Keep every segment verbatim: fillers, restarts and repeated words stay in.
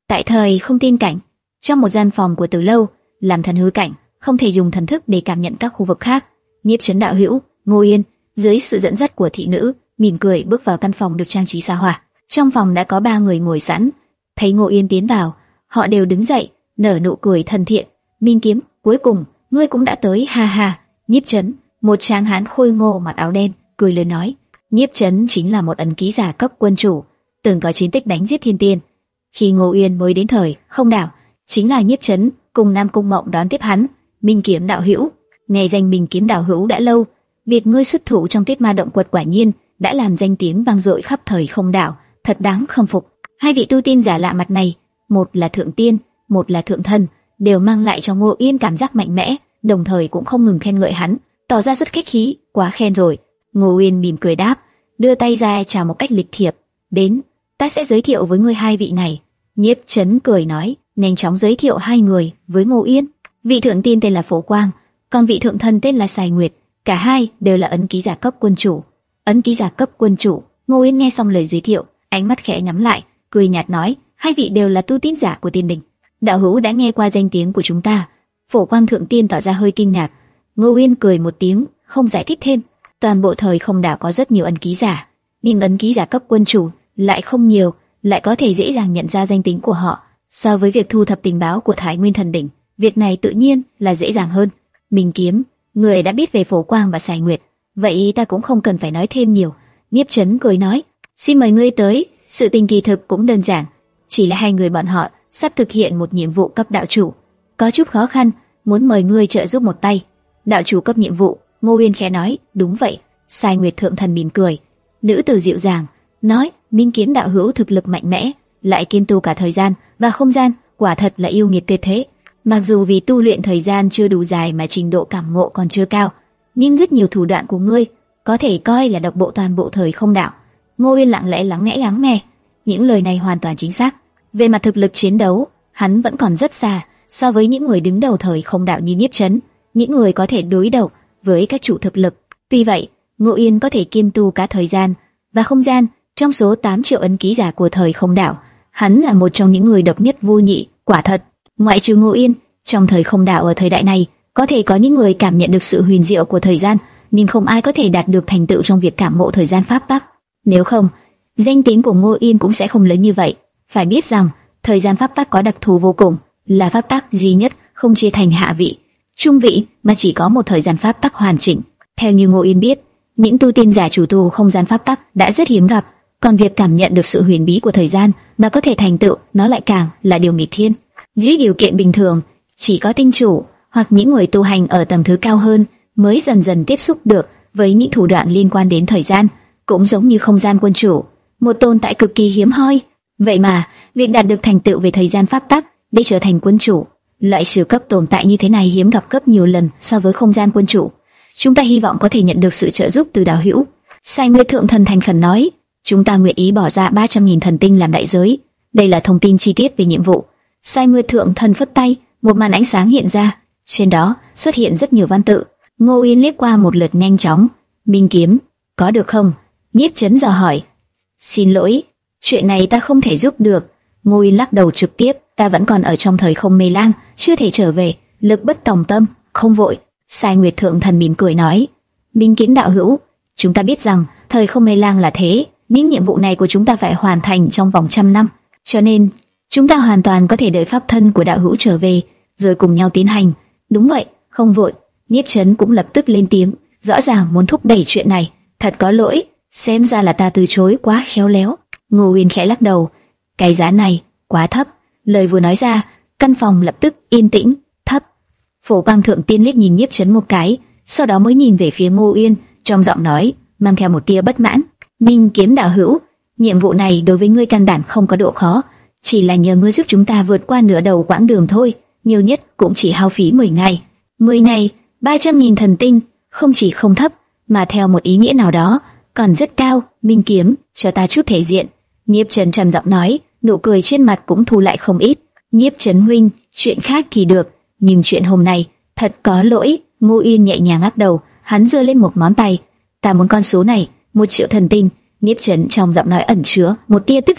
Tại thời không tiên cảnh, trong một gian phòng của Từ Lâu, làm thần hư cảnh, không thể dùng thần thức để cảm nhận các khu vực khác. Nhiếp Chấn đạo hữu, Ngô Yên, dưới sự dẫn dắt của thị nữ, mỉm cười bước vào căn phòng được trang trí xa hoa. Trong phòng đã có ba người ngồi sẵn. Thấy Ngô Yên tiến vào, họ đều đứng dậy, nở nụ cười thân thiện. Minh Kiếm, cuối cùng ngươi cũng đã tới, ha ha. Nhiếp Chấn, một tráng hán khôi ngô mặc áo đen, cười lớn nói. Nhiếp Chấn chính là một ẩn ký giả cấp quân chủ, từng có chiến tích đánh giết thiên tiên. Khi Ngô Yên mới đến thời không đảo, chính là Nhiếp Chấn cùng Nam Cung Mộng đón tiếp hắn. Minh Kiếm đạo hữu, nghe danh Minh Kiếm đạo hữu đã lâu, việc ngươi xuất thủ trong Tiết Ma động quật quả nhiên đã làm danh tiếng vang dội khắp thời không đảo, thật đáng khâm phục. Hai vị tu tiên giả lạ mặt này, một là thượng tiên, một là thượng thần, đều mang lại cho Ngô Yên cảm giác mạnh mẽ, đồng thời cũng không ngừng khen ngợi hắn, tỏ ra rất khách khí. Quá khen rồi. Ngô Yên mỉm cười đáp, đưa tay ra chào một cách lịch thiệp. Đến, ta sẽ giới thiệu với ngươi hai vị này. Nhiếp Chấn cười nói, nhanh chóng giới thiệu hai người với Ngô Yên. Vị thượng tiên tên là Phổ Quang, còn vị thượng thần tên là Sài Nguyệt. Cả hai đều là ấn ký giả cấp quân chủ. Ấn ký giả cấp quân chủ. Ngô Yên nghe xong lời giới thiệu, ánh mắt khẽ nhắm lại, cười nhạt nói, hai vị đều là tu tiên giả của tiên đình. Đạo hữu đã nghe qua danh tiếng của chúng ta. Phổ Quang thượng tiên tỏ ra hơi kinh ngạc. Ngô Yên cười một tiếng, không giải thích thêm. Toàn bộ thời không đảo có rất nhiều ấn ký giả, nhưng ấn ký giả cấp quân chủ lại không nhiều, lại có thể dễ dàng nhận ra danh tính của họ. So với việc thu thập tình báo của Thái Nguyên Thần Đỉnh, việc này tự nhiên là dễ dàng hơn. Minh Kiếm, người đã biết về Phổ Quang và Sài Nguyệt, vậy ta cũng không cần phải nói thêm nhiều. Nhiếp Chấn cười nói, xin mời ngươi tới. Sự tình kỳ thực cũng đơn giản, chỉ là hai người bọn họ sắp thực hiện một nhiệm vụ cấp đạo chủ, có chút khó khăn, muốn mời ngươi trợ giúp một tay. Đạo chủ cấp nhiệm vụ? Ngô Uyên khẽ nói, đúng vậy. Sài Nguyệt thượng thần mỉm cười, nữ tử dịu dàng nói, Minh Kiếm đạo hữu thực lực mạnh mẽ, lại kiêm tu cả thời gian và không gian, quả thật là yêu nghiệt tuyệt thế. Mặc dù vì tu luyện thời gian chưa đủ dài mà trình độ cảm ngộ còn chưa cao, nhưng rất nhiều thủ đoạn của ngươi có thể coi là độc bộ toàn bộ thời không đạo. Ngô Uyên lặng lẽ lắng nghe lắng nghe, những lời này hoàn toàn chính xác. Về mặt thực lực chiến đấu, hắn vẫn còn rất xa so với những người đứng đầu thời không đạo như Nhiếp Chấn, những người có thể đối đầu với các chủ thực lực. Tuy vậy, Ngô Uyên có thể kiêm tu cả thời gian và không gian. Trong số tám triệu ấn ký giả của thời không đảo, hắn là một trong những người độc nhất vô nhị. Quả thật, ngoại trừ Ngô Uyên, trong thời không đảo ở thời đại này, có thể có những người cảm nhận được sự huyền diệu của thời gian, nhưng không ai có thể đạt được thành tựu trong việc cảm ngộ thời gian pháp tắc. Nếu không, danh tiếng của Ngô Uyên cũng sẽ không lớn như vậy. Phải biết rằng, thời gian pháp tắc có đặc thù vô cùng, là pháp tắc duy nhất không chia thành hạ vị, trung vị, mà chỉ có một thời gian pháp tắc hoàn chỉnh. Theo như Ngô Uyên biết, những tu tiên giả chủ tu không gian pháp tắc đã rất hiếm gặp, còn việc cảm nhận được sự huyền bí của thời gian mà có thể thành tựu nó lại càng là điều nghịch thiên. Dưới điều kiện bình thường, chỉ có tinh chủ hoặc những người tu hành ở tầng thứ cao hơn mới dần dần tiếp xúc được với những thủ đoạn liên quan đến thời gian, cũng giống như không gian quân chủ, một tồn tại cực kỳ hiếm hoi. Vậy mà, việc đạt được thành tựu về thời gian pháp tắc để trở thành quân chủ, loại siêu cấp tồn tại như thế này hiếm gặp gấp nhiều lần so với không gian quân chủ. Chúng ta hy vọng có thể nhận được sự trợ giúp từ đạo hữu. Sai Nguyệt thượng thần thành khẩn nói, chúng ta nguyện ý bỏ ra ba trăm nghìn thần tinh làm đại giới. Đây là thông tin chi tiết về nhiệm vụ. Sai Nguyệt thượng thần phất tay, một màn ánh sáng hiện ra, trên đó xuất hiện rất nhiều văn tự. Ngô Uyên liếc qua một lượt nhanh chóng. Minh Kiếm, có được không? Nhiếp Chấn dò hỏi. Xin lỗi, chuyện này ta không thể giúp được. Ngô Uyên lắc đầu trực tiếp, ta vẫn còn ở trong thời không mê lang, chưa thể trở về, lực bất tòng tâm, không vội. Sai Nguyệt thượng thần mỉm cười nói, Minh Kiếm đạo hữu, chúng ta biết rằng thời không mê lang là thế, những nhiệm vụ này của chúng ta phải hoàn thành trong vòng trăm năm, cho nên chúng ta hoàn toàn có thể đợi pháp thân của đạo hữu trở về, rồi cùng nhau tiến hành. Đúng vậy, không vội. Nhiếp Chấn cũng lập tức lên tiếng, rõ ràng muốn thúc đẩy chuyện này. Thật có lỗi, xem ra là ta từ chối quá khéo léo. Ngô Uyên khẽ lắc đầu, cái giá này quá thấp. Lời vừa nói ra, căn phòng lập tức yên tĩnh. Thấp? Phổ Quang thượng tiên liếc nhìn Nhiếp Chấn một cái, sau đó mới nhìn về phía Ngô Uyên, trong giọng nói mang theo một tia bất mãn. Minh Kiếm đạo hữu, nhiệm vụ này đối với ngươi căn bản không có độ khó, chỉ là nhờ ngươi giúp chúng ta vượt qua nửa đầu quãng đường thôi, nhiều nhất cũng chỉ hao phí mười ngày. mười ngày, ba trăm nghìn thần tinh, không chỉ không thấp, mà theo một ý nghĩa nào đó còn rất cao. Minh Kiếm, cho ta chút thể diện. Nhiếp Chấn trầm giọng nói, nụ cười trên mặt cũng thu lại không ít. Nhiếp Chấn huynh, chuyện khác thì được, nhưng chuyện hôm nay thật có lỗi. Ngô Uyên nhẹ nhàng lắc đầu, hắn giơ lên một ngón tay. Ta muốn con số này, một triệu thần tinh. Nhiếp Chấn trong giọng nói ẩn chứa một tia tức giận.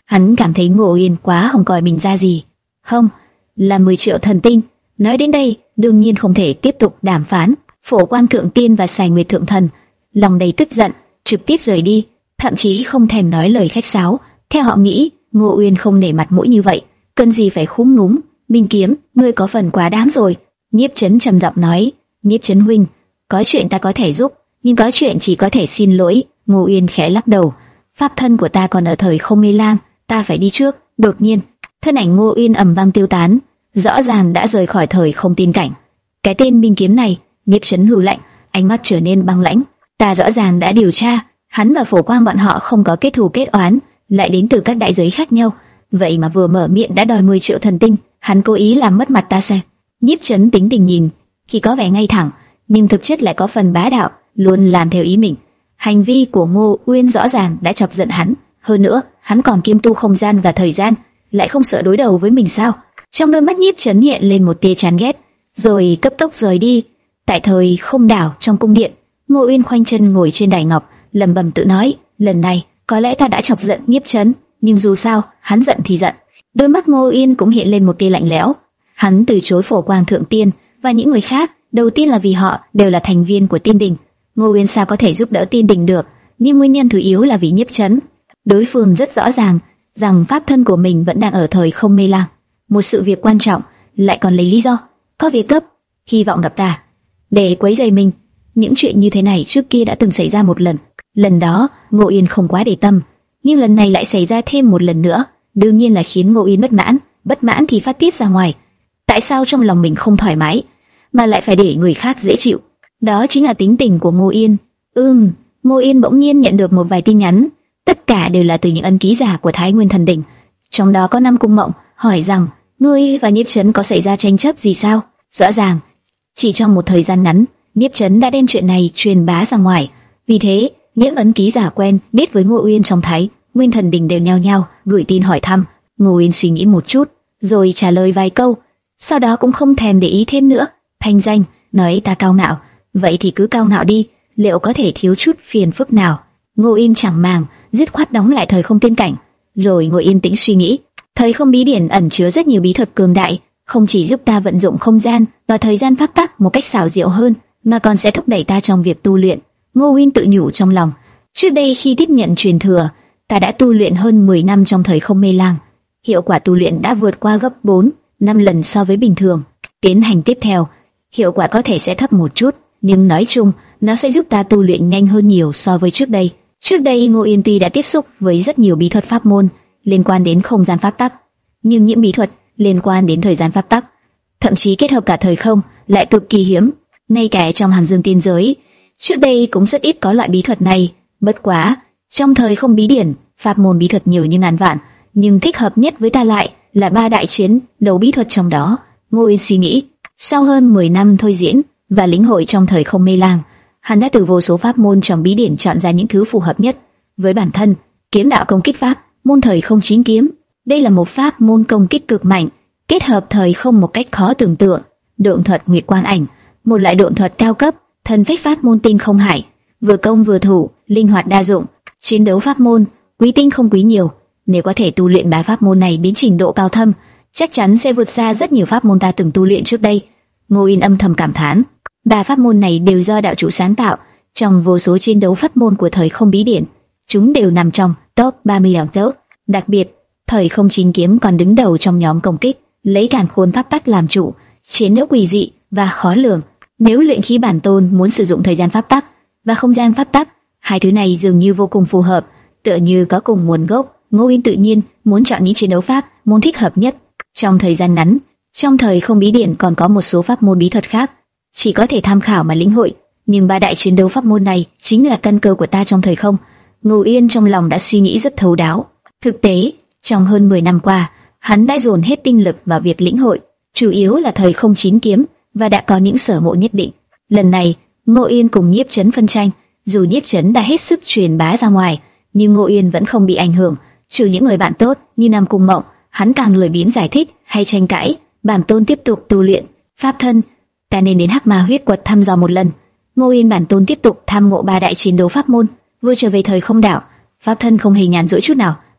Hắn cảm thấy Ngô Uyên quá không coi mình ra gì. Không, là mười triệu thần tinh. Nói đến đây, đương nhiên không thể tiếp tục đàm phán. Phổ Quang Thượng Tiên và Sài Nguyệt Thượng Thần lòng đầy tức giận, trực tiếp rời đi, thậm chí không thèm nói lời khách sáo. Theo họ nghĩ, Ngô Uyên không nể mặt mũi như vậy, cần gì phải khúm núm. Minh Kiếm, ngươi có phần quá đáng rồi. Nhiếp Chấn trầm giọng nói. Nhiếp Chấn huynh, có chuyện ta có thể giúp, nhưng có chuyện chỉ có thể xin lỗi. Ngô Uyên khẽ lắc đầu. Pháp thân của ta còn ở thời không mê lam, ta phải đi trước. Đột nhiên, thân ảnh Ngô Uyên ầm vang tiêu tán, rõ ràng đã rời khỏi thời không tiên cảnh. Cái tên Minh Kiếm này, Nhiếp Chấn hừ lạnh, ánh mắt trở nên băng lãnh. Ta rõ ràng đã điều tra, hắn và Phổ Quang bọn họ không có kết thù kết oán, lại đến từ các đại giới khác nhau, vậy mà vừa mở miệng đã đòi mười triệu thần tinh, hắn cố ý làm mất mặt ta sao? Nhiếp Chấn tính tình nhìn, khi có vẻ ngay thẳng, nhưng thực chất lại có phần bá đạo, luôn làm theo ý mình. Hành vi của Ngô Uyên rõ ràng đã chọc giận hắn, hơn nữa, hắn còn kiêm tu không gian và thời gian, lại không sợ đối đầu với mình sao? Trong đôi mắt Nhiếp Chấn hiện lên một tia chán ghét, rồi cấp tốc rời đi. Tại thời không đảo trong cung điện, Ngô Uyên khoanh chân ngồi trên đài ngọc, lẩm bẩm tự nói, lần này có lẽ ta đã chọc giận Nhiếp Chấn, nhưng dù sao, hắn giận thì giận. Đôi mắt Ngô Uyên cũng hiện lên một tia lạnh lẽo. Hắn từ chối Phổ Quang Thượng Tiên và những người khác, đầu tiên là vì họ đều là thành viên của Tiên Đình. Ngô Uyên sao có thể giúp đỡ Tiên Đình được? Nhưng nguyên nhân chủ yếu là vì Nhiếp Chấn. Đối phương rất rõ ràng rằng pháp thân của mình vẫn đang ở thời không mê lam. Một sự việc quan trọng lại còn lấy lý do có việc cấp, hy vọng gặp ta để quấy rầy mình. Những chuyện như thế này trước kia đã từng xảy ra một lần. Lần đó Ngô Uyên không quá để tâm, nhưng lần này lại xảy ra thêm một lần nữa, đương nhiên là khiến Ngô Uyên bất mãn. Bất mãn thì phát tiết ra ngoài. Tại sao trong lòng mình không thoải mái mà lại phải để người khác dễ chịu? Đó chính là tính tình của Ngô Uyên. Ừm, Ngô Uyên bỗng nhiên nhận được một vài tin nhắn, tất cả đều là từ những ân ký giả của Thái Nguyên Thần Đỉnh. Trong đó có Nam Cung Mộng hỏi rằng ngươi và Nhiếp Chấn có xảy ra tranh chấp gì sao? Rõ ràng, chỉ trong một thời gian ngắn, Nhiếp Chấn đã đem chuyện này truyền bá ra ngoài. Vì thế, những ấn ký giả quen biết với Ngô Uyên trong Thái Nguyên Thần Đỉnh đều nhao nhao gửi tin hỏi thăm. Ngô Uyên suy nghĩ một chút, rồi trả lời vài câu, sau đó cũng không thèm để ý thêm nữa. Thanh danh, nói ta cao ngạo, vậy thì cứ cao ngạo đi, liệu có thể thiếu chút phiền phức nào? Ngô Uyên chẳng màng, dứt khoát đóng lại thời không tiên cảnh, rồi ngồi yên tĩnh suy nghĩ. Thời không bí điển ẩn chứa rất nhiều bí thuật cường đại, không chỉ giúp ta vận dụng không gian và thời gian pháp tắc một cách xảo diệu hơn, mà còn sẽ thúc đẩy ta trong việc tu luyện. Ngô Uyên tự nhủ trong lòng. Trước đây khi tiếp nhận truyền thừa, ta đã tu luyện hơn mười năm trong thời không mê lam, hiệu quả tu luyện đã vượt qua gấp bốn, năm lần so với bình thường. Tiến hành tiếp theo, hiệu quả có thể sẽ thấp một chút, nhưng nói chung nó sẽ giúp ta tu luyện nhanh hơn nhiều so với trước đây. Trước đây Ngô Uyên tuy đã tiếp xúc với rất nhiều bí thuật pháp môn liên quan đến không gian pháp tắc, nhưng những bí thuật liên quan đến thời gian pháp tắc, thậm chí kết hợp cả thời không, lại cực kỳ hiếm. Ngay cả trong Hàn Dương tiên giới, trước đây cũng rất ít có loại bí thuật này. Bất quá, trong thời không bí điển, pháp môn bí thuật nhiều như ngàn vạn, nhưng thích hợp nhất với ta lại là ba đại chiến đấu bí thuật trong đó. Ngô Uyên suy nghĩ, sau hơn mười năm thôi diễn và lĩnh hội trong thời không mê lam, hắn đã từ vô số pháp môn trong bí điển chọn ra những thứ phù hợp nhất với bản thân. Kiếm đạo công kích pháp, môn thời không chín kiếm, đây là một pháp môn công kích cực mạnh, kết hợp thời không một cách khó tưởng tượng. Độn thuật Nguyệt Quang Ảnh, một loại độn thuật cao cấp, thần phách pháp môn tinh không hải, vừa công vừa thủ, linh hoạt đa dụng. Chiến đấu pháp môn, quý tinh không quý nhiều. Nếu có thể tu luyện ba pháp môn này đến trình độ cao thâm, chắc chắn sẽ vượt xa rất nhiều pháp môn ta từng tu luyện trước đây. Ngô Uyên âm thầm cảm thán, ba pháp môn này đều do đạo chủ sáng tạo, trong vô số chiến đấu pháp môn của thời không bí điển, chúng đều nằm trong top ba mươi đạo tốt. Đặc biệt, thời không chín kiếm còn đứng đầu trong nhóm công kích, lấy càn khôn pháp tắc làm chủ, chiến đấu quỷ dị và khó lường. Nếu luyện khí bản tôn muốn sử dụng thời gian pháp tắc và không gian pháp tắc, hai thứ này dường như vô cùng phù hợp, tựa như có cùng nguồn gốc. Ngô Uyên tự nhiên muốn chọn những chiến đấu pháp môn thích hợp nhất. Trong thời gian ngắn, trong thời không bí điển còn có một số pháp môn bí thuật khác, chỉ có thể tham khảo mà lĩnh hội, nhưng ba đại chiến đấu pháp môn này chính là căn cơ của ta trong thời không. Ngô Uyên trong lòng đã suy nghĩ rất thấu đáo. Thực tế, trong hơn mười năm qua, hắn đã dồn hết tinh lực vào việc lĩnh hội, chủ yếu là thời không chín kiếm, và đã có những sở ngộ nhất định. Lần này, Ngô Uyên cùng Nhiếp Chấn phân tranh, dù Nhiếp Chấn đã hết sức truyền bá ra ngoài, nhưng Ngô Uyên vẫn không bị ảnh hưởng. Trừ những người bạn tốt như Nam Cung Mộng, hắn càng lười biếng giải thích hay tranh cãi. Bản tôn tiếp tục tu luyện pháp thân, ta nên đến Hắc Ma huyết quật thăm dò một lần. Ngô Uyên bản tôn tiếp tục tham ngộ ba đại chiến đấu pháp môn. Vừa trở về thời không đảo, pháp thân không hề nhàn rỗi chút nào,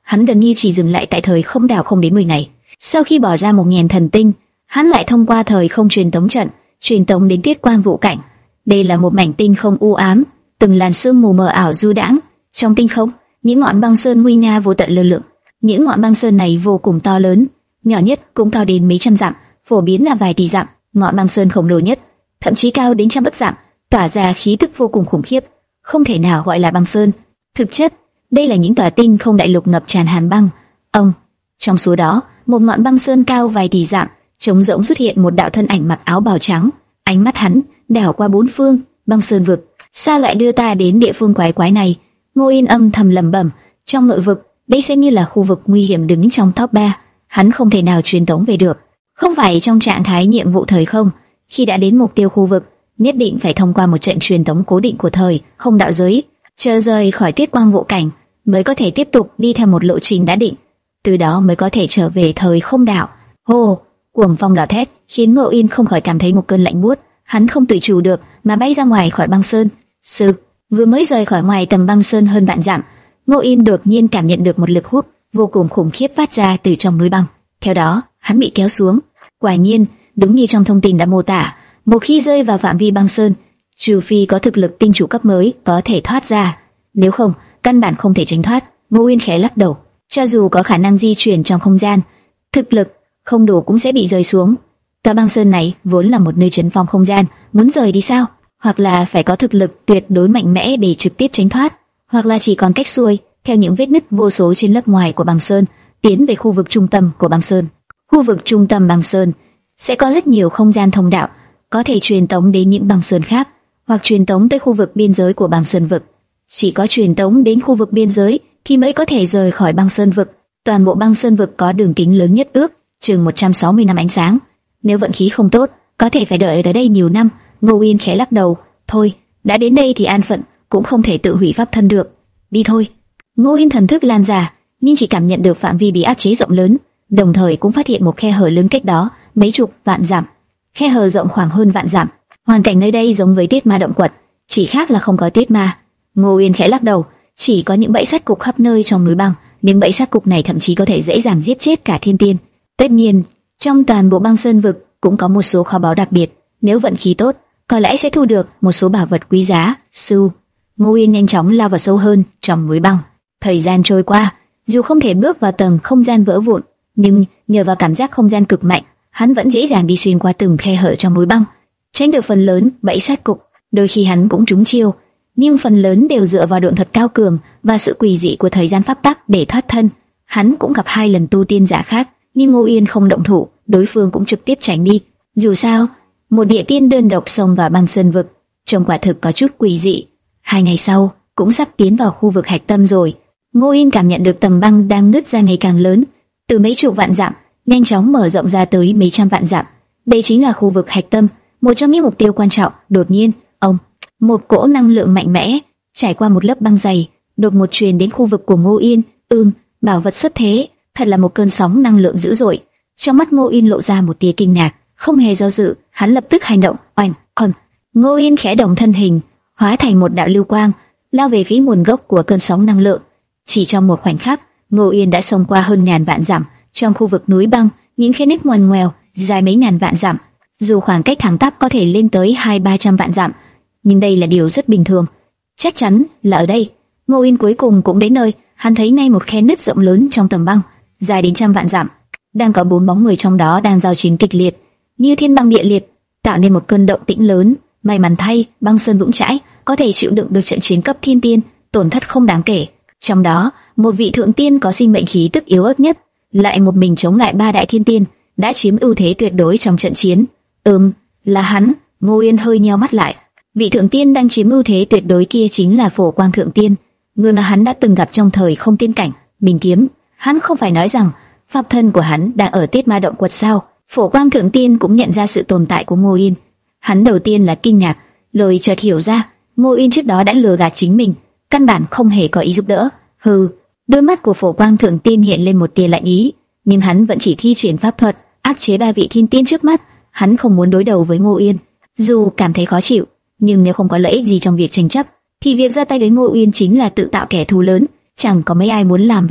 hắn gần như chỉ dừng lại tại thời không đảo không đến mười ngày. Sau khi bỏ ra một nghìn thần tinh, hắn lại thông qua thời không truyền tống trận, truyền tống đến Tiết Quang Vũ Cảnh. Đây là một mảnh tinh không u ám, từng làn sương mù mờ ảo du đãng trong tinh không. Những ngọn băng sơn nguy nga vô tận lơ lửng. Những ngọn băng sơn này vô cùng to lớn, nhỏ nhất cũng cao đến mấy trăm dặm, phổ biến là vài tỷ dặm. Ngọn băng sơn khổng lồ nhất, thậm chí cao đến trăm bức dặm, tỏa ra khí tức vô cùng khủng khiếp, không thể nào gọi là băng sơn. Thực chất, đây là những tòa tinh không đại lục ngập tràn hàn băng. Ông, trong số đó, một ngọn băng sơn cao vài tỷ dặm, trống rỗng xuất hiện một đạo thân ảnh mặc áo bào trắng. Ánh mắt hắn đảo qua bốn phương, băng sơn vực, sao lại đưa ta đến địa phương quái quái này? Ngô Yên âm thầm lẩm bẩm, trong nội vực, đây xem như là khu vực nguy hiểm đứng trong top ba, hắn không thể nào truyền tống về được. Không phải trong trạng thái nhiệm vụ thời không, khi đã đến mục tiêu khu vực, nhất định phải thông qua một trận truyền tống cố định của thời không đạo giới, chờ rời khỏi Tiết Quang Vũ Cảnh mới có thể tiếp tục đi theo một lộ trình đã định, từ đó mới có thể trở về thời không đảo. Hô, cuồng phong gào thét khiến Ngô Yên không khỏi cảm thấy một cơn lạnh buốt, hắn không tự chủ được mà bay ra ngoài khỏi băng sơn. Sư, vừa mới rời khỏi ngoài tầm băng sơn hơn vạn dặm, Ngô Yên đột nhiên cảm nhận được một lực hút vô cùng khủng khiếp phát ra từ trong núi băng. Theo đó, hắn bị kéo xuống. Quả nhiên, đúng như trong thông tin đã mô tả, một khi rơi vào phạm vi băng sơn, trừ phi có thực lực tinh chủ cấp mới có thể thoát ra, nếu không, căn bản không thể tránh thoát. Ngô Yên khẽ lắc đầu, cho dù có khả năng di chuyển trong không gian, thực lực không đủ cũng sẽ bị rơi xuống. Tòa băng sơn này vốn là một nơi trấn phong không gian, muốn rời đi sao? Hoặc là phải có thực lực tuyệt đối mạnh mẽ để trực tiếp tránh thoát, hoặc là chỉ còn cách xuôi theo những vết nứt vô số trên lớp ngoài của băng sơn tiến về khu vực trung tâm của băng sơn. Khu vực trung tâm băng sơn sẽ có rất nhiều không gian thông đạo, có thể truyền tống đến những băng sơn khác, hoặc truyền tống tới khu vực biên giới của băng sơn vực. Chỉ có truyền tống đến khu vực biên giới thì mới có thể rời khỏi băng sơn vực. Toàn bộ băng sơn vực có đường kính lớn nhất ước chừng một trăm sáu mươi năm ánh sáng. Nếu vận khí không tốt, có thể phải đợi ở đây nhiều năm. Ngô Yên khẽ lắc đầu, thôi, đã đến đây thì an phận, cũng không thể tự hủy pháp thân được. Đi thôi. Ngô Yên thần thức lan ra, nhưng chỉ cảm nhận được phạm vi bị áp chế rộng lớn, đồng thời cũng phát hiện một khe hở lớn cách đó mấy chục vạn dặm. Khe hở rộng khoảng hơn vạn dặm. Hoàn cảnh nơi đây giống với Tiết Ma động quật, chỉ khác là không có Tiết Ma. Ngô Yên khẽ lắc đầu, chỉ có những bẫy sát cục khắp nơi trong núi băng. Những bẫy sát cục này thậm chí có thể dễ dàng giết chết cả thiên tiên. Tất nhiên, trong toàn bộ băng sơn vực cũng có một số kho báu đặc biệt, nếu vận khí tốt, có lẽ sẽ thu được một số bảo vật quý giá. Su, Ngô Yên nhanh chóng lao vào sâu hơn trong núi băng. Thời gian trôi qua, dù không thể bước vào tầng không gian vỡ vụn, nhưng nhờ vào cảm giác không gian cực mạnh, hắn vẫn dễ dàng đi xuyên qua từng khe hở trong núi băng, tránh được phần lớn bẫy sát cục. Đôi khi hắn cũng trúng chiêu, nhưng phần lớn đều dựa vào độn thuật cao cường và sự quỷ dị của thời gian pháp tắc để thoát thân. Hắn cũng gặp hai lần tu tiên giả khác, nhưng Ngô Yên không động thủ, đối phương cũng trực tiếp tránh đi. Dù sao, một địa tiên đơn độc xông vào băng sơn vực, trông quả thực có chút quỷ dị. Hai ngày sau, cũng sắp tiến vào khu vực hạch tâm rồi. Ngô Yên cảm nhận được tầng băng đang nứt ra ngày càng lớn, từ mấy chục vạn dặm nhanh chóng mở rộng ra tới mấy trăm vạn dặm. Đây chính là khu vực hạch tâm, một trong những mục tiêu quan trọng. Đột nhiên, ông, một cỗ năng lượng mạnh mẽ trải qua một lớp băng dày, đột ngột truyền đến khu vực của Ngô Yên. Ừm, bảo vật xuất thế, thật là một cơn sóng năng lượng dữ dội. Trong mắt Ngô Yên lộ ra một tia kinh ngạc, không hề do dự, hắn lập tức hành động. Oanh, còn Ngô Yên khẽ động thân hình, hóa thành một đạo lưu quang, lao về phía nguồn gốc của cơn sóng năng lượng. Chỉ trong một khoảnh khắc, Ngô Yên đã xông qua hơn ngàn vạn dặm. Trong khu vực núi băng, những khe nứt ngoằn ngoèo dài mấy ngàn vạn dặm, dù khoảng cách thẳng tắp có thể lên tới hai ba trăm vạn dặm, nhưng đây là điều rất bình thường. Chắc chắn là ở đây. Ngô Yên cuối cùng cũng đến nơi. Hắn thấy ngay một khe nứt rộng lớn trong tầng băng, dài đến trăm vạn dặm, đang có bốn bóng người trong đó đang giao chiến kịch liệt, như thiên băng địa liệt, tạo nên một cơn động tĩnh lớn. May mắn thay, băng sơn vững chãi, có thể chịu đựng được trận chiến cấp thiên tiên, tổn thất không đáng kể. Trong đó, một vị thượng tiên có sinh mệnh khí tức yếu ớt nhất, lại một mình chống lại ba đại thiên tiên, đã chiếm ưu thế tuyệt đối trong trận chiến. Ừm, là hắn. Ngô Yên hơi nheo mắt lại. Vị thượng tiên đang chiếm ưu thế tuyệt đối kia chính là Phổ Quang thượng tiên, người mà hắn đã từng gặp trong thời không tiên cảnh. Bình kiếm, hắn không phải nói rằng pháp thân của hắn đang ở Tiết Ma động quật sao? Phổ Quang thượng tiên cũng nhận ra sự tồn tại của Ngô Yên. Hắn đầu tiên là kinh ngạc, rồi chợt hiểu ra, Ngô Yên trước đó đã lừa gạt chính mình, căn bản không hề có ý giúp đỡ. Hừ, đôi mắt của Phổ Quang thượng tiên hiện lên một tia lạnh ý, nhưng hắn vẫn chỉ thi triển pháp thuật áp chế ba vị thiên tiên trước mắt. Hắn không muốn đối đầu với Ngô Yên, dù cảm thấy khó chịu, nhưng nếu không có lợi ích gì trong việc tranh chấp, thì việc ra tay với Ngô Yên chính là tự tạo kẻ thù lớn, chẳng có mấy ai muốn làm vậy.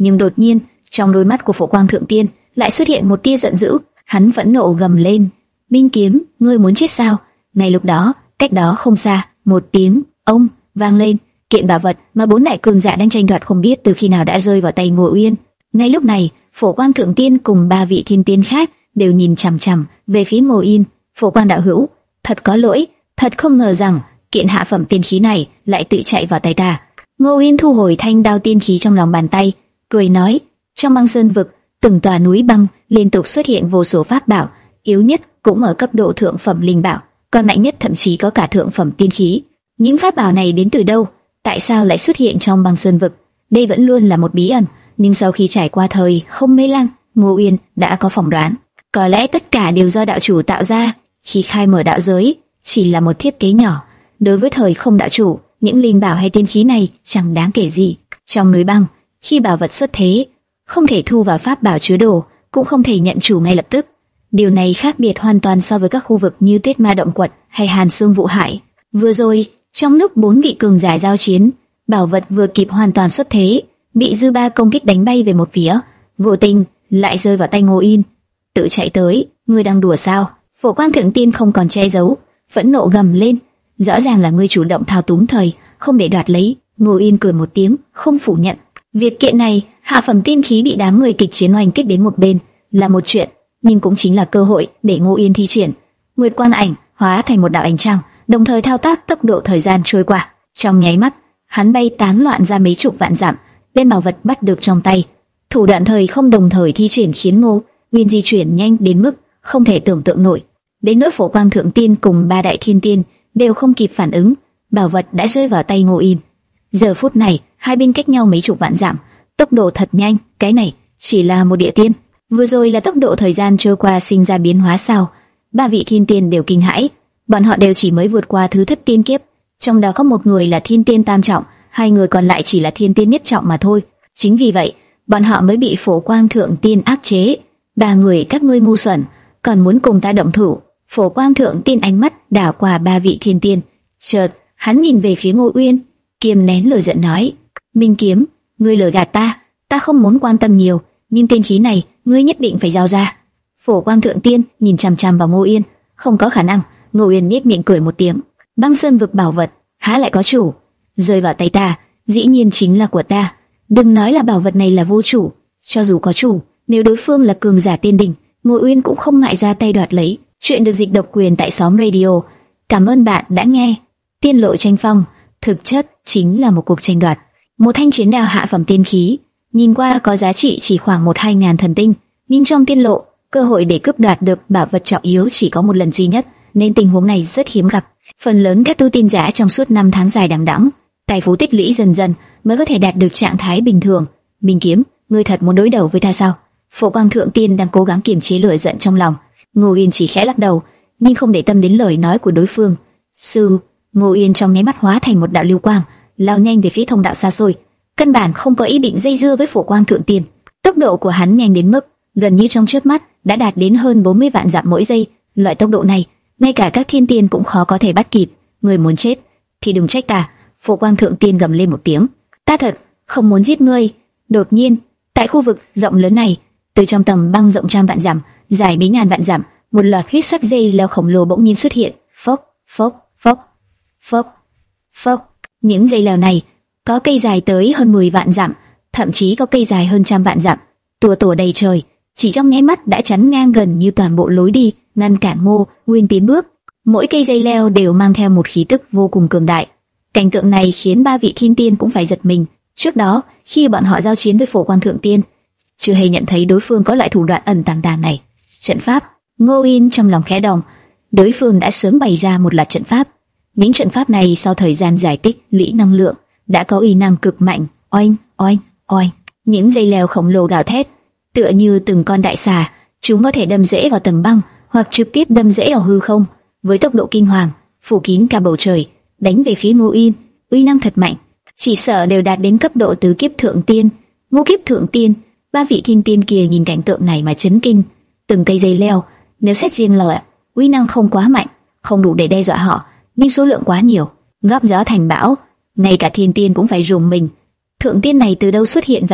Nhưng đột nhiên, trong đôi mắt của Phổ Quang Thượng Tiên lại xuất hiện một tia giận dữ. Hắn phẫn nộ gầm lên: Minh Kiếm, ngươi muốn chết sao? Ngay lúc đó, cách đó không xa, một tiếng ông vang lên. Kiện bảo vật mà bốn đại cường giả đang tranh đoạt không biết từ khi nào đã rơi vào tay Ngô Uyên. Ngay lúc này, Phổ Quang Thượng Tiên cùng ba vị thiên tiên khác đều nhìn chằm chằm về phía Ngô Uyên. Phổ Quang đạo hữu, thật có lỗi, thật không ngờ rằng kiện hạ phẩm tiên khí này lại tự chạy vào tay ta. Ngô Uyên thu hồi thanh đao tiên khí trong lòng bàn tay, cười nói: trong băng sơn vực, từng tòa núi băng liên tục xuất hiện vô số pháp bảo, yếu nhất cũng ở cấp độ thượng phẩm linh bảo, còn mạnh nhất thậm chí có cả thượng phẩm tiên khí. Những pháp bảo này đến từ đâu? Tại sao lại xuất hiện trong băng sơn vực? Đây vẫn luôn là một bí ẩn, nhưng sau khi trải qua thời không mê lăng, Ngô Uyên đã có phỏng đoán, có lẽ tất cả đều do đạo chủ tạo ra. Khi khai mở đạo giới, chỉ là một thiết kế nhỏ. Đối với thời không đạo chủ, những linh bảo hay tiên khí này chẳng đáng kể gì. Trong núi băng, khi bảo vật xuất thế, không thể thu vào pháp bảo chứa đồ, cũng không thể nhận chủ ngay lập tức. Điều này khác biệt hoàn toàn so với các khu vực như Tuyết Ma Động Quật hay Hàn Xương Vụ Hải. Vừa rồi, trong lúc bốn vị cường giả giao chiến, bảo vật vừa kịp hoàn toàn xuất thế, bị dư ba công kích đánh bay về một phía, vô tình lại rơi vào tay Ngô Uyên. Tự chạy tới, ngươi đang đùa sao? Phổ Quang Thượng Tiên không còn che giấu, phẫn nộ gầm lên: rõ ràng là ngươi chủ động thao túng thời không để đoạt lấy. Ngô Uyên cười một tiếng, không phủ nhận. Việc kiện này, hạ phẩm tiên khí bị đám người kịch chiến oanh kích đến một bên là một chuyện, nhưng cũng chính là cơ hội để Ngô Uyên thi triển Nguyệt Quang Ảnh hóa thành một đạo ánh trăng, đồng thời thao tác tốc độ thời gian trôi qua. Trong nháy mắt, hắn bay tán loạn ra mấy chục vạn dặm, đem bảo vật bắt được trong tay. Thủ đoạn thời không đồng thời thi triển khiến Ngô Uyên di chuyển nhanh đến mức không thể tưởng tượng nổi. Đến nỗi Phổ Quang Thượng Tiên cùng ba đại thiên tiên đều không kịp phản ứng, bảo vật đã rơi vào tay Ngô Uyên. Giờ phút này, hai bên cách nhau mấy chục vạn dặm, tốc độ thật nhanh. Cái này chỉ là một địa tiên, vừa rồi là tốc độ thời gian trôi qua sinh ra biến hóa sao? Ba vị thiên tiên đều kinh hãi, bọn họ đều chỉ mới vượt qua thứ thất tiên kiếp, trong đó có một người là thiên tiên tam trọng, hai người còn lại chỉ là thiên tiên nhất trọng mà thôi. Chính vì vậy, bọn họ mới bị Phổ Quang Thượng Tiên áp chế. Ba người các ngươi ngu xuẩn, còn muốn cùng ta động thủ? Phổ Quang Thượng Tiên ánh mắt đảo qua ba vị thiên tiên, chợt hắn nhìn về phía Ngô Uyên, kiềm nén lửa giận nói: Minh Kiếm, ngươi lừa gạt ta, ta không muốn quan tâm nhiều, nhưng tiên khí này ngươi nhất định phải giao ra. Phổ Quang Thượng Tiên nhìn chằm chằm vào Ngô Uyên, không có khả năng. Ngô Uyên nhếch miệng cười một tiếng: băng sơn vực bảo vật há lại có chủ, rơi vào tay ta, dĩ nhiên chính là của ta. Đừng nói là bảo vật này là vô chủ, cho dù có chủ, nếu đối phương là cường giả tiên đỉnh, Ngô Uyên cũng không ngại ra tay đoạt lấy. Chuyện được dịch độc quyền tại xóm radio. Cảm ơn bạn đã nghe. Tiên lộ tranh phong thực chất chính là một cuộc tranh đoạt. Một thanh chiến đao hạ phẩm tiên khí, nhìn qua có giá trị chỉ khoảng một hai ngàn thần tinh, nhưng trong tiên lộ, cơ hội để cướp đoạt được bảo vật trọng yếu chỉ có một lần duy nhất, nên tình huống này rất hiếm gặp. Phần lớn các tu tiên giả trong suốt năm tháng dài đằng đẵng, tài phú tích lũy dần dần mới có thể đạt được trạng thái bình thường. Minh Kiếm, ngươi thật muốn đối đầu với ta sao? Phổ Quang Thượng Tiên đang cố gắng kiềm chế lửa giận trong lòng. Ngô Uyên chỉ khẽ lắc đầu, nhưng không để tâm đến lời nói của đối phương. Sư, Ngô Uyên trong nháy mắt hóa thành một đạo lưu quang, lao nhanh về phía thông đạo xa xôi, căn bản không có ý định dây dưa với Phổ Quang Thượng Tiên. Tốc độ của hắn nhanh đến mức gần như trong chớp mắt đã đạt đến hơn bốn mươi vạn dặm mỗi giây. Loại tốc độ này, ngay cả các thiên tiên cũng khó có thể bắt kịp. Người muốn chết thì đừng trách ta. Phổ Quang Thượng Tiên gầm lên một tiếng. Ta thật không muốn giết ngươi. Đột nhiên, tại khu vực rộng lớn này, từ trong tầng băng rộng trăm vạn dặm, dài mấy ngàn vạn dặm, một loạt huyết sắc dây leo khổng lồ bỗng nhiên xuất hiện. Phốc, phốc, phốc, phốc, phốc. Những dây leo này có cây dài tới hơn mười vạn dặm, thậm chí có cây dài hơn trăm vạn dặm, tua tủa đầy trời, chỉ trong nháy mắt đã chắn ngang gần như toàn bộ lối đi, ngăn cản Ngô Uyên tiến bước. Mỗi cây dây leo đều mang theo một khí tức vô cùng cường đại. Cảnh tượng này khiến ba vị thiên tiên cũng phải giật mình. Trước đó, khi bọn họ giao chiến với Phổ Quang Thượng Tiên, chưa hề nhận thấy đối phương có loại thủ đoạn ẩn tàng tàng này. Trận pháp. Ngô Uyên trong lòng khẽ động, đối phương đã sớm bày ra một loạt trận pháp. Những trận pháp này sau thời gian giải tích lũy năng lượng đã có uy năng cực mạnh. Oanh, oanh, oanh. Những dây leo khổng lồ gào thét, tựa như từng con đại xà. Chúng có thể đâm rễ vào tầng băng, hoặc trực tiếp đâm rễ vào hư không, với tốc độ kinh hoàng, phủ kín cả bầu trời, đánh về phía Ngô Uyên. Uy năng thật mạnh, chỉ sợ đều đạt đến cấp độ tứ kiếp thượng tiên. Ngũ kiếp thượng tiên. Ba vị thiên tiên kia nhìn cảnh tượng này mà chấn kinh. Từng cây dây leo, nếu xét riêng là uy năng không quá mạnh, không đủ để đe dọa họ, nhưng số lượng quá nhiều, góp gió thành bão, ngay cả thiên tiên cũng phải rùng mình. Thượng tiên này từ đâu xuất hiện vậy?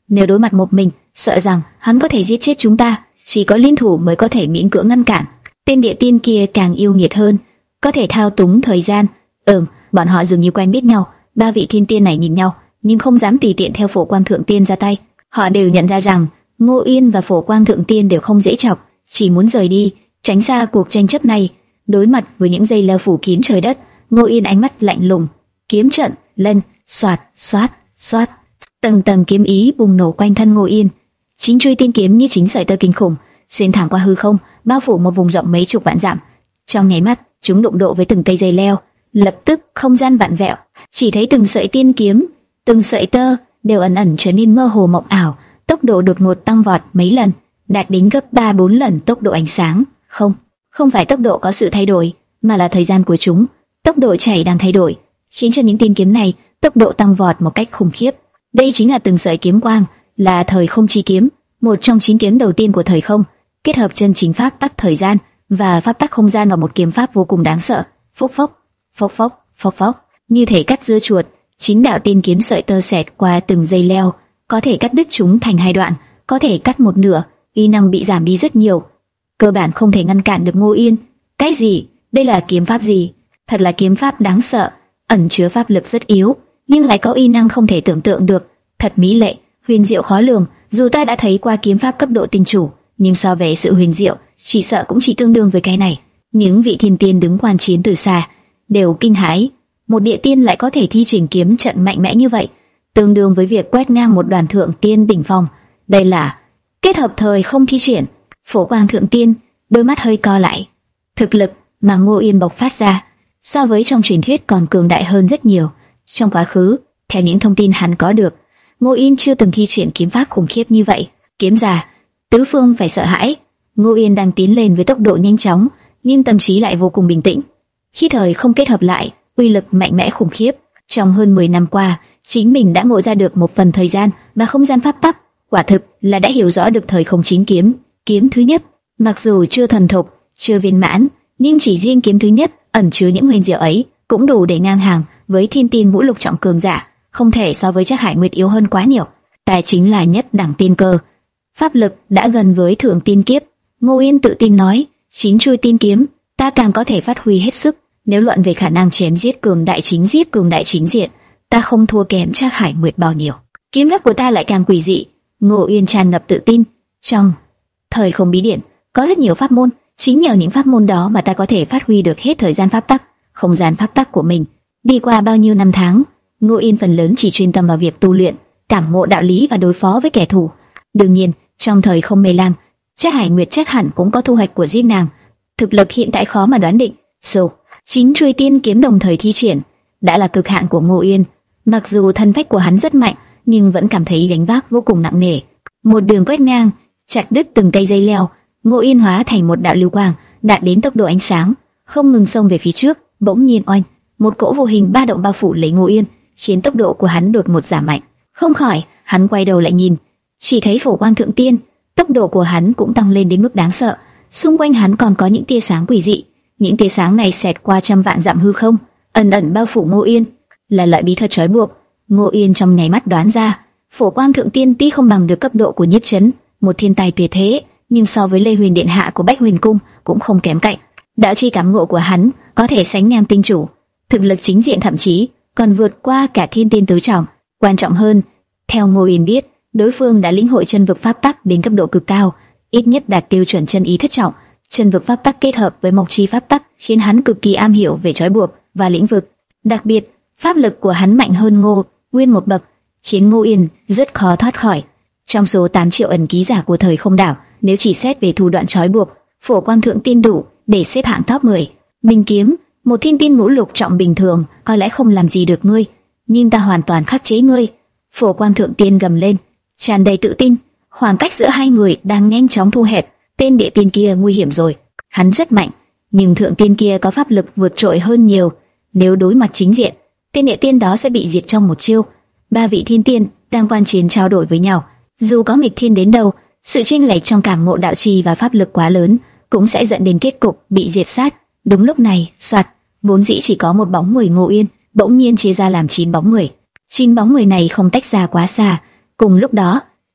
Nếu đối mặt một mình, sợ rằng hắn có thể giết chết chúng ta, chỉ có liên thủ mới có thể miễn cưỡng ngăn cản. Tên địa tiên kia càng yêu nghiệt hơn, có thể thao túng thời gian. Ừm, bọn họ dường như quen biết nhau. Ba vị thiên tiên này nhìn nhau, nhưng không dám tùy tiện theo Phổ Quang Thượng Tiên ra tay. Họ đều nhận ra rằng Ngô Yên và Phổ Quang Thượng Tiên đều không dễ chọc, chỉ muốn rời đi, tránh xa cuộc tranh chấp này. Đối mặt với những dây leo phủ kín trời đất, Ngô Yên ánh mắt lạnh lùng, kiếm trận lên, xoạt, xoát, xoát, tầng tầng kiếm ý bùng nổ quanh thân Ngô Yên. Chính chuôi tiên kiếm như chính sợi tơ kinh khủng, xuyên thẳng qua hư không, bao phủ một vùng rộng mấy chục vạn dặm. Trong nháy mắt, chúng đụng độ với từng cây dây leo, lập tức không gian vặn vẹo, chỉ thấy từng sợi tiên kiếm, từng sợi tơ đều ẩn ẩn trở nên mơ hồ mộng ảo, tốc độ đột ngột tăng vọt mấy lần, đạt đến gấp ba bốn lần tốc độ ánh sáng. Không, không phải tốc độ có sự thay đổi, mà là thời gian của chúng, tốc độ chảy đang thay đổi, khiến cho những tiên kiếm này tốc độ tăng vọt một cách khủng khiếp. Đây chính là từng sợi kiếm quang, là thời không chi kiếm, một trong chín kiếm đầu tiên của thời không, kết hợp chân chính pháp tắc thời gian và pháp tắc không gian vào một kiếm pháp vô cùng đáng sợ. Phốc phốc, phốc phốc, phốc phốc, như thể cắt dưa chuột, chín đạo tiên kiếm sợi tơ xẹt qua từng dây leo, có thể cắt đứt chúng thành hai đoạn, có thể cắt một nửa, uy năng bị giảm đi rất nhiều, cơ bản không thể ngăn cản được Ngô Yên. Cái gì? Đây là kiếm pháp gì? Thật là kiếm pháp đáng sợ, ẩn chứa pháp lực rất yếu, nhưng lại có uy năng không thể tưởng tượng được, thật mỹ lệ, huyền diệu khó lường. Dù ta đã thấy qua kiếm pháp cấp độ tinh chủ, nhưng so về sự huyền diệu, chỉ sợ cũng chỉ tương đương với cái này. Những vị thiên tiên đứng quan chiến từ xa đều kinh hãi, một địa tiên lại có thể thi triển kiếm trận mạnh mẽ như vậy, tương đương với việc quét ngang một đoàn thượng tiên đỉnh phong. Đây là kết hợp thời không thi triển. Phổ Quang Thượng Tiên đôi mắt hơi co lại, thực lực mà Ngô Yên bộc phát ra so với trong truyền thuyết còn cường đại hơn rất nhiều. Trong quá khứ, theo những thông tin hắn có được, Ngô Yên chưa từng thi triển kiếm pháp khủng khiếp như vậy. Kiếm ra, tứ phương phải sợ hãi. Ngô Yên đang tiến lên với tốc độ nhanh chóng, nhưng tâm trí lại vô cùng bình tĩnh. Khi thời không kết hợp lại, uy lực mạnh mẽ khủng khiếp. Trong hơn mười năm qua, chính mình đã ngộ ra được một phần thời gian và không gian pháp tắc, quả thực là đã hiểu rõ được thời không chín kiếm. Kiếm thứ nhất, mặc dù chưa thuần thục, chưa viên mãn, nhưng chỉ riêng kiếm thứ nhất ẩn chứa những huyền diệu ấy cũng đủ để ngang hàng với thiên tiên ngũ lục trọng cường giả, không thể so với Trác Hải Nguyệt yếu hơn quá nhiều. Tài chính là nhất đẳng tiên cơ, pháp lực đã gần với thượng tiên kiếp. Ngô Yên tự tin nói, chín chuôi tiên kiếm, ta càng có thể phát huy hết sức. Nếu luận về khả năng chém giết cường đại chính giết cường đại chính diện, ta không thua kém Trác Hải Nguyệt bao nhiêu. Kiếm pháp của ta lại càng quỷ dị. Ngô Yên tràn ngập tự tin. Trong thời không bí điển có rất nhiều pháp môn, chính nhờ những pháp môn đó mà ta có thể phát huy được hết thời gian pháp tắc, không gian pháp tắc của mình. Đi qua bao nhiêu năm tháng, Ngô Yên phần lớn chỉ chuyên tâm vào việc tu luyện, cảm ngộ đạo lý và đối phó với kẻ thù. Đương nhiên, trong thời không mê lam, Trác Hải Nguyệt chắc hẳn cũng có thu hoạch của riêng nàng. Thực lực hiện tại khó mà đoán định. So, chín chuôi tiên kiếm đồng thời thi triển đã là cực hạn của Ngô Yên. Mặc dù thân phách của hắn rất mạnh, nhưng vẫn cảm thấy gánh vác vô cùng nặng nề. Một đường quét ngang, chặt đứt từng cây dây leo, Ngô Yên hóa thành một đạo lưu quang, đạt đến tốc độ ánh sáng, không ngừng xông về phía trước. Bỗng nhiên oanh, một cỗ vô hình ba động bao phủ lấy Ngô Yên, khiến tốc độ của hắn đột ngột giảm mạnh. Không khỏi, hắn quay đầu lại nhìn, chỉ thấy Phổ Quang Thượng Tiên, tốc độ của hắn cũng tăng lên đến mức đáng sợ. Xung quanh hắn còn có những tia sáng quỷ dị, những tia sáng này xẹt qua trăm vạn dặm hư không, ẩn ẩn bao phủ Ngô Yên, là loại bí thuật trói buộc. Ngô Yên trong nháy mắt đoán ra, Phổ Quang Thượng Tiên tuy không bằng được cấp độ của Nhiếp Chấn, một thiên tài tuyệt thế, nhưng so với Lê Huyền Điện Hạ của Bách Huyền Cung cũng không kém cạnh. Đạo chi cảm ngộ của hắn có thể sánh ngang tinh chủ, thực lực chính diện thậm chí còn vượt qua cả thiên tiên tứ trọng. Quan trọng hơn, theo Ngô Yên biết, đối phương đã lĩnh hội chân vực pháp tắc đến cấp độ cực cao, ít nhất đạt tiêu chuẩn chân ý thất trọng. Chân vực pháp tắc kết hợp với mộc chi pháp tắc khiến hắn cực kỳ am hiểu về trói buộc và lĩnh vực. Đặc biệt, pháp lực của hắn mạnh hơn Ngô Nguyên một bậc, khiến Ngô Yên rất khó thoát khỏi. Trong số tám triệu ẩn ký giả của thời không đảo, nếu chỉ xét về thủ đoạn trói buộc, Phổ Quang Thượng Tiên đủ để xếp hạng top mười. Minh kiếm, một thiên tiên ngũ lục trọng bình thường có lẽ không làm gì được ngươi, nhưng ta hoàn toàn khắc chế ngươi. Phổ Quang Thượng Tiên gầm lên, tràn đầy tự tin. Khoảng cách giữa hai người đang nhanh chóng thu hẹp. Tên địa tiên kia nguy hiểm rồi, hắn rất mạnh, nhưng thượng tiên kia có pháp lực vượt trội hơn nhiều. Nếu đối mặt chính diện, tên địa tiên đó sẽ bị diệt trong một chiêu. Ba vị thiên tiên đang quan chiến trao đổi với nhau, dù có nghịch thiên đến đâu, sự chênh lệch trong cảm ngộ đạo trì và pháp lực quá lớn cũng sẽ dẫn đến kết cục bị diệt sát. Đúng lúc này, soạt, vốn dĩ chỉ có một bóng người Ngô Yên, bỗng nhiên chia ra làm chín bóng người. Chín bóng người này không tách ra quá xa. Cùng lúc đó,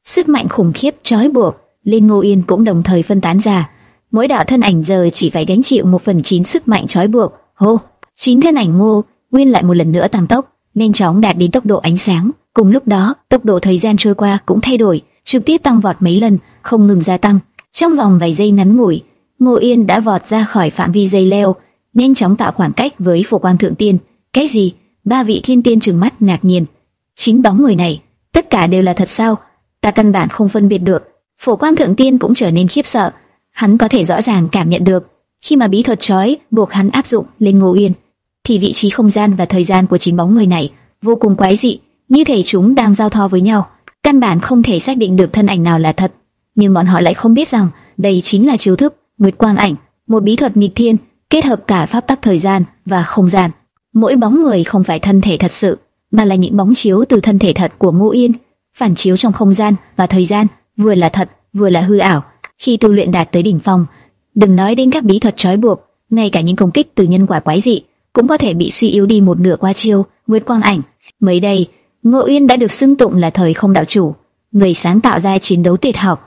sức mạnh khủng khiếp trói buộc lên Ngô Yên cũng đồng thời phân tán ra. Mỗi đạo thân ảnh giờ chỉ phải gánh chịu một phần chín sức mạnh trói buộc. Hô, chín thân ảnh Ngô Nguyên lại một lần nữa tăng tốc, nhanh chóng đạt đến tốc độ ánh sáng. Cùng lúc đó, tốc độ thời gian trôi qua cũng thay đổi, trực tiếp tăng vọt mấy lần, không ngừng gia tăng. Trong vòng vài giây ngắn ngủi, Ngô Yên đã vọt ra khỏi phạm vi dây leo, nhanh chóng tạo khoảng cách với Phổ Quang Thượng Tiên. Cái gì? Ba vị thiên tiên trừng mắt ngạc nhiên. Chín bóng người này, tất cả đều là thật sao? Ta căn bản không phân biệt được. Phổ Quang Thượng Tiên cũng trở nên khiếp sợ. Hắn có thể rõ ràng cảm nhận được, khi mà bí thuật trói buộc hắn áp dụng lên Ngô Yên, thì vị trí không gian và thời gian của chín bóng người này vô cùng quái dị, như thể chúng đang giao thoa với nhau, căn bản không thể xác định được thân ảnh nào là thật. Nhưng bọn họ lại không biết rằng đây chính là chiêu thức Nguyệt Quang Ảnh, một bí thuật nghịch thiên kết hợp cả pháp tắc thời gian và không gian. Mỗi bóng người không phải thân thể thật sự, mà là những bóng chiếu từ thân thể thật của Ngô Yên, phản chiếu trong không gian và thời gian, vừa là thật, vừa là hư ảo. Khi tu luyện đạt tới đỉnh phong, đừng nói đến các bí thuật trói buộc, ngay cả những công kích từ nhân quả quái dị cũng có thể bị suy yếu đi một nửa qua chiêu Nguyệt Quang Ảnh. Mới đây, Ngô Yên đã được xưng tụng là thời không đạo chủ, người sáng tạo ra chiến đấu tuyệt học.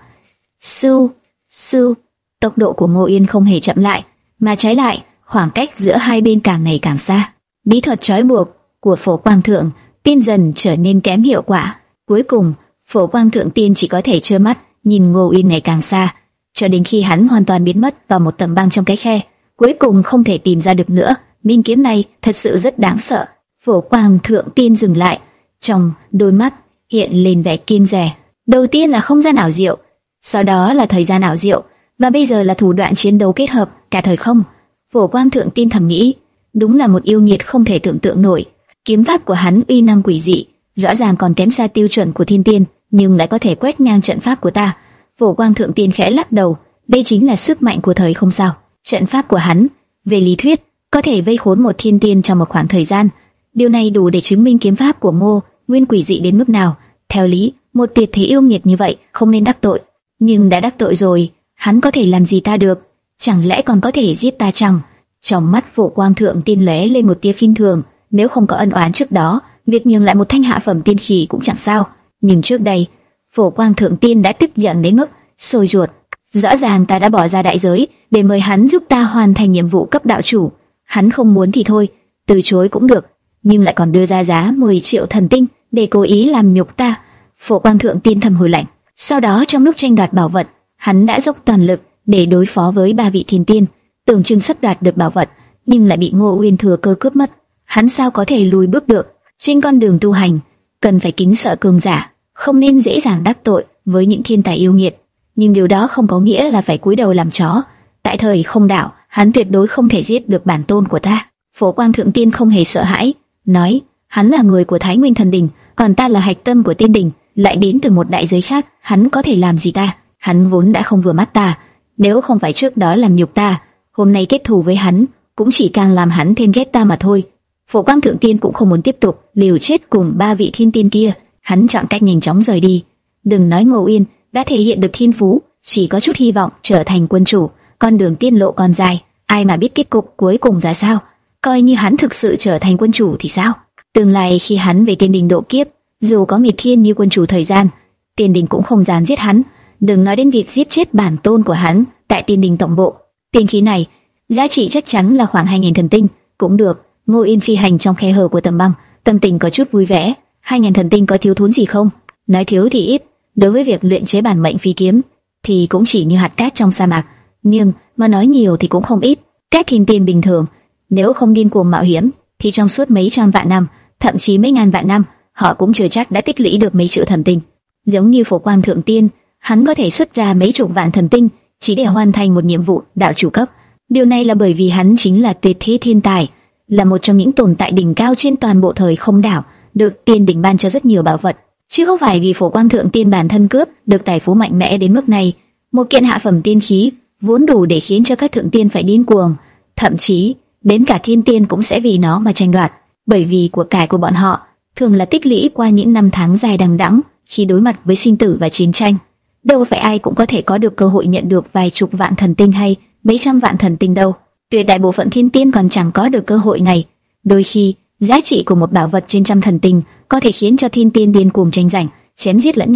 Sư, sư, tốc độ của Ngô Yên không hề chậm lại, mà trái lại, khoảng cách giữa hai bên càng ngày càng xa. Bí thuật trói buộc của Phổ Quang Thượng Tiên dần trở nên kém hiệu quả. Cuối cùng, Phổ Quang Thượng Tiên chỉ có thể trơ mắt nhìn Ngô Yên ngày càng xa, cho đến khi hắn hoàn toàn biến mất vào một tầng băng trong cái khe, cuối cùng không thể tìm ra được nữa. Minh kiếm này thật sự rất đáng sợ. Phổ Quang Thượng Tiên dừng lại, trong đôi mắt hiện lên vẻ kiêng dè. Đầu tiên là không gian ảo diệu, sau đó là thời gian ảo diệu, và bây giờ là thủ đoạn chiến đấu kết hợp cả thời không. Phổ Quang Thượng Tiên thầm nghĩ, đúng là một yêu nghiệt không thể tưởng tượng nổi. Kiếm pháp của hắn uy năng quỷ dị, rõ ràng còn kém xa tiêu chuẩn của thiên tiên, nhưng lại có thể quét ngang trận pháp của ta. Phổ Quang Thượng Tiên khẽ lắc đầu, đây chính là sức mạnh của thời không sao? Trận pháp của hắn, về lý thuyết, có thể vây khốn một thiên tiên trong một khoảng thời gian. Điều này đủ để chứng minh kiếm pháp của Ngô Nguyên quỷ dị đến mức nào. Theo lý, một tuyệt thế yêu nghiệt như vậy không nên đắc tội, nhưng đã đắc tội rồi, hắn có thể làm gì ta được? Chẳng lẽ còn có thể giết ta chăng? Trong mắt Phổ Quang Thượng Tiên lóe lên một tia khinh thường, nếu không có ân oán trước đó, việc nhường lại một thanh hạ phẩm tiên khí cũng chẳng sao. Nhưng trước đây, Phổ Quang Thượng Tiên đã tức giận đến mức sôi ruột. Rõ ràng ta đã bỏ ra đại giới để mời hắn giúp ta hoàn thành nhiệm vụ cấp đạo chủ. Hắn không muốn thì thôi, từ chối cũng được, nhưng lại còn đưa ra giá mười triệu thần tinh để cố ý làm nhục ta. Phổ Quang Thượng Tiên thầm hừ lạnh. Sau đó trong lúc tranh đoạt bảo vật, hắn đã dốc toàn lực để đối phó với ba vị thiên tiên, tưởng chừng sắp đoạt được bảo vật, nhưng lại bị Ngô Uyên thừa cơ cướp mất. Hắn sao có thể lùi bước được? Trên con đường tu hành, cần phải kính sợ cường giả, không nên dễ dàng đắc tội với những thiên tài yêu nghiệt. Nhưng điều đó không có nghĩa là phải cúi đầu làm chó. Tại thời không đạo, hắn tuyệt đối không thể giết được bản tôn của ta. Phổ Quang Thượng Tiên không hề sợ hãi, nói: hắn là người của Thái Nguyên Thần Đình, còn ta là hạch tâm của Tiên Đình, lại đến từ một đại giới khác, hắn có thể làm gì ta? Hắn vốn đã không vừa mắt ta, nếu không phải trước đó làm nhục ta, hôm nay kết thù với hắn cũng chỉ càng làm hắn thêm ghét ta mà thôi. Phổ Quang Thượng Tiên cũng không muốn tiếp tục liều chết cùng ba vị thiên tiên kia, hắn chọn cách nhanh chóng rời đi. Đừng nói Ngô Uyên đã thể hiện được thiên phú, chỉ có chút hy vọng trở thành quân chủ, con đường tiên lộ còn dài, ai mà biết kết cục cuối cùng ra sao. Coi như hắn thực sự trở thành quân chủ thì sao? Tương lai khi hắn về Tiên Đình độ kiếp, dù có nghịch thiên như quân chủ thời gian, Tiên Đình cũng không dám giết hắn. Đừng nói đến việc giết chết bản tôn của hắn tại Tiên Đình tổng bộ. Tiên khí này, giá trị chắc chắn là khoảng hai nghìn thần tinh, cũng được. Ngô Yên phi hành trong khe hở của tầng băng, tâm tình có chút vui vẻ. Hai nghìn thần tinh có thiếu thốn gì không? Nói thiếu thì ít, đối với việc luyện chế bản mệnh phi kiếm thì cũng chỉ như hạt cát trong sa mạc, nhưng mà nói nhiều thì cũng không ít. Các thiên tiên bình thường, nếu không điên cuồng mạo hiểm, thì trong suốt mấy trăm vạn năm, thậm chí mấy ngàn vạn năm, họ cũng chưa chắc đã tích lũy được mấy triệu thần tinh. Giống như Phổ Quang Thượng Tiên, hắn có thể xuất ra mấy chục vạn thần tinh chỉ để hoàn thành một nhiệm vụ đạo chủ cấp. Điều này là bởi vì hắn chính là tuyệt thế thiên tài, là một trong những tồn tại đỉnh cao trên toàn bộ thời không đảo, được Tiên Đình ban cho rất nhiều bảo vật, chứ không phải vì Phổ Quang Thượng Tiên bản thân cướp được tài phú mạnh mẽ đến mức này. Một kiện hạ phẩm tiên khí vốn đủ để khiến cho các thượng tiên phải điên cuồng, thậm chí đến cả thiên tiên cũng sẽ vì nó mà tranh đoạt, bởi vì của cải của bọn họ thường là tích lũy qua những năm tháng dài đằng đẵng khi đối mặt với sinh tử và chiến tranh. Đâu phải ai cũng có thể có được cơ hội nhận được vài chục vạn thần tinh hay mấy trăm vạn thần tinh đâu. Tuyệt đại bộ phận thiên tiên còn chẳng có được cơ hội này. Đôi khi, giá trị của một bảo vật trên trăm thần tinh có thể khiến cho thiên tiên điên cuồng tranh giành, chém giết lẫn nhau.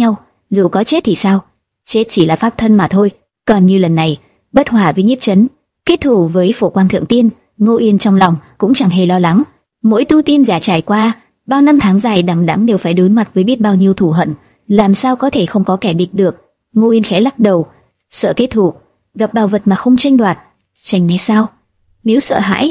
dù có chết thì sao? Chết chỉ là pháp thân mà thôi. Còn như lần này, bất hòa với nhiếp chấn, kết thù với Phổ Quang Thượng Tiên, Ngô Yên trong lòng cũng chẳng hề lo lắng. Mỗi tu tiên giả trải qua bao năm tháng dài đằng đẵng đều phải đối mặt với biết bao nhiêu thù hận, làm sao có thể không có kẻ địch được. Ngô Yên khẽ lắc đầu, sợ kết thù, gặp bảo vật mà không tranh đoạt, tranh né sao? Nếu sợ hãi,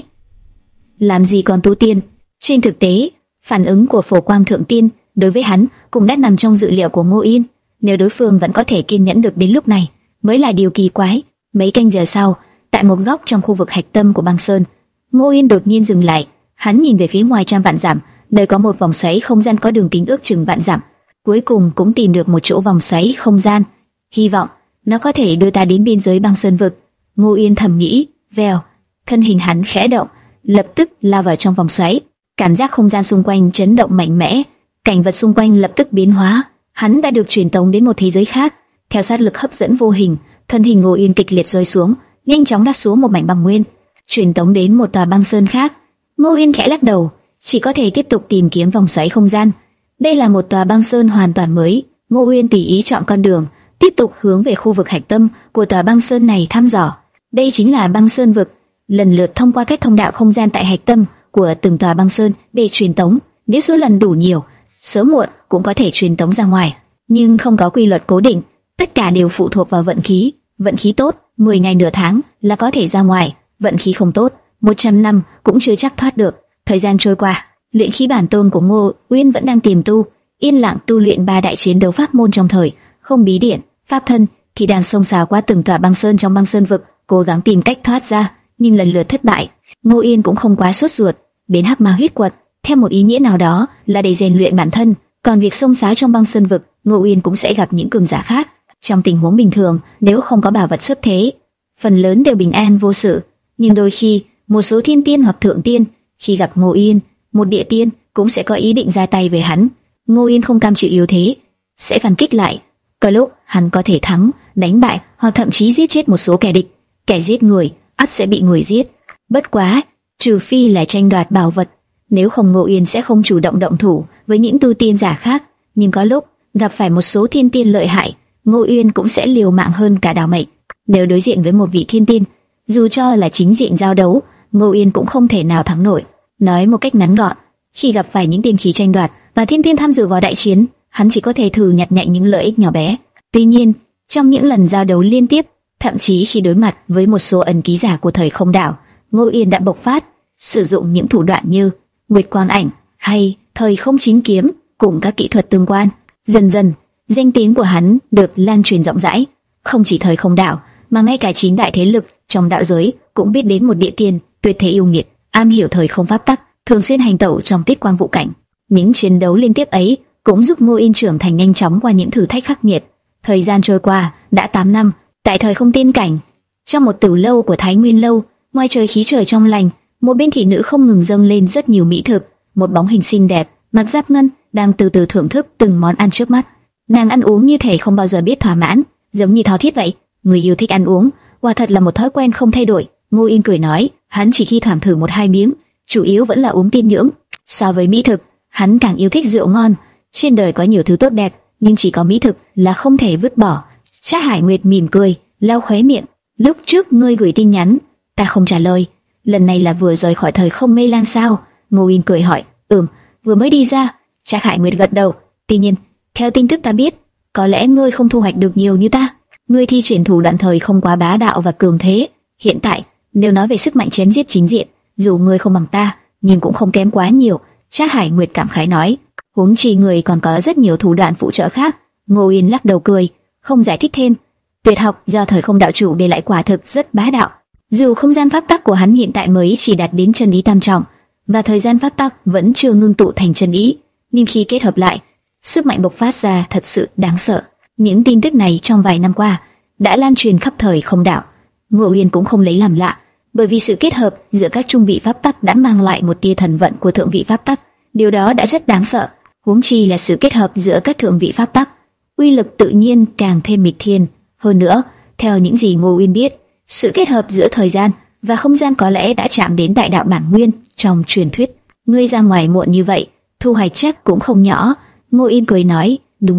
làm gì còn tu tiên? Trên thực tế, phản ứng của Phổ Quang Thượng Tiên đối với hắn cũng đã nằm trong dự liệu của Ngô Yên. Nếu đối phương vẫn có thể kiên nhẫn được đến lúc này, mới là điều kỳ quái. Mấy canh giờ sau, tại một góc trong khu vực hạch tâm của băng sơn, Ngô Yên đột nhiên dừng lại. Hắn nhìn về phía ngoài trăm vạn dặm, nơi có một vòng xoáy không gian có đường kính ước chừng vạn dặm. Cuối cùng cũng tìm được một chỗ vòng xoáy không gian, hy vọng nó có thể đưa ta đến biên giới băng sơn vực. Ngô Yên thầm nghĩ. Vèo, thân hình hắn khẽ động, lập tức lao vào trong vòng xoáy. Cảm giác không gian xung quanh chấn động mạnh mẽ, cảnh vật xung quanh lập tức biến hóa. Hắn đã được truyền tống đến một thế giới khác. Theo sát lực hấp dẫn vô hình, thân hình Ngô Yên kịch liệt rơi xuống, nhanh chóng đáp xuống một mảnh băng nguyên, truyền tống đến một tòa băng sơn khác. Ngô Yên khẽ lắc đầu, chỉ có thể tiếp tục tìm kiếm vòng xoáy không gian. Đây là một tòa băng sơn hoàn toàn mới. Ngô Yên tùy ý chọn con đường, tiếp tục hướng về khu vực hạch tâm của tòa băng sơn này thăm dò. Đây chính là băng sơn vực, lần lượt thông qua các thông đạo không gian tại hạch tâm của từng tòa băng sơn để truyền tống. Nếu số lần đủ nhiều, sớm muộn cũng có thể truyền tống ra ngoài, nhưng không có quy luật cố định, tất cả đều phụ thuộc vào vận khí. Vận khí tốt, mười ngày nửa tháng là có thể ra ngoài, vận khí không tốt, một trăm năm cũng chưa chắc thoát được. Thời gian trôi qua, luyện khí bản tôn của Ngô Uyên vẫn đang tiềm tu, yên lặng tu luyện ba đại chiến đấu pháp môn trong thời không bí điện, pháp thân, thì đang xông xáo qua từng tòa băng sơn trong băng sơn vực, cố gắng tìm cách thoát ra, nhưng lần lượt thất bại. Ngô Yên cũng không quá sốt ruột, đến Hắc Ma huyết quật, theo một ý nghĩa nào đó là để rèn luyện bản thân. Còn việc xông xáo trong băng sơn vực, Ngô Uyên cũng sẽ gặp những cường giả khác. Trong tình huống bình thường, nếu không có bảo vật xuất thế, phần lớn đều bình an vô sự. Nhưng đôi khi, một số thiên tiên hoặc thượng tiên khi gặp Ngô Yên, một địa tiên cũng sẽ có ý định ra tay với hắn. Ngô Yên không cam chịu yếu thế, sẽ phản kích lại. Có lúc hắn có thể thắng, đánh bại hoặc thậm chí giết chết một số kẻ địch. Kẻ giết người, ắt sẽ bị người giết. Bất quá, trừ phi là tranh đoạt bảo vật, nếu không Ngô Yên sẽ không chủ động động thủ với những tu tiên giả khác. Nhưng có lúc gặp phải một số thiên tiên lợi hại, Ngô Uyên cũng sẽ liều mạng hơn cả đạo mệnh. Nếu đối diện với một vị thiên tiên, dù cho là chính diện giao đấu, Ngô Uyên cũng không thể nào thắng nổi. Nói một cách ngắn gọn, khi gặp phải những tiên khí tranh đoạt và thiên tiên tham dự vào đại chiến, hắn chỉ có thể thử nhặt nhạnh những lợi ích nhỏ bé. Tuy nhiên, trong những lần giao đấu liên tiếp, thậm chí khi đối mặt với một số ẩn ký giả của thời không đảo, Ngô Uyên đã bộc phát, sử dụng những thủ đoạn như Nguyệt Quang Ảnh hay Thời Không Chính Kiếm cùng các kỹ thuật tương quan. Dần dần, danh tiếng của hắn được lan truyền rộng rãi, không chỉ thời không đảo, mà ngay cả chín đại thế lực trong đạo giới cũng biết đến một địa tiên tuyệt thế yêu nghiệt, am hiểu thời không pháp tắc, thường xuyên hành tẩu trong tiết quang vũ cảnh. Những chiến đấu liên tiếp ấy cũng giúp Ngô Yên trưởng thành nhanh chóng qua những thử thách khắc nghiệt. Thời gian trôi qua đã tám năm, tại thời không tiên cảnh, trong một tử lâu của Thái Nguyên lâu, ngoài trời khí trời trong lành, một bên thị nữ không ngừng dâng lên rất nhiều mỹ thực. Một bóng hình xinh đẹp, mặc giáp ngân, đang từ từ thưởng thức từng món ăn trước mắt. Nàng ăn uống như thể không bao giờ biết thỏa mãn, giống như thao thiết vậy. Người yêu thích ăn uống, quả thật là một thói quen không thay đổi. Ngô Yên cười nói, hắn chỉ khi thoảng thử một hai miếng, chủ yếu vẫn là uống tiên nhưỡng. So với mỹ thực, hắn càng yêu thích rượu ngon. Trên đời có nhiều thứ tốt đẹp, nhưng chỉ có mỹ thực là không thể vứt bỏ. Trác Hải Nguyệt mỉm cười, lau khóe miệng. Lúc trước ngươi gửi tin nhắn, ta không trả lời. Lần này là vừa rời khỏi thời không mê lan sao? Ngô Yên cười hỏi. Ừm, vừa mới đi ra. Trác Hải Nguyệt gật đầu. Tuy nhiên, theo tin tức ta biết, có lẽ ngươi không thu hoạch được nhiều như ta. Ngươi thi triển thủ đoạn thời không quá bá đạo và cường thế. Hiện tại, nếu nói về sức mạnh chém giết chính diện, dù ngươi không bằng ta, nhưng cũng không kém quá nhiều. Trác Hải Nguyệt cảm khái nói. Huống chi người còn có rất nhiều thủ đoạn phụ trợ khác. Ngô Yên lắc đầu cười, không giải thích thêm. Tuyệt học do thời không đạo chủ để lại quả thực rất bá đạo. Dù không gian pháp tắc của hắn hiện tại mới chỉ đạt đến chân ý tam trọng, và thời gian pháp tắc vẫn chưa ngưng tụ thành chân ý, nhưng khi kết hợp lại, sức mạnh bộc phát ra thật sự đáng sợ. Những tin tức này trong vài năm qua đã lan truyền khắp thời không đạo. Ngô Uyên cũng không lấy làm lạ, bởi vì sự kết hợp giữa các trung vị pháp tắc đã mang lại một tia thần vận của thượng vị pháp tắc. Điều đó đã rất đáng sợ. Huống chi là sự kết hợp giữa các thượng vị pháp tắc, uy lực tự nhiên càng thêm nghịch thiên. Hơn nữa, theo những gì Ngô Uyên biết, sự kết hợp giữa thời gian và không gian có lẽ đã chạm đến đại đạo bản nguyên trong truyền thuyết. Ngươi ra ngoài muộn như vậy, thu hoạch chắc cũng không nhỏ. Ngô Yên cười nói, đúng vậy,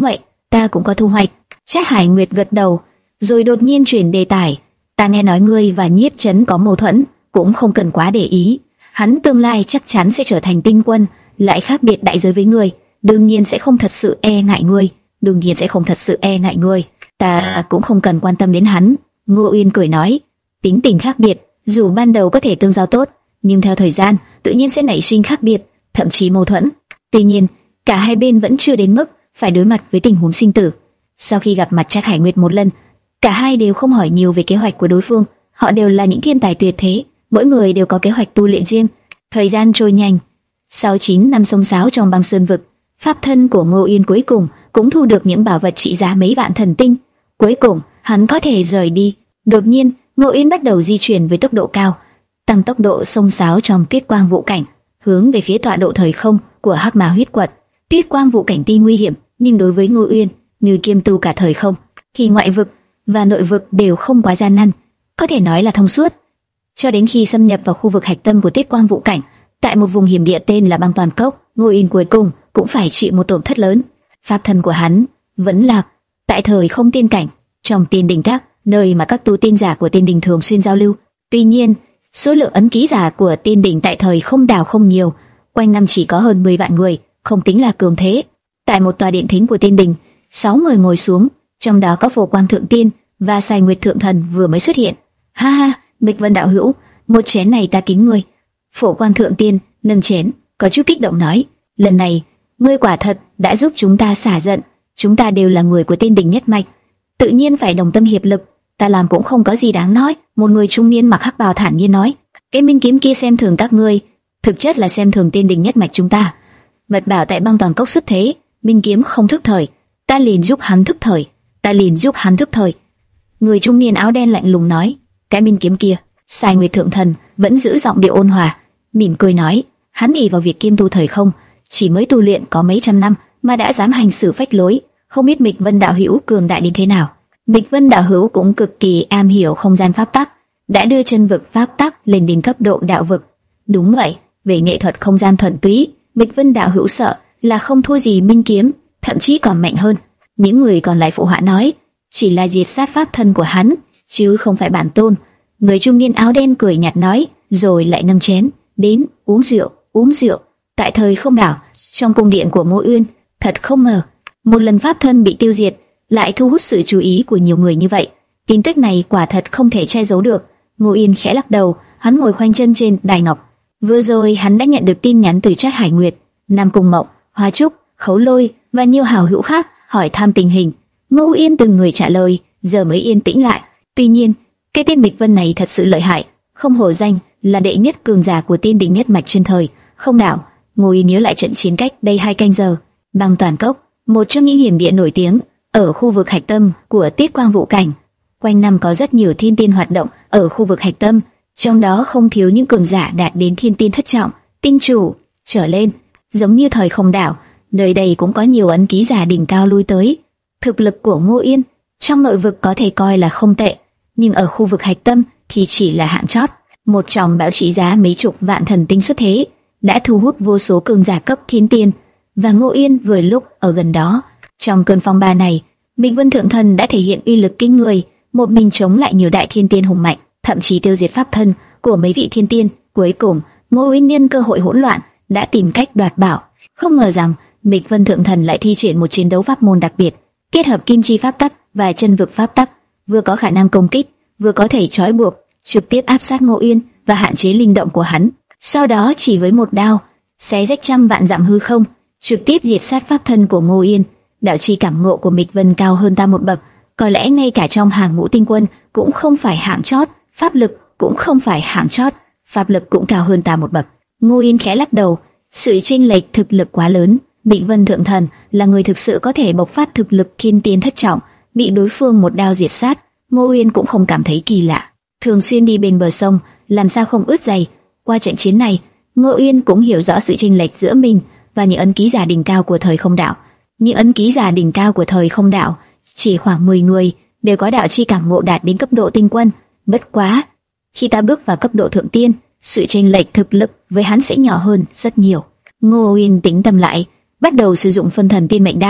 ta cũng có thu hoạch. Trác Hải Nguyệt gật đầu, rồi đột nhiên chuyển đề tài. Ta nghe nói ngươi và Nhiếp Chấn có mâu thuẫn, cũng không cần quá để ý. Hắn tương lai chắc chắn sẽ trở thành tinh quân, lại khác biệt đại giới với ngươi, đương nhiên sẽ không thật sự e ngại ngươi, đương nhiên sẽ không thật sự e ngại ngươi. Ta cũng không cần quan tâm đến hắn. Ngô Uyên cười nói, tính tình khác biệt, dù ban đầu có thể tương giao tốt, nhưng theo thời gian tự nhiên sẽ nảy sinh khác biệt, thậm chí mâu thuẫn. Tuy nhiên, cả hai bên vẫn chưa đến mức phải đối mặt với tình huống sinh tử. Sau khi gặp mặt Trác Hải Nguyệt một lần, cả hai đều không hỏi nhiều về kế hoạch của đối phương. Họ đều là những thiên tài tuyệt thế, mỗi người đều có kế hoạch tu luyện riêng. Thời gian trôi nhanh, sau chín năm sông sáo trong băng sơn vực, pháp thân của Ngô Uyên cuối cùng cũng thu được những bảo vật trị giá mấy vạn thần tinh. Cuối cùng, hắn có thể rời đi. Đột nhiên, Ngô Uyên bắt đầu di chuyển với tốc độ cao, tăng tốc độ sông sáo trong tuyết quang vũ cảnh, hướng về phía tọa độ thời không của Hắc Ma huyết quật. Tuyết quang vũ cảnh tuy nguy hiểm, nhưng đối với Ngô Uyên, như kiêm tu cả thời không, thì ngoại vực và nội vực đều không quá gian nan, có thể nói là thông suốt. Cho đến khi xâm nhập vào khu vực hạch tâm của tuyết quang vũ cảnh, tại một vùng hiểm địa tên là băng toàn cốc, Ngô Uyên cuối cùng cũng phải chịu một tổn thất lớn. Pháp thân của hắn vẫn lạc tại thời không tiên cảnh, trong tiên đình các, nơi mà các tu tiên giả của tiên đình thường xuyên giao lưu. Tuy nhiên, số lượng ấn ký giả của tiên đình tại thời không đảo không nhiều, quanh năm chỉ có hơn mười vạn người, không tính là cường thế. Tại một tòa điện thính của tiên đình, sáu người ngồi xuống, trong đó có Phổ Quang Thượng Tiên và Sài Nguyệt Thượng Thần vừa mới xuất hiện. Ha ha, Mịch Vân đạo hữu, một chén này ta kính ngươi. Phổ Quang Thượng Tiên nâng chén, có chút kích động nói, lần này ngươi quả thật đã giúp chúng ta xả giận. Chúng ta đều là người của tiên đình nhất mạch, tự nhiên phải đồng tâm hiệp lực. Ta làm cũng không có gì đáng nói. Một người trung niên mặc hắc bào thản nhiên nói, cái minh kiếm kia xem thường các ngươi, thực chất là xem thường tiên đình nhất mạch chúng ta. Mật bảo tại băng toàn cốc xuất thế, minh kiếm không thức thời, ta liền giúp hắn thức thời, ta liền giúp hắn thức thời. Người trung niên áo đen lạnh lùng nói, cái minh kiếm kia. Sài Nguyệt Thượng Thần vẫn giữ giọng điệu ôn hòa, mỉm cười nói, hắn ỷ vào việc kiêm tu thời không, chỉ mới tu luyện có mấy trăm năm mà đã dám hành xử phách lối, không biết Mịch Vân đạo hữu cường đại đến thế nào. Mịch Vân đạo hữu cũng cực kỳ am hiểu không gian pháp tắc, đã đưa chân vực pháp tắc lên đến cấp độ đạo vực. Đúng vậy, về nghệ thuật không gian thuần túy, Mịch Vân đạo hữu sợ là không thua gì minh kiếm, thậm chí còn mạnh hơn. Những người còn lại phụ họa nói, chỉ là diệt sát pháp thân của hắn, chứ không phải bản tôn. Người trung niên áo đen cười nhạt nói, rồi lại nâng chén, đến uống rượu, uống rượu. Tại thời không đảo, trong cung điện của Ngô Uyên, thật không ngờ, một lần pháp thân bị tiêu diệt, lại thu hút sự chú ý của nhiều người như vậy. Tin tức này quả thật không thể che giấu được. Ngô Uyên khẽ lắc đầu, hắn ngồi khoanh chân trên đài ngọc. Vừa rồi hắn đã nhận được tin nhắn từ Trác Hải Nguyệt, Nam Cung Mộng, Hoa Trúc, Khấu Lôi và nhiều hảo hữu khác hỏi thăm tình hình. Ngô Uyên từng người trả lời, giờ mới yên tĩnh lại. Tuy nhiên, cái tên Mịch Vân này thật sự lợi hại, không hổ danh là đệ nhất cường giả của tiên đình nhất mạch trên thời không đảo. Ngô Uyên nhớ lại trận chiến cách đây hai canh giờ, băng toàn cốc, một trong những hiểm địa nổi tiếng ở khu vực hạch tâm của Tiết Quang Vũ Cảnh. Quanh năm có rất nhiều thiên tiên hoạt động ở khu vực hạch tâm, trong đó không thiếu những cường giả đạt đến thiên tiên thất trọng, tinh chủ trở lên. Giống như thời không đảo, nơi đây cũng có nhiều ấn ký giả đỉnh cao lui tới. Thực lực của Ngô Uyên trong nội vực có thể coi là không tệ, nhưng ở khu vực hạch tâm thì chỉ là hạng chót. Một trong bảo trị giá mấy chục vạn thần tinh xuất thế, đã thu hút vô số cường giả cấp thiên tiên, và Ngô Uyên vừa lúc ở gần đó. Trong cơn phong ba này, Mịch Vân Thượng Thần đã thể hiện uy lực kinh người, một mình chống lại nhiều đại thiên tiên hùng mạnh, thậm chí tiêu diệt pháp thân của mấy vị thiên tiên. Cuối cùng, Ngô Uyên nhân cơ hội hỗn loạn đã tìm cách đoạt bảo. Không ngờ rằng Mịch Vân Thượng Thần lại thi triển một chiến đấu pháp môn đặc biệt, kết hợp kim chi pháp tắc và chân vực pháp tắc, vừa có khả năng công kích, vừa có thể trói buộc, trực tiếp áp sát Ngô Uyên và hạn chế linh động của hắn. Sau đó chỉ với một đao, xé rách trăm vạn dặm hư không, trực tiếp diệt sát pháp thân của Ngô Uyên. Đạo chi cảm ngộ của Mịch Vân cao hơn ta một bậc, có lẽ ngay cả trong hàng ngũ tinh quân cũng không phải hạng chót, pháp lực cũng không phải hạng chót, pháp lực cũng cao hơn ta một bậc. Ngô Uyên khẽ lắc đầu, sự chênh lệch thực lực quá lớn. Mịch Vân Thượng Thần là người thực sự có thể bộc phát thực lực thiên tiên thất trọng, bị đối phương một đao diệt sát, Ngô Uyên cũng không cảm thấy kỳ lạ. Thường xuyên đi bên bờ sông, làm sao không ướt giày. Qua trận chiến này, Ngô Uyên cũng hiểu rõ sự chênh lệch giữa mình và những ấn ký giả đỉnh cao của thời không đạo. Những ấn ký giả đỉnh cao của thời không đạo chỉ khoảng mười người, đều có đạo chi cảm ngộ đạt đến cấp độ tinh quân. Bất quá, khi ta bước vào cấp độ thượng tiên, sự chênh lệch thực lực với hắn sẽ nhỏ hơn rất nhiều. Ngô Uyên tĩnh tâm lại, bắt đầu sử dụng phân thần tiên mệnh đan,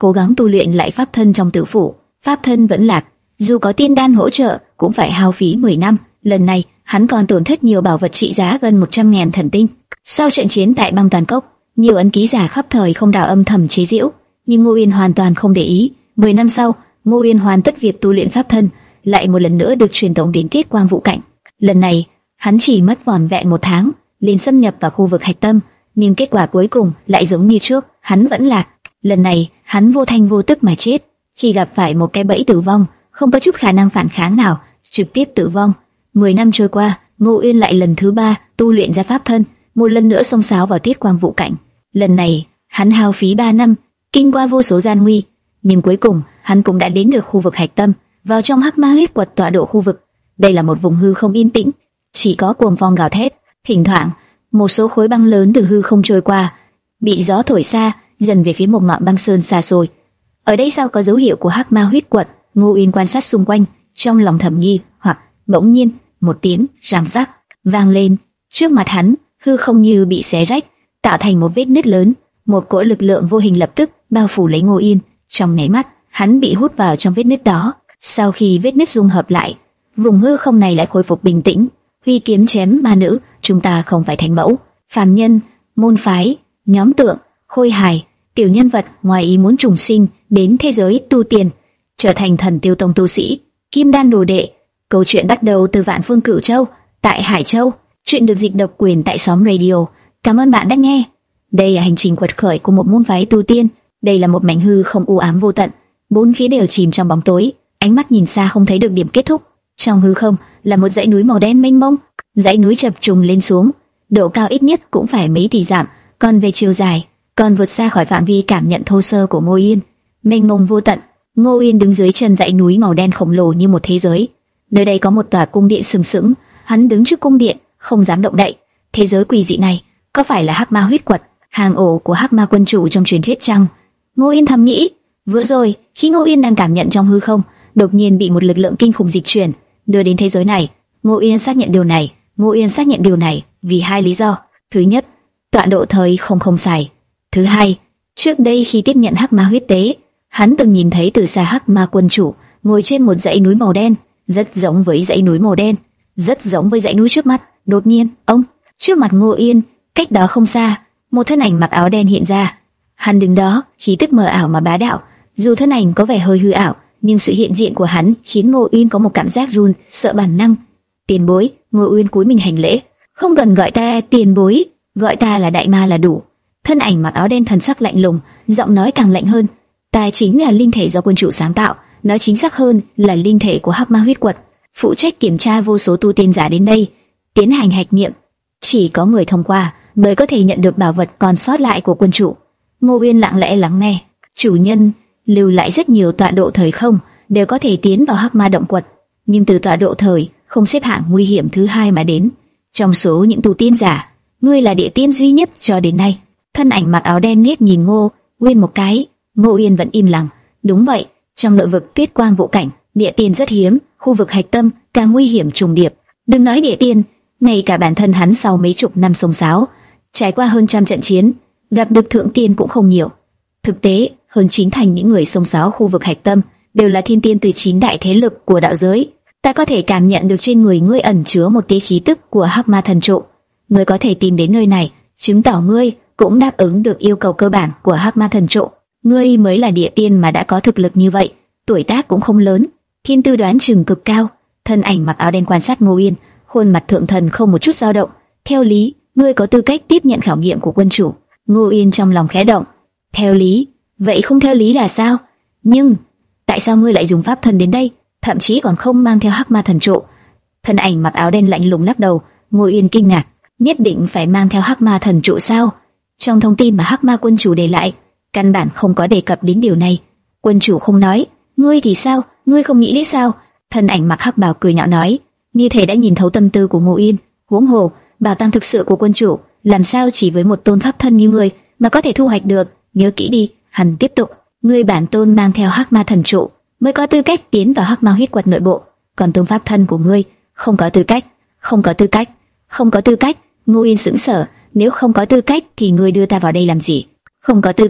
cố gắng tu luyện lại pháp thân trong tử phủ, pháp thân vẫn lạc, dù có tiên đan hỗ trợ cũng phải hao phí mười năm. Lần này hắn còn tổn thất nhiều bảo vật trị giá gần một trăm ngàn thần tinh. Sau trận chiến tại băng tàn cốc, nhiều ấn ký giả khắp thời không đảo âm thầm chế giễu, nhưng Ngô Uyên hoàn toàn không để ý. Mười năm sau, Ngô Uyên hoàn tất việc tu luyện pháp thân, lại một lần nữa được truyền tống đến Tiết Quang Vũ Cảnh. Lần này, hắn chỉ mất vỏn vẹn một tháng, liền xâm nhập vào khu vực hạch tâm, nhưng kết quả cuối cùng lại giống như trước, hắn vẫn lạc. Lần này, hắn vô thanh vô tức mà chết, khi gặp phải một cái bẫy tử vong, không có chút khả năng phản kháng nào, trực tiếp tử vong. Mười năm trôi qua, Ngô Uyên lại lần thứ ba tu luyện ra pháp thân, một lần nữa xông xáo vào Tiết Quang Vũ Cảnh. Lần này, hắn hao phí ba năm, kinh qua vô số gian nguy, nhưng cuối cùng hắn cũng đã đến được khu vực hạch tâm, vào trong hắc ma huyết quật tọa độ khu vực. Đây là một vùng hư không yên tĩnh, chỉ có cuồng phong gào thét, thỉnh thoảng một số khối băng lớn từ hư không trôi qua, bị gió thổi xa, dần về phía một ngọn băng sơn xa xôi. Ở đây sao có dấu hiệu của hắc ma huyết quật? Ngô Uyên quan sát xung quanh, trong lòng thầm nghi hoặc. Bỗng nhiên, một tiếng răng rắc vang lên, trước mặt hắn, hư không như bị xé rách, tạo thành một vết nứt lớn. Một cỗ lực lượng vô hình lập tức bao phủ lấy Ngô Uyên. Trong nháy mắt, hắn bị hút vào trong vết nứt đó. Sau khi vết nứt dung hợp lại, vùng hư không này lại khôi phục bình tĩnh. Huy kiếm chém ma nữ, chúng ta không phải thánh mẫu, phàm nhân, môn phái, nhóm tượng, khôi hài, tiểu nhân vật ngoài ý muốn trùng sinh đến thế giới tu tiên, trở thành thần tiêu tông tu sĩ, kim đan đồ đệ. Câu chuyện bắt đầu từ Vạn Phương Cửu Châu, tại Hải Châu. Chuyện được dịch độc quyền tại Xóm Radio. Cảm ơn bạn đã nghe. Đây là hành trình quật khởi của một môn phái tu tiên. Đây là một mảnh hư không u ám vô tận, bốn phía đều chìm trong bóng tối, ánh mắt nhìn xa không thấy được điểm kết thúc. Trong hư không là một dãy núi màu đen mênh mông, dãy núi chập trùng lên xuống, độ cao ít nhất cũng phải mấy tỷ dặm, còn về chiều dài còn vượt xa khỏi phạm vi cảm nhận thô sơ của Ngô Uyên. Mênh mông vô tận, Ngô Uyên đứng dưới chân dãy núi màu đen khổng lồ như một thế giới. Nơi đây có một tòa cung điện sừng sững, hắn đứng trước cung điện, không dám động đậy. Thế giới quỷ dị này, có phải là hắc ma huyết quật, hang ổ của hắc ma quân chủ trong truyền thuyết chăng? Ngô Uyên thầm nghĩ. Vừa rồi, khi Ngô Uyên đang cảm nhận trong hư không, đột nhiên bị một lực lượng kinh khủng dịch chuyển, đưa đến thế giới này. Ngô Uyên xác nhận điều này. Ngô Uyên xác nhận điều này vì hai lý do. Thứ nhất, tọa độ thời không không sai. Thứ hai, trước đây khi tiếp nhận hắc ma huyết tế, hắn từng nhìn thấy từ xa hắc ma quân chủ ngồi trên một dãy núi màu đen, rất giống với dãy núi màu đen, rất giống với dãy núi trước mắt. Đột nhiên, ông, trước mặt Ngô Uyên, cách đó không xa, một thân ảnh mặc áo đen hiện ra. Hắn đứng đó, khí tức mờ ảo mà bá đạo. Dù thân ảnh có vẻ hơi hư ảo, nhưng sự hiện diện của hắn khiến Ngô Uyên có một cảm giác run sợ bản năng. Tiền bối. Ngô Uyên cúi mình hành lễ. Không cần gọi ta tiền bối, gọi ta là đại ma là đủ. Thân ảnh mặc áo đen thần sắc lạnh lùng, giọng nói càng lạnh hơn. Ta chính là linh thể do quân chủ sáng tạo, nói chính xác hơn là linh thể của hắc ma huyết quật, phụ trách kiểm tra vô số tu tiên giả đến đây, tiến hành hạch nghiệm. Chỉ có người thông qua mới có thể nhận được bảo vật còn sót lại của quân chủ. Ngô Uyên lặng lẽ lắng nghe. Chủ nhân lưu lại rất nhiều tọa độ thời không, đều có thể tiến vào hắc ma động quật, nhưng từ tọa độ thời không xếp hạng nguy hiểm thứ hai mà đến. Trong số những tu tiên giả, ngươi là địa tiên duy nhất cho đến nay. Thân ảnh mặc áo đen liếc nhìn Ngô Uyên một cái. Ngô Uyên vẫn im lặng. Đúng vậy, trong nội vực Tuyết Quang Vũ Cảnh, địa tiên rất hiếm, khu vực hạch tâm càng nguy hiểm trùng điệp. Đừng nói địa tiên, ngay cả bản thân hắn sau mấy chục năm sông sáo, trải qua hơn trăm trận chiến, gặp được thượng tiên cũng không nhiều. Thực tế, hơn chín thành những người sông sáo khu vực hạch tâm đều là thiên tiên từ chín đại thế lực của đạo giới. Ta có thể cảm nhận được trên người ngươi ẩn chứa một tia khí tức của hắc ma thần trụ. Ngươi có thể tìm đến nơi này, chứng tỏ ngươi cũng đáp ứng được yêu cầu cơ bản của hắc ma thần trụ. Ngươi mới là địa tiên mà đã có thực lực như vậy, tuổi tác cũng không lớn, thiên tư đoán chừng cực cao. Thân ảnh mặc áo đen quan sát Ngô Uyên, khuôn mặt thượng thần không một chút dao động. Theo lý, ngươi có tư cách tiếp nhận khảo nghiệm của quân chủ. Ngô Uyên trong lòng khẽ động. Theo lý? Vậy không theo lý là sao? Nhưng tại sao ngươi lại dùng pháp thân đến đây, thậm chí còn không mang theo hắc ma thần trụ? Thân ảnh mặc áo đen lạnh lùng lắc đầu. Ngô Uyên kinh ngạc. Nhất định phải mang theo hắc ma thần trụ sao? Trong thông tin mà hắc ma quân chủ để lại, căn bản không có đề cập đến điều này. Quân chủ không nói, ngươi thì sao? Ngươi không nghĩ đến sao? Thân ảnh mặc hắc bào cười nhạo nói, như thể đã nhìn thấu tâm tư của Ngô Uyên. Huống hồ, bảo tàng thực sự của quân chủ, làm sao chỉ với một tôn pháp thân như ngươi mà có thể thu hoạch được? Nhớ kỹ đi. Hắn tiếp tục, ngươi bản tôn mang theo hắc ma thần trụ mới có tư cách tiến vào hắc ma huyết quật nội bộ, còn tôn pháp thân của ngươi không có tư cách, không có tư cách, không có tư cách. Ngô Uyên sững sờ. Nếu không có tư cách thì ngươi đưa ta vào đây làm gì? Không có tư cách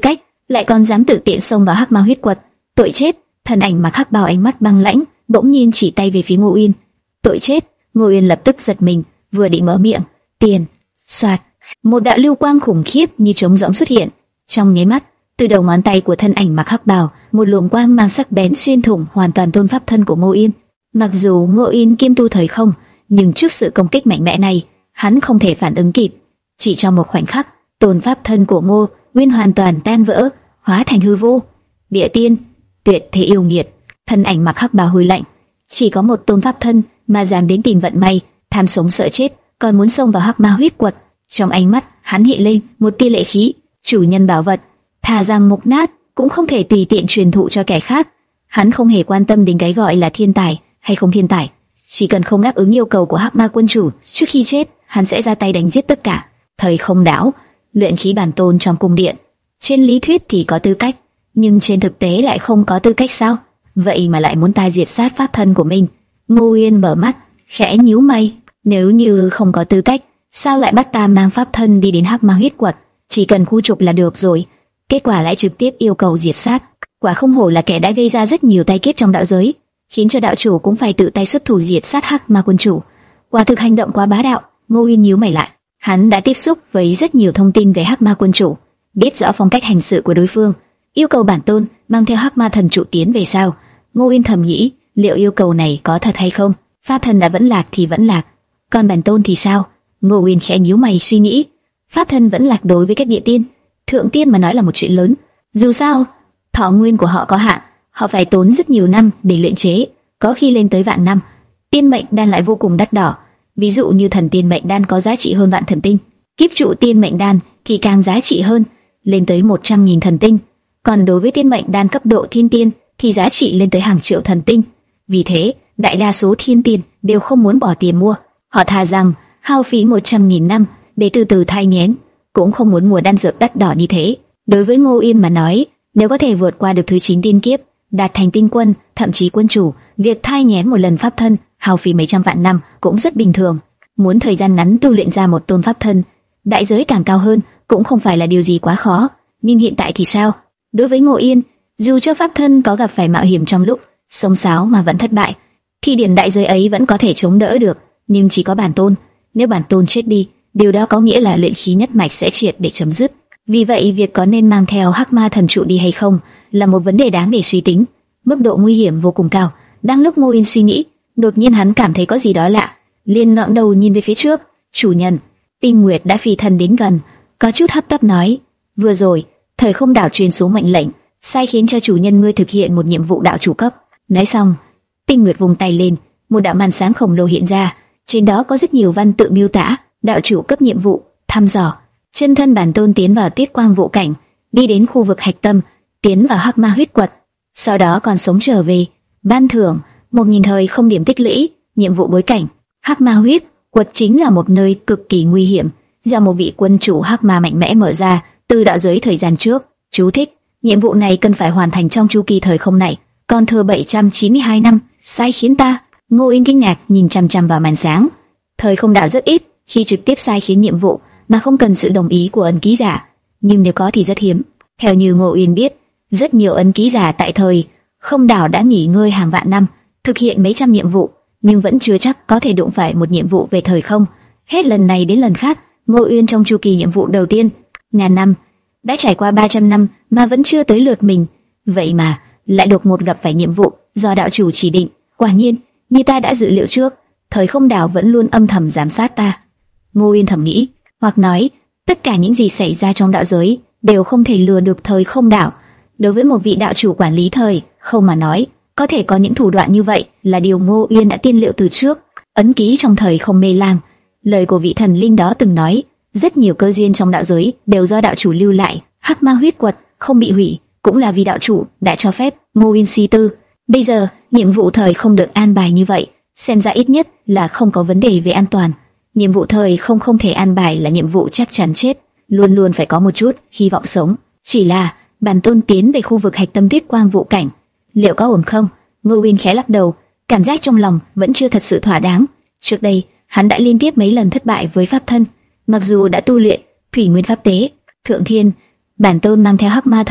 lại còn dám tự tiện xông vào hắc ma huyết quật, tội chết! Thân ảnh mặc hắc bào ánh mắt băng lãnh, bỗng nhiên chỉ tay về phía Ngô Uyên. Tội chết! Ngô Uyên lập tức giật mình, vừa định mở miệng, tiền, soạt, một đạo lưu quang khủng khiếp như trống rỗng xuất hiện. Trong nháy mắt, từ đầu ngón tay của thân ảnh mặc hắc bào, một luồng quang mang sắc bén xuyên thủng hoàn toàn tôn pháp thân của Ngô Uyên. Mặc dù Ngô Uyên kiêm tu thời không, nhưng trước sự công kích mạnh mẽ này, hắn không thể phản ứng kịp. Chỉ trong một khoảnh khắc, tôn pháp thân của Ngô Uyên hoàn toàn tan vỡ, hóa thành hư vô. Địa tiên, tuyệt thế yêu nghiệt! Thân ảnh mặc hắc bào hừ lạnh, chỉ có một tôn pháp thân mà dám đến tìm vận may, tham sống sợ chết, còn muốn xông vào hắc ma huyết quật. Trong ánh mắt hắn hiện lên một tia lệ khí. Chủ nhân bảo vật, thà rằng mục nát cũng không thể tùy tiện truyền thụ cho kẻ khác. Hắn không hề quan tâm đến cái gọi là thiên tài hay không thiên tài, chỉ cần không đáp ứng yêu cầu của hắc ma quân chủ, trước khi chết hắn sẽ ra tay đánh giết tất cả. Thời không đảo, luyện khí bản tôn trong cung điện, trên lý thuyết thì có tư cách, nhưng trên thực tế lại không có tư cách sao? Vậy mà lại muốn ta diệt sát pháp thân của mình? Ngô Uyên mở mắt, khẽ nhíu mày. Nếu như không có tư cách, sao lại bắt ta mang pháp thân đi đến hắc ma huyết quật? Chỉ cần khu trục là được rồi. Kết quả lại trực tiếp yêu cầu diệt sát. Quả không hổ là kẻ đã gây ra rất nhiều tai kiếp trong đạo giới, khiến cho đạo chủ cũng phải tự tay xuất thủ diệt sát hắc ma quân chủ. Quả thực hành động quá bá đạo. Ngô Uyên nhíu mày lại. Hắn đã tiếp xúc với rất nhiều thông tin về hắc ma quân chủ, biết rõ phong cách hành sự của đối phương, yêu cầu bản tôn mang theo hắc ma thần trụ tiến về sao? Ngô Uyên thầm nghĩ, liệu yêu cầu này có thật hay không? Pháp thân đã vẫn lạc thì vẫn lạc, còn bản tôn thì sao? Ngô Uyên khẽ nhíu mày suy nghĩ. Pháp thân vẫn lạc đối với các địa tiên, thượng tiên mà nói là một chuyện lớn. Dù sao, thọ nguyên của họ có hạn, họ phải tốn rất nhiều năm để luyện chế, có khi lên tới vạn năm. Tiên mệnh đan lại vô cùng đắt đỏ. Ví dụ như thần tiên mệnh đan có giá trị hơn vạn thần tinh, kiếp trụ tiên mệnh đan thì càng giá trị hơn, lên tới một trăm nghìn thần tinh. Còn đối với tiên mệnh đan cấp độ thiên tiên thì giá trị lên tới hàng triệu thần tinh. Vì thế, đại đa số thiên tiên đều không muốn bỏ tiền mua, họ thà rằng hao phí một trăm nghìn năm để từ từ thai nghén, cũng không muốn mua đan dược đắt đỏ như thế. Đối với Ngô Uyên mà nói, nếu có thể vượt qua được thứ chín tiên kiếp, đạt thành tinh quân, thậm chí quân chủ, việc thai nghén một lần pháp thân hao phí mấy trăm vạn năm cũng rất bình thường. Muốn thời gian ngắn tu luyện ra một tôn pháp thân, đại giới càng cao hơn cũng không phải là điều gì quá khó. Nhưng hiện tại thì sao? Đối với Ngô Uyên, dù cho pháp thân có gặp phải mạo hiểm trong lúc xông xáo mà vẫn thất bại, thì điểm đại giới ấy vẫn có thể chống đỡ được. Nhưng chỉ có bản tôn, nếu bản tôn chết đi, điều đó có nghĩa là luyện khí nhất mạch sẽ triệt để chấm dứt. Vì vậy, việc có nên mang theo hắc ma thần trụ đi hay không là một vấn đề đáng để suy tính. Mức độ nguy hiểm vô cùng cao. Đang lúc Ngô Uyên suy nghĩ, đột nhiên hắn cảm thấy có gì đó lạ, liền ngẩng đầu nhìn về phía trước. Chủ nhân, Tinh Nguyệt đã phi thân đến gần, có chút hấp tấp nói: vừa rồi, thời không đảo truyền xuống mệnh lệnh, sai khiến cho chủ nhân ngươi thực hiện một nhiệm vụ đạo chủ cấp. Nói xong, Tinh Nguyệt vung tay lên, một đạo màn sáng khổng lồ hiện ra, trên đó có rất nhiều văn tự miêu tả đạo chủ cấp nhiệm vụ: thăm dò chân thân bản tôn tiến vào tuyết quang vụ cảnh, đi đến khu vực hạch tâm, tiến vào hắc ma huyết quật, sau đó còn sống trở về, ban thưởng một nghìn thời không điểm tích lũy. Nhiệm vụ bối cảnh: hắc ma huyết quật chính là một nơi cực kỳ nguy hiểm, do một vị quân chủ hắc ma mạnh mẽ mở ra từ đạo giới thời gian trước. Chú thích: nhiệm vụ này cần phải hoàn thành trong chu kỳ thời không này, còn thừa bảy trăm chín mươi hai năm. Sai khiến ta? Ngô Uyên kinh ngạc nhìn chằm chằm vào màn sáng. Thời không đảo rất ít khi trực tiếp sai khiến nhiệm vụ mà không cần sự đồng ý của ấn ký giả, nhưng nếu có thì rất hiếm. Theo như Ngô Uyên biết, rất nhiều ấn ký giả tại thời không đảo đã nghỉ ngơi hàng vạn năm, thực hiện mấy trăm nhiệm vụ, nhưng vẫn chưa chắc có thể đụng phải một nhiệm vụ về thời không. Hết lần này đến lần khác, Ngô Uyên trong chu kỳ nhiệm vụ đầu tiên, ngàn năm, đã trải qua ba trăm năm mà vẫn chưa tới lượt mình. Vậy mà lại đột ngột gặp phải nhiệm vụ do đạo chủ chỉ định. Quả nhiên, như ta đã dự liệu trước, thời không đảo vẫn luôn âm thầm giám sát ta. Ngô Uyên thầm nghĩ, hoặc nói, tất cả những gì xảy ra trong đạo giới đều không thể lừa được thời không đảo. Đối với một vị đạo chủ quản lý thời không mà nói, có thể có những thủ đoạn như vậy là điều Ngô Uyên đã tiên liệu từ trước. Ấn ký trong thời không mê lang, lời của vị thần linh đó từng nói, rất nhiều cơ duyên trong đạo giới đều do đạo chủ lưu lại. Hắc ma huyết quật không bị hủy cũng là vì đạo chủ đã cho phép. Ngô Uyên suy tư, bây giờ nhiệm vụ thời không được an bài như vậy, xem ra ít nhất là không có vấn đề về an toàn. Nhiệm vụ thời không không thể an bài là nhiệm vụ chắc chắn chết, luôn luôn phải có một chút hy vọng sống. Chỉ là bản tôn tiến về khu vực hạch tâm tuyết quang vụ cảnh, liệu có ổn không? Ngô Uyên khẽ lắc đầu, cảm giác trong lòng vẫn chưa thật sự thỏa đáng. Trước đây hắn đã liên tiếp mấy lần thất bại với pháp thân, mặc dù đã tu luyện thủy nguyên pháp tế. Thượng thiên, bản tôn mang theo hắc ma thần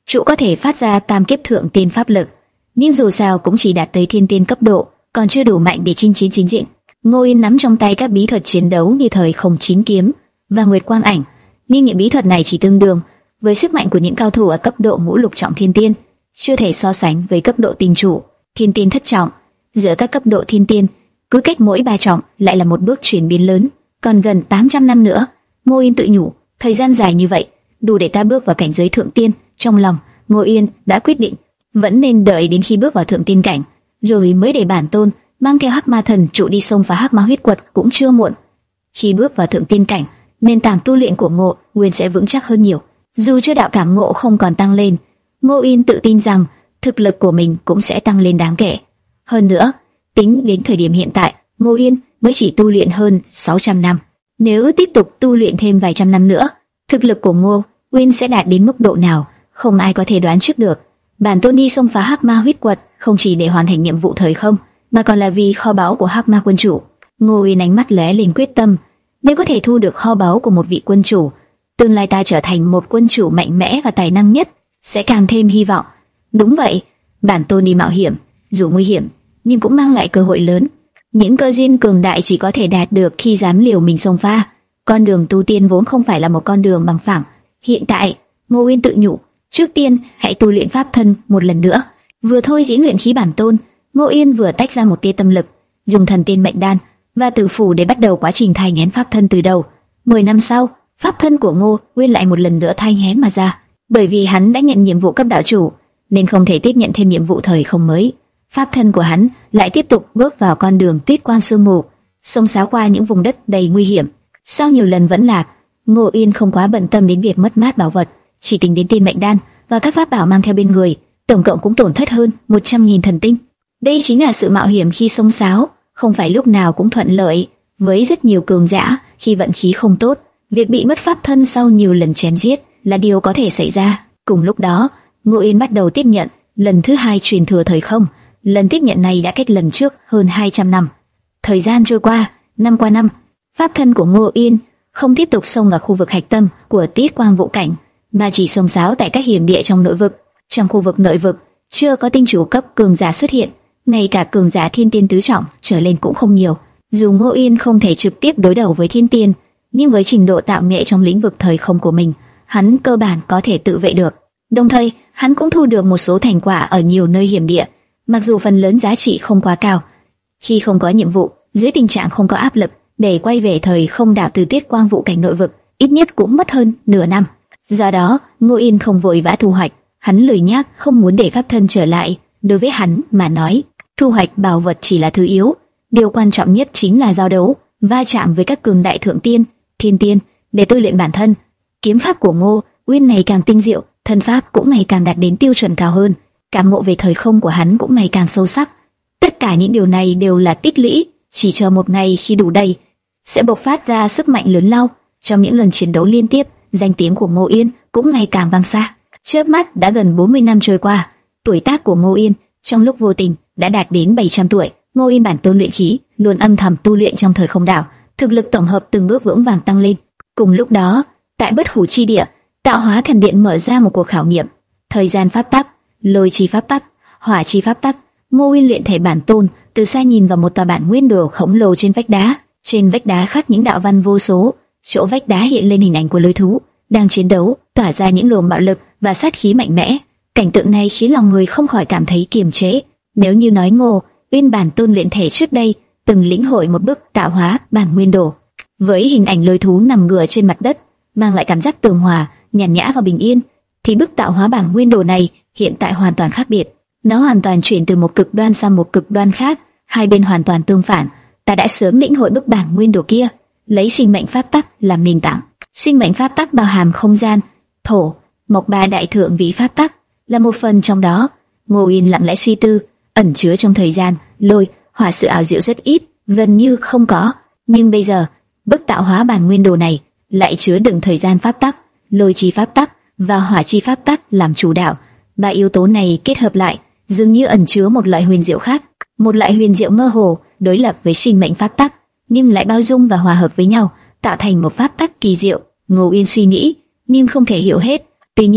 trụ có thể phát ra tam kiếp thượng tiên pháp lực, nhưng dù sao cũng chỉ đạt tới thiên tiên cấp độ, còn chưa đủ mạnh để chinh chiến chính diện. Ngô Yên nắm trong tay các bí thuật chiến đấu như thời không chín kiếm và nguyệt quang ảnh, nhưng những bí thuật này chỉ tương đương với sức mạnh của những cao thủ ở cấp độ ngũ lục trọng thiên tiên, chưa thể so sánh với cấp độ tinh chủ, thiên tiên thất trọng. Giữa các cấp độ thiên tiên, cứ cách mỗi ba trọng lại là một bước chuyển biến lớn. Còn gần tám trăm năm nữa, Ngô Yên tự nhủ, thời gian dài như vậy đủ để ta bước vào cảnh giới thượng tiên. Trong lòng Ngô Yên đã quyết định, vẫn nên đợi đến khi bước vào thượng tiên cảnh, rồi mới để bản tôn mang theo Hắc Ma Thần trụ đi xông phá Hắc Ma huyết quật cũng chưa muộn. Khi bước vào thượng tiên cảnh, nền tảng tu luyện của Ngô Nguyên sẽ vững chắc hơn nhiều. Dù chưa đạo cảm ngộ không còn tăng lên, Ngô Yên tự tin rằng thực lực của mình cũng sẽ tăng lên đáng kể. Hơn nữa, tính đến thời điểm hiện tại, Ngô Yên mới chỉ tu luyện hơn sáu trăm năm. Nếu tiếp tục tu luyện thêm vài trăm năm nữa, thực lực của Ngô Nguyên sẽ đạt đến mức độ nào, không ai có thể đoán trước được. Bản tôn đi xông phá Hắc Ma huyết quật không chỉ để hoàn thành nhiệm vụ thời không, mà còn là vì kho báu của Hắc Ma quân chủ. Ngô Nguyên ánh mắt lóe lên quyết tâm, nếu có thể thu được kho báu của một vị quân chủ, tương lai ta trở thành một quân chủ mạnh mẽ và tài năng nhất, sẽ càng thêm hy vọng. Đúng vậy, bản tôn đi mạo hiểm, dù nguy hiểm, nhưng cũng mang lại cơ hội lớn. Những cơ duyên cường đại chỉ có thể đạt được khi dám liều mình xông pha. Con đường tu tiên vốn không phải là một con đường bằng phẳng. Hiện tại, Ngô Nguyên tự nhủ, trước tiên hãy tu luyện pháp thân một lần nữa. Vừa thôi diễn luyện khí bản tôn, Ngô Yên vừa tách ra một tia tâm lực, dùng thần tiên mệnh đan và tử phủ để bắt đầu quá trình thai nghén pháp thân từ đầu. Mười năm sau, pháp thân của Ngô Nguyên lại một lần nữa thai nghén mà ra. Bởi vì hắn đã nhận nhiệm vụ cấp đạo chủ, nên không thể tiếp nhận thêm nhiệm vụ thời không mới. Pháp thân của hắn lại tiếp tục bước vào con đường tuyết quang sương mù, xông xáo qua những vùng đất đầy nguy hiểm. Sau nhiều lần vẫn lạc, Ngô Yên không quá bận tâm đến việc mất mát bảo vật, chỉ tính đến tiên mệnh đan và các pháp bảo mang theo bên người, tổng cộng cũng tổn thất hơn một trăm nghìn thần tinh. Đây chính là sự mạo hiểm khi xông xáo, không phải lúc nào cũng thuận lợi. Với rất nhiều cường giả, khi vận khí không tốt, việc bị mất pháp thân sau nhiều lần chém giết là điều có thể xảy ra. Cùng lúc đó, Ngô Yên bắt đầu tiếp nhận lần thứ hai truyền thừa thời không. Lần tiếp nhận này đã cách lần trước hơn hai trăm năm. Thời gian trôi qua, năm qua năm, pháp thân của Ngô Yên không tiếp tục xông vào khu vực hạch tâm của Tiết Quang Vũ Cảnh, mà chỉ xông xáo tại các hiểm địa trong nội vực. Trong khu vực nội vực, chưa có tinh chủ cấp cường giả xuất hiện, ngay cả cường giả thiên tiên tứ trọng trở lên cũng không nhiều. Dù Ngô Yên không thể trực tiếp đối đầu với thiên tiên, nhưng với trình độ tạo nghệ trong lĩnh vực thời không của mình, hắn cơ bản có thể tự vệ được. Đồng thời, hắn cũng thu được một số thành quả ở nhiều nơi hiểm địa, mặc dù phần lớn giá trị không quá cao. Khi không có nhiệm vụ, dưới tình trạng không có áp lực, để quay về thời không đảo từ Tiết Quang Vũ Cảnh nội vực, ít nhất cũng mất hơn nửa năm. Do đó, Ngô Yên không vội vã thu hoạch, hắn lười nhác, không muốn để pháp thân trở lại. Đối với hắn mà nói, thu hoạch bảo vật chỉ là thứ yếu, điều quan trọng nhất chính là giao đấu, va chạm với các cường đại thượng tiên, thiên tiên để tôi luyện bản thân. Kiếm pháp của Ngô Nguyên ngày càng tinh diệu, thân pháp cũng ngày càng đạt đến tiêu chuẩn cao hơn, cảm ngộ về thời không của hắn cũng ngày càng sâu sắc. Tất cả những điều này đều là tích lũy, chỉ chờ một ngày khi đủ đầy, sẽ bộc phát ra sức mạnh lớn lao. Trong những lần chiến đấu liên tiếp, danh tiếng của Ngô Yên cũng ngày càng vang xa. Chớp mắt đã gần bốn mươi năm trôi qua, tuổi tác của Ngô Yên trong lúc vô tình đã đạt đến bảy trăm tuổi. Ngô Yên bản tôn luyện khí, luôn âm thầm tu luyện trong thời không đảo, thực lực tổng hợp từng bước vững vàng tăng lên. Cùng lúc đó, tại Bất Hủ chi địa, Tạo Hóa Thần Điện mở ra một cuộc khảo nghiệm. Thời gian pháp tắc, lôi chi pháp tắc, hỏa chi pháp tắc. Ngô Nguyên luyện thể bản tôn, từ xa nhìn vào một tòa bản nguyên đồ khổng lồ trên vách đá. Trên vách đá khắc những đạo văn vô số, chỗ vách đá hiện lên hình ảnh của lôi thú đang chiến đấu, tỏa ra những luồng bạo lực và sát khí mạnh mẽ. Cảnh tượng này khiến lòng người không khỏi cảm thấy kiềm chế. Nếu như nói Ngô Nguyên bản tôn luyện thể trước đây từng lĩnh hội một bức tạo hóa bản nguyên đồ, với hình ảnh lôi thú nằm ngửa trên mặt đất, mang lại cảm giác tường hòa, nhàn nhã và bình yên, thì bức tạo hóa bản nguyên đồ này hiện tại hoàn toàn khác biệt. Nó hoàn toàn chuyển từ một cực đoan sang một cực đoan khác, hai bên hoàn toàn tương phản. Ta đã sớm lĩnh hội bức bản nguyên đồ kia, lấy sinh mệnh pháp tắc làm nền tảng. Sinh mệnh pháp tắc bao hàm không gian, thổ, mộc ba đại thượng vị pháp tắc là một phần trong đó. Ngô Yên lặng lẽ suy tư, ẩn chứa trong thời gian, lôi, hỏa sự ảo diệu rất ít, gần như không có. Nhưng bây giờ, bức tạo hóa bản nguyên đồ này lại chứa đựng thời gian pháp tắc, lôi chi pháp tắc và hỏa chi pháp tắc làm chủ đạo. Ba yếu tố này kết hợp lại, dường như ẩn chứa một loại huyền diệu khác, một loại huyền diệu mơ hồ, đối lập với sinh mệnh pháp tắc, nhưng lại bao dung và hòa hợp với nhau, tạo thành một pháp tắc kỳ diệu. Ngô Yên suy nghĩ, nhưng không thể hiểu hết. Tuy nhiên,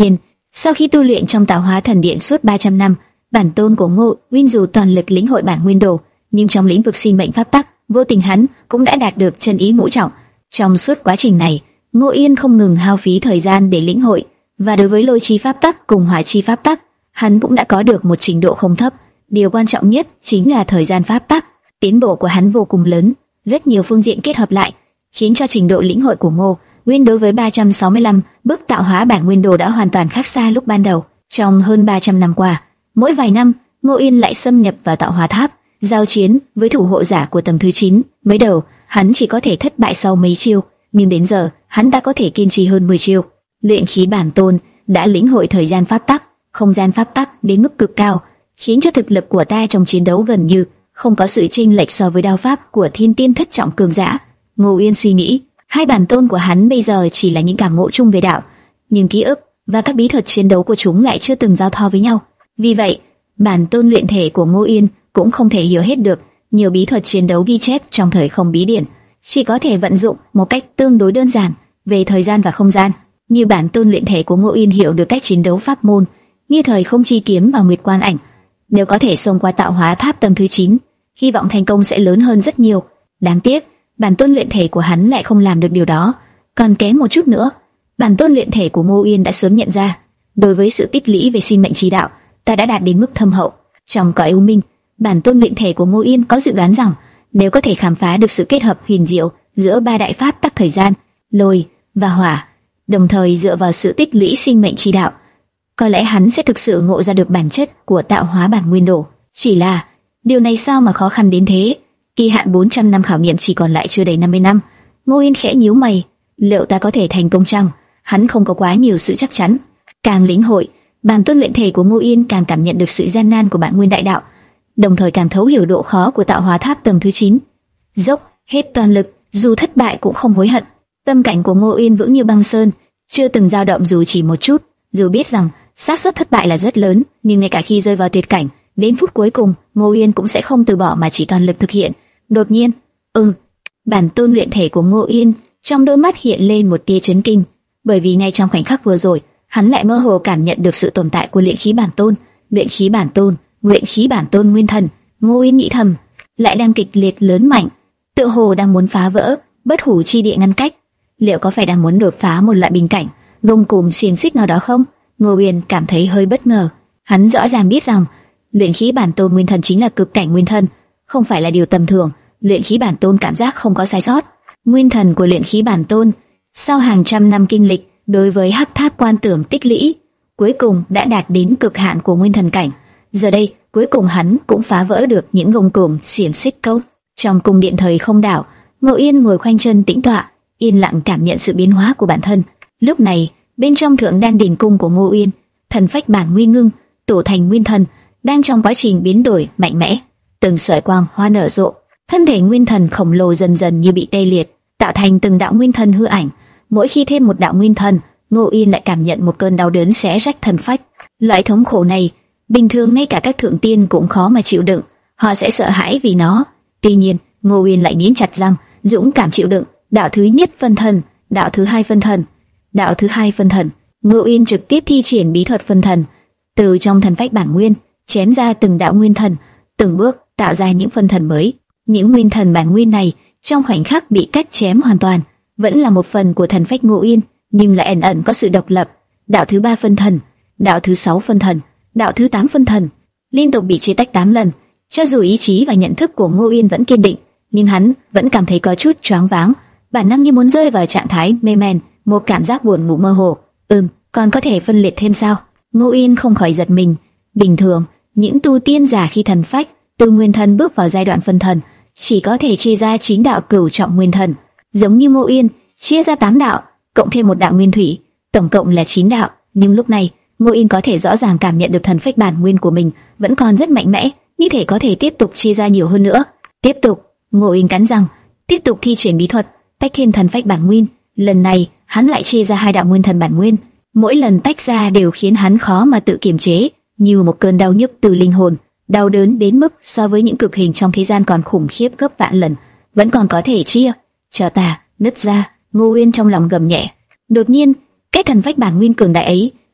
Sau khi tu luyện trong Tạo Hóa Thần Điện suốt ba trăm năm, bản tôn của Ngô Uyên dù toàn lực lĩnh hội bản nguyên đồ, nhưng trong lĩnh vực sinh mệnh pháp tắc, vô tình hắn cũng đã đạt được chân ý ngũ trọng. Trong suốt quá trình này, Ngô Uyên không ngừng hao phí thời gian để lĩnh hội, và đối với lôi chi pháp tắc cùng hỏa chi pháp tắc, hắn cũng đã có được một trình độ không thấp. Điều quan trọng nhất chính là thời gian pháp tắc. Tiến bộ của hắn vô cùng lớn, rất nhiều phương diện kết hợp lại, khiến cho trình độ lĩnh hội của Ngô Uyên đối với ba trăm sáu mươi lăm bước tạo hóa bản nguyên đồ đã hoàn toàn khác xa lúc ban đầu. Trong hơn ba trăm năm qua, mỗi vài năm, Ngô Uyên lại xâm nhập vào Tạo Hóa Tháp, giao chiến với thủ hộ giả của tầng thứ chín. Mới đầu, hắn chỉ có thể thất bại sau mấy chiêu, nhưng đến giờ, hắn đã có thể kiên trì hơn mười chiêu. Luyện khí bản tôn đã lĩnh hội thời gian pháp tắc, không gian pháp tắc đến mức cực cao, khiến cho thực lực của ta trong chiến đấu gần như không có sự chênh lệch so với đao pháp của thiên tiên thất trọng cường giả. Ngô Uyên suy nghĩ, hai bản tôn của hắn bây giờ chỉ là những cảm ngộ chung về đạo, nhưng ký ức và các bí thuật chiến đấu của chúng lại chưa từng giao thoa với nhau. Vì vậy, bản tôn luyện thể của Ngô Uyên cũng không thể hiểu hết được nhiều bí thuật chiến đấu ghi chép trong thời không bí điển, chỉ có thể vận dụng một cách tương đối đơn giản về thời gian và không gian. Như bản tôn luyện thể của Ngô Uyên hiểu được cách chiến đấu pháp môn như thời không chi kiếm và nguyệt quan ảnh, nếu có thể xông qua Tạo Hóa Tháp tầng thứ chín, hy vọng thành công sẽ lớn hơn rất nhiều. Đáng tiếc, bản tôn luyện thể của hắn lại không làm được điều đó, còn kém một chút nữa. Bản tôn luyện thể của Ngô Uyên đã sớm nhận ra, đối với sự tích lũy về sinh mệnh chi đạo, ta đã đạt đến mức thâm hậu. Trong cõi u minh, bản tôn luyện thể của Ngô Uyên có dự đoán rằng, nếu có thể khám phá được sự kết hợp huyền diệu giữa ba đại pháp tắc thời gian, lôi và hỏa, đồng thời dựa vào sự tích lũy sinh mệnh chi đạo, có lẽ hắn sẽ thực sự ngộ ra được bản chất của tạo hóa bản nguyên đồ. Chỉ là, điều này sao mà khó khăn đến thế? Kỳ hạn bốn trăm năm khảo nghiệm chỉ còn lại chưa đầy năm mươi năm. Ngô Uyên khẽ nhíu mày, liệu ta có thể thành công chăng? Hắn không có quá nhiều sự chắc chắn. Càng lĩnh hội, bản tôn luyện thể của Ngô Uyên càng cảm nhận được sự gian nan của bản nguyên đại đạo, đồng thời càng thấu hiểu độ khó của tạo hóa tháp tầng thứ chín. Dốc hết toàn lực, dù thất bại cũng không hối hận. Tâm cảnh của Ngô Uyên vững như băng sơn, chưa từng dao động dù chỉ một chút. Dù biết rằng xác suất thất bại là rất lớn, nhưng ngay cả khi rơi vào tuyệt cảnh, đến phút cuối cùng, Ngô Uyên cũng sẽ không từ bỏ mà chỉ toàn lực thực hiện. Đột nhiên, ừm, bản tôn luyện thể của Ngô Uyên trong đôi mắt hiện lên một tia chấn kinh, bởi vì ngay trong khoảnh khắc vừa rồi, hắn lại mơ hồ cảm nhận được sự tồn tại của luyện khí bản tôn, luyện khí bản tôn, luyện khí bản tôn nguyên thần. Ngô Uyên nghĩ thầm, lại đang kịch liệt lớn mạnh, tựa hồ đang muốn phá vỡ bất hủ chi địa ngăn cách. Liệu có phải đang muốn đột phá một loại bình cảnh, gông cùm xiềng xích nào đó không? Ngô Uyên cảm thấy hơi bất ngờ. Hắn rõ ràng biết rằng luyện khí bản tôn nguyên thần chính là cực cảnh nguyên thần, không phải là điều tầm thường. Luyện khí bản tôn cảm giác không có sai sót. Nguyên thần của luyện khí bản tôn, sau hàng trăm năm kinh lịch đối với hắc tháp quan tưởng tích lũy, cuối cùng đã đạt đến cực hạn của nguyên thần cảnh. Giờ đây, cuối cùng hắn cũng phá vỡ được những gông cùm xiềng xích câu. Trong cung điện thời không đảo, Ngô Uyên ngồi khoanh chân tĩnh tọa, yên lặng cảm nhận sự biến hóa của bản thân. Lúc này, bên trong thượng đan đỉnh cung của Ngô Uyên, thần phách bản nguyên ngưng, tổ thành nguyên thần, đang trong quá trình biến đổi mạnh mẽ. Từng sợi quang hoa nở rộ, thân thể nguyên thần khổng lồ dần dần như bị tê liệt, tạo thành từng đạo nguyên thần hư ảnh. Mỗi khi thêm một đạo nguyên thần, Ngô Uyên lại cảm nhận một cơn đau đớn xé rách thần phách. Loại thống khổ này, bình thường ngay cả các thượng tiên cũng khó mà chịu đựng, họ sẽ sợ hãi vì nó. Tuy nhiên, Ngô Uyên lại nghiến chặt răng, dũng cảm chịu đựng. Đạo thứ nhất phân thần, đạo thứ hai phân thần, đạo thứ hai phân thần. Ngô Uyên trực tiếp thi triển bí thuật phân thần, từ trong thần phách bản nguyên chém ra từng đạo nguyên thần, từng bước tạo ra những phân thần mới. Những nguyên thần bản nguyên này trong khoảnh khắc bị cắt chém hoàn toàn, vẫn là một phần của thần phách Ngô Uyên, nhưng lại ẩn ẩn có sự độc lập. Đạo thứ ba phân thần, đạo thứ sáu phân thần, đạo thứ tám phân thần, liên tục bị chia tách tám lần. Cho dù ý chí và nhận thức của Ngô Uyên vẫn kiên định, nhưng hắn vẫn cảm thấy có chút choáng váng, bản năng như muốn rơi vào trạng thái mê man, một cảm giác buồn ngủ mơ hồ. Ừm, còn có thể phân liệt thêm sao? Ngô Uyên không khỏi giật mình. Bình thường, những tu tiên giả khi thần phách từ nguyên thần bước vào giai đoạn phân thần, chỉ có thể chia ra chín đạo cửu trọng nguyên thần, giống như Ngô Uyên chia ra tám đạo, cộng thêm một đạo nguyên thủy, tổng cộng là chín đạo. Nhưng lúc này, Ngô Uyên có thể rõ ràng cảm nhận được thần phách bản nguyên của mình vẫn còn rất mạnh mẽ, như thể có thể tiếp tục chia ra nhiều hơn nữa. Tiếp tục, Ngô Uyên cắn răng, tiếp tục thi triển bí thuật, tách thêm thần phách bản nguyên. Lần này, hắn lại chia ra hai đạo nguyên thần bản nguyên. Mỗi lần tách ra đều khiến hắn khó mà tự kiềm chế, như một cơn đau nhức từ linh hồn, đau đớn đến mức so với những cực hình trong thế gian còn khủng khiếp gấp vạn lần. Vẫn còn có thể chia, cho ta nứt ra. Ngô Uyên trong lòng gầm nhẹ. Đột nhiên, cái thần phách bản nguyên cường đại ấy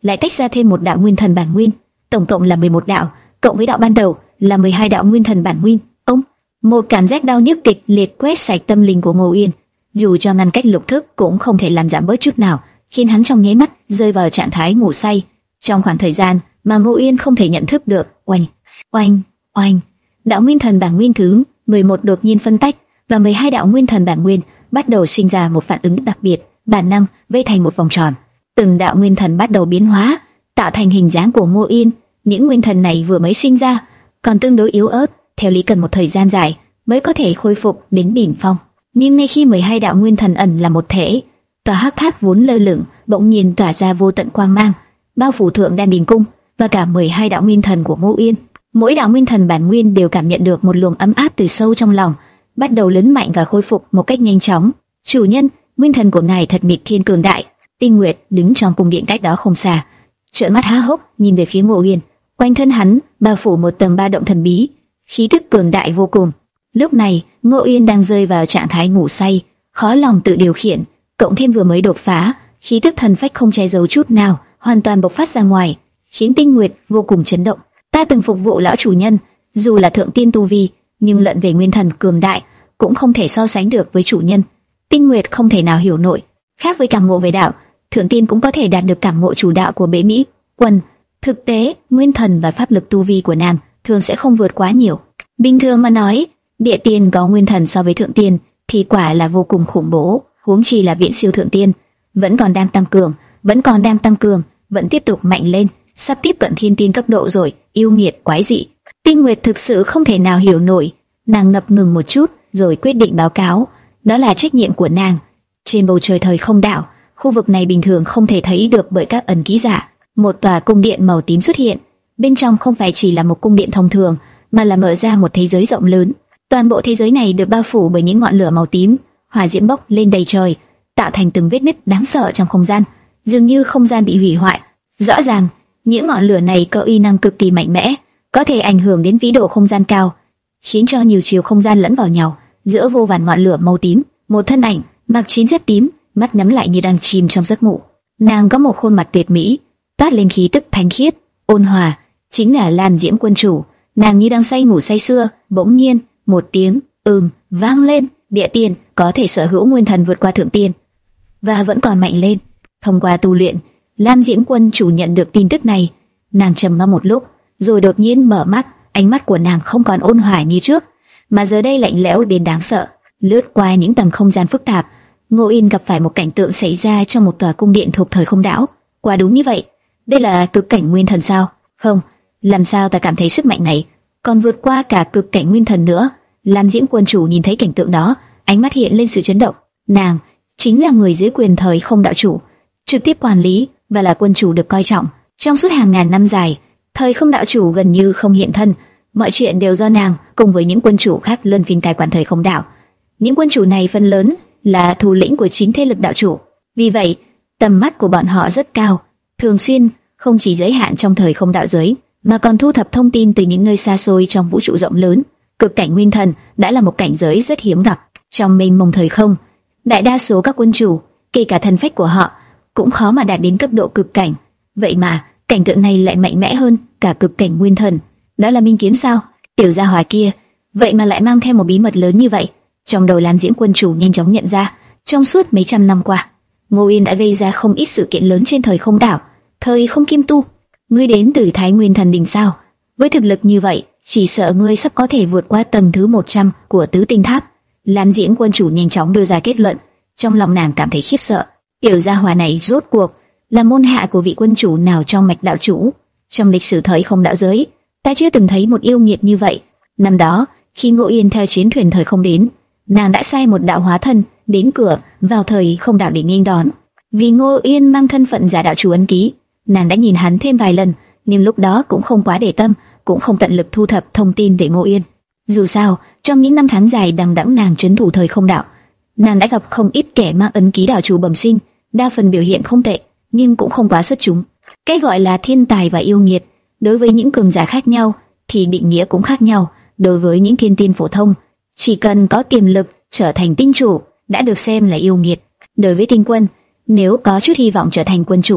lại tách ra thêm một đạo nguyên thần bản nguyên, tổng cộng là mười một đạo, cộng với đạo ban đầu là mười hai đạo nguyên thần bản nguyên. Ông, một cảm giác đau nhức kịch liệt quét sạch tâm linh của Ngô Uyên, dù cho ngăn cách lục thức cũng không thể làm giảm bớt chút nào, khiến hắn trong nháy mắt rơi vào trạng thái ngủ say. Trong khoảng thời gian mà Ngô Uyên không thể nhận thức được, oanh, oanh, oanh, đạo nguyên thần bản nguyên thứ mười một đột nhiên phân tách, và mười hai đạo nguyên thần bản nguyên bắt đầu sinh ra một phản ứng đặc biệt, bản năng vây thành một vòng tròn. Từng đạo nguyên thần bắt đầu biến hóa, tạo thành hình dáng của Ngô Uyên. Những nguyên thần này vừa mới sinh ra, còn tương đối yếu ớt, theo lý cần một thời gian dài mới có thể khôi phục đến đỉnh phong. Nhưng ngay khi mười hai đạo nguyên thần ẩn là một thể, tòa hắc tháp vốn lơ lửng bỗng nhiên tỏa ra vô tận quang mang, bao phủ thượng đan điền cung và cả mười hai đạo nguyên thần của Ngô Uyên. Mỗi đạo nguyên thần bản nguyên đều cảm nhận được một luồng ấm áp từ sâu trong lòng, bắt đầu lớn mạnh và khôi phục một cách nhanh chóng. Chủ nhân, nguyên thần của ngài thật nghịch thiên cường đại. Tinh Nguyệt đứng trong cung điện cách đó không xa, trợn mắt há hốc nhìn về phía Ngô Uyên. Quanh thân hắn bao phủ một tầng ba động thần bí, khí tức cường đại vô cùng. Lúc này Ngô Uyên đang rơi vào trạng thái ngủ say, khó lòng tự điều khiển, cộng thêm vừa mới đột phá, khí tức thần phách không che giấu chút nào, hoàn toàn bộc phát ra ngoài, khiến Tinh Nguyệt vô cùng chấn động. Ta từng phục vụ lão chủ nhân, dù là thượng tiên tu vi, nhưng luận về nguyên thần cường đại cũng không thể so sánh được với chủ nhân. Tinh Nguyệt không thể nào hiểu nổi. Khác với cảm ngộ về đạo, thượng tiên cũng có thể đạt được cảm ngộ chủ đạo của Bế Mỹ Quân. Thực tế, nguyên thần và pháp lực tu vi của nàng thường sẽ không vượt quá nhiều. Bình thường mà nói, địa tiên có nguyên thần so với thượng tiên thì quả là vô cùng khủng bố, huống chi là viễn siêu thượng tiên, vẫn còn đang tăng cường, vẫn còn đang tăng cường, vẫn tiếp tục mạnh lên, sắp tiếp cận thiên tiên cấp độ rồi, yêu nghiệt quái dị. Tinh Nguyệt thực sự không thể nào hiểu nổi, nàng ngập ngừng một chút rồi quyết định báo cáo, đó là trách nhiệm của nàng. Trên bầu trời thời không đảo, khu vực này bình thường không thể thấy được bởi các ẩn ký giả. Một tòa cung điện màu tím xuất hiện, bên trong không phải chỉ là một cung điện thông thường, mà là mở ra một thế giới rộng lớn. Toàn bộ thế giới này được bao phủ bởi những ngọn lửa màu tím, hỏa diễm bốc lên đầy trời, tạo thành từng vết nứt đáng sợ trong không gian, dường như không gian bị hủy hoại. Rõ ràng, những ngọn lửa này có uy năng cực kỳ mạnh mẽ, có thể ảnh hưởng đến vĩ độ không gian cao, khiến cho nhiều chiều không gian lẫn vào nhau. Giữa vô vàn ngọn lửa màu tím, một thân ảnh mặc chiến giáp tím, mắt nhắm lại như đang chìm trong giấc ngủ. Nàng có một khuôn mặt tuyệt mỹ, toát lên khí tức thanh khiết, ôn hòa, chính là Lam Diễm Quân chủ. Nàng như đang say ngủ say sưa, bỗng nhiên một tiếng ừm vang lên. Địa tiên có thể sở hữu nguyên thần vượt qua thượng tiên và vẫn còn mạnh lên. Thông qua tu luyện, Lam Diễm Quân chủ nhận được tin tức này. Nàng trầm ngâm một lúc, rồi đột nhiên mở mắt. Ánh mắt của nàng không còn ôn hòa như trước, mà giờ đây lạnh lẽo đến đáng sợ. Lướt qua những tầng không gian phức tạp, Ngô Yên gặp phải một cảnh tượng xảy ra trong một tòa cung điện thuộc thời không đảo. Quả đúng như vậy, đây là cực cảnh nguyên thần sao? Không, làm sao ta cảm thấy sức mạnh này còn vượt qua cả cực cảnh nguyên thần nữa? Lam Diễm Quân chủ nhìn thấy cảnh tượng đó, ánh mắt hiện lên sự chấn động. Nàng chính là người dưới quyền thời không đạo chủ, trực tiếp quản lý và là quân chủ được coi trọng. Trong suốt hàng ngàn năm dài, thời không đạo chủ gần như không hiện thân, mọi chuyện đều do nàng cùng với những quân chủ khác luân phiên cai quản thời không đảo. Những quân chủ này phần lớn là thủ lĩnh của chính thế lực đạo chủ, vì vậy tầm mắt của bọn họ rất cao, thường xuyên không chỉ giới hạn trong thời không đạo giới, mà còn thu thập thông tin từ những nơi xa xôi trong vũ trụ rộng lớn. Cực cảnh nguyên thần đã là một cảnh giới rất hiếm gặp trong mênh mông thời không. Đại đa số các quân chủ, kể cả thần phách của họ, cũng khó mà đạt đến cấp độ cực cảnh. Vậy mà cảnh tượng này lại mạnh mẽ hơn cả cực cảnh nguyên thần. Đó là minh kiếm sao? Tiểu gia hỏa kia, vậy mà lại mang theo một bí mật lớn như vậy. Trong đầu Lam Diễm Quân chủ nhanh chóng nhận ra, trong suốt mấy trăm năm qua, Ngô Yên đã gây ra không ít sự kiện lớn trên thời không đảo. Thời không kim tu, ngươi đến từ Thái Nguyên Thần Đình sao? Với thực lực như vậy, chỉ sợ ngươi sắp có thể vượt qua tầng thứ một trăm của Tứ Tinh Tháp. Lam Diễm Quân chủ nhanh chóng đưa ra kết luận. Trong lòng nàng cảm thấy khiếp sợ. Tiểu gia hỏa này rốt cuộc là môn hạ của vị quân chủ nào trong mạch đạo chủ? Trong lịch sử thời không đạo giới, ta chưa từng thấy một yêu nghiệt như vậy. Năm đó, khi Ngô Yên theo chiến thuyền thời không đến, nàng đã sai một đạo hóa thân đến cửa vào thời không đạo để nghênh đón. Vì Ngô Yên mang thân phận giả đạo chủ ấn ký, nàng đã nhìn hắn thêm vài lần, nhưng lúc đó cũng không quá để tâm, cũng không tận lực thu thập thông tin về Ngô Yên. Dù sao, trong những năm tháng dài đằng đẵng nàng trấn thủ thời không đạo, nàng đã gặp không ít kẻ mang ấn ký đạo chủ bẩm sinh, đa phần biểu hiện không tệ, nhưng cũng không quá xuất chúng. Cái gọi là thiên tài và yêu nghiệt, đối với những cường giả khác nhau thì định nghĩa cũng khác nhau. Đối với những thiên tiên phổ thông, chỉ cần có tiềm lực trở thành tinh chủ đã được xem là yêu nghiệt. Đối với tinh quân, nếu có chút hy vọng trở thành quân chủ,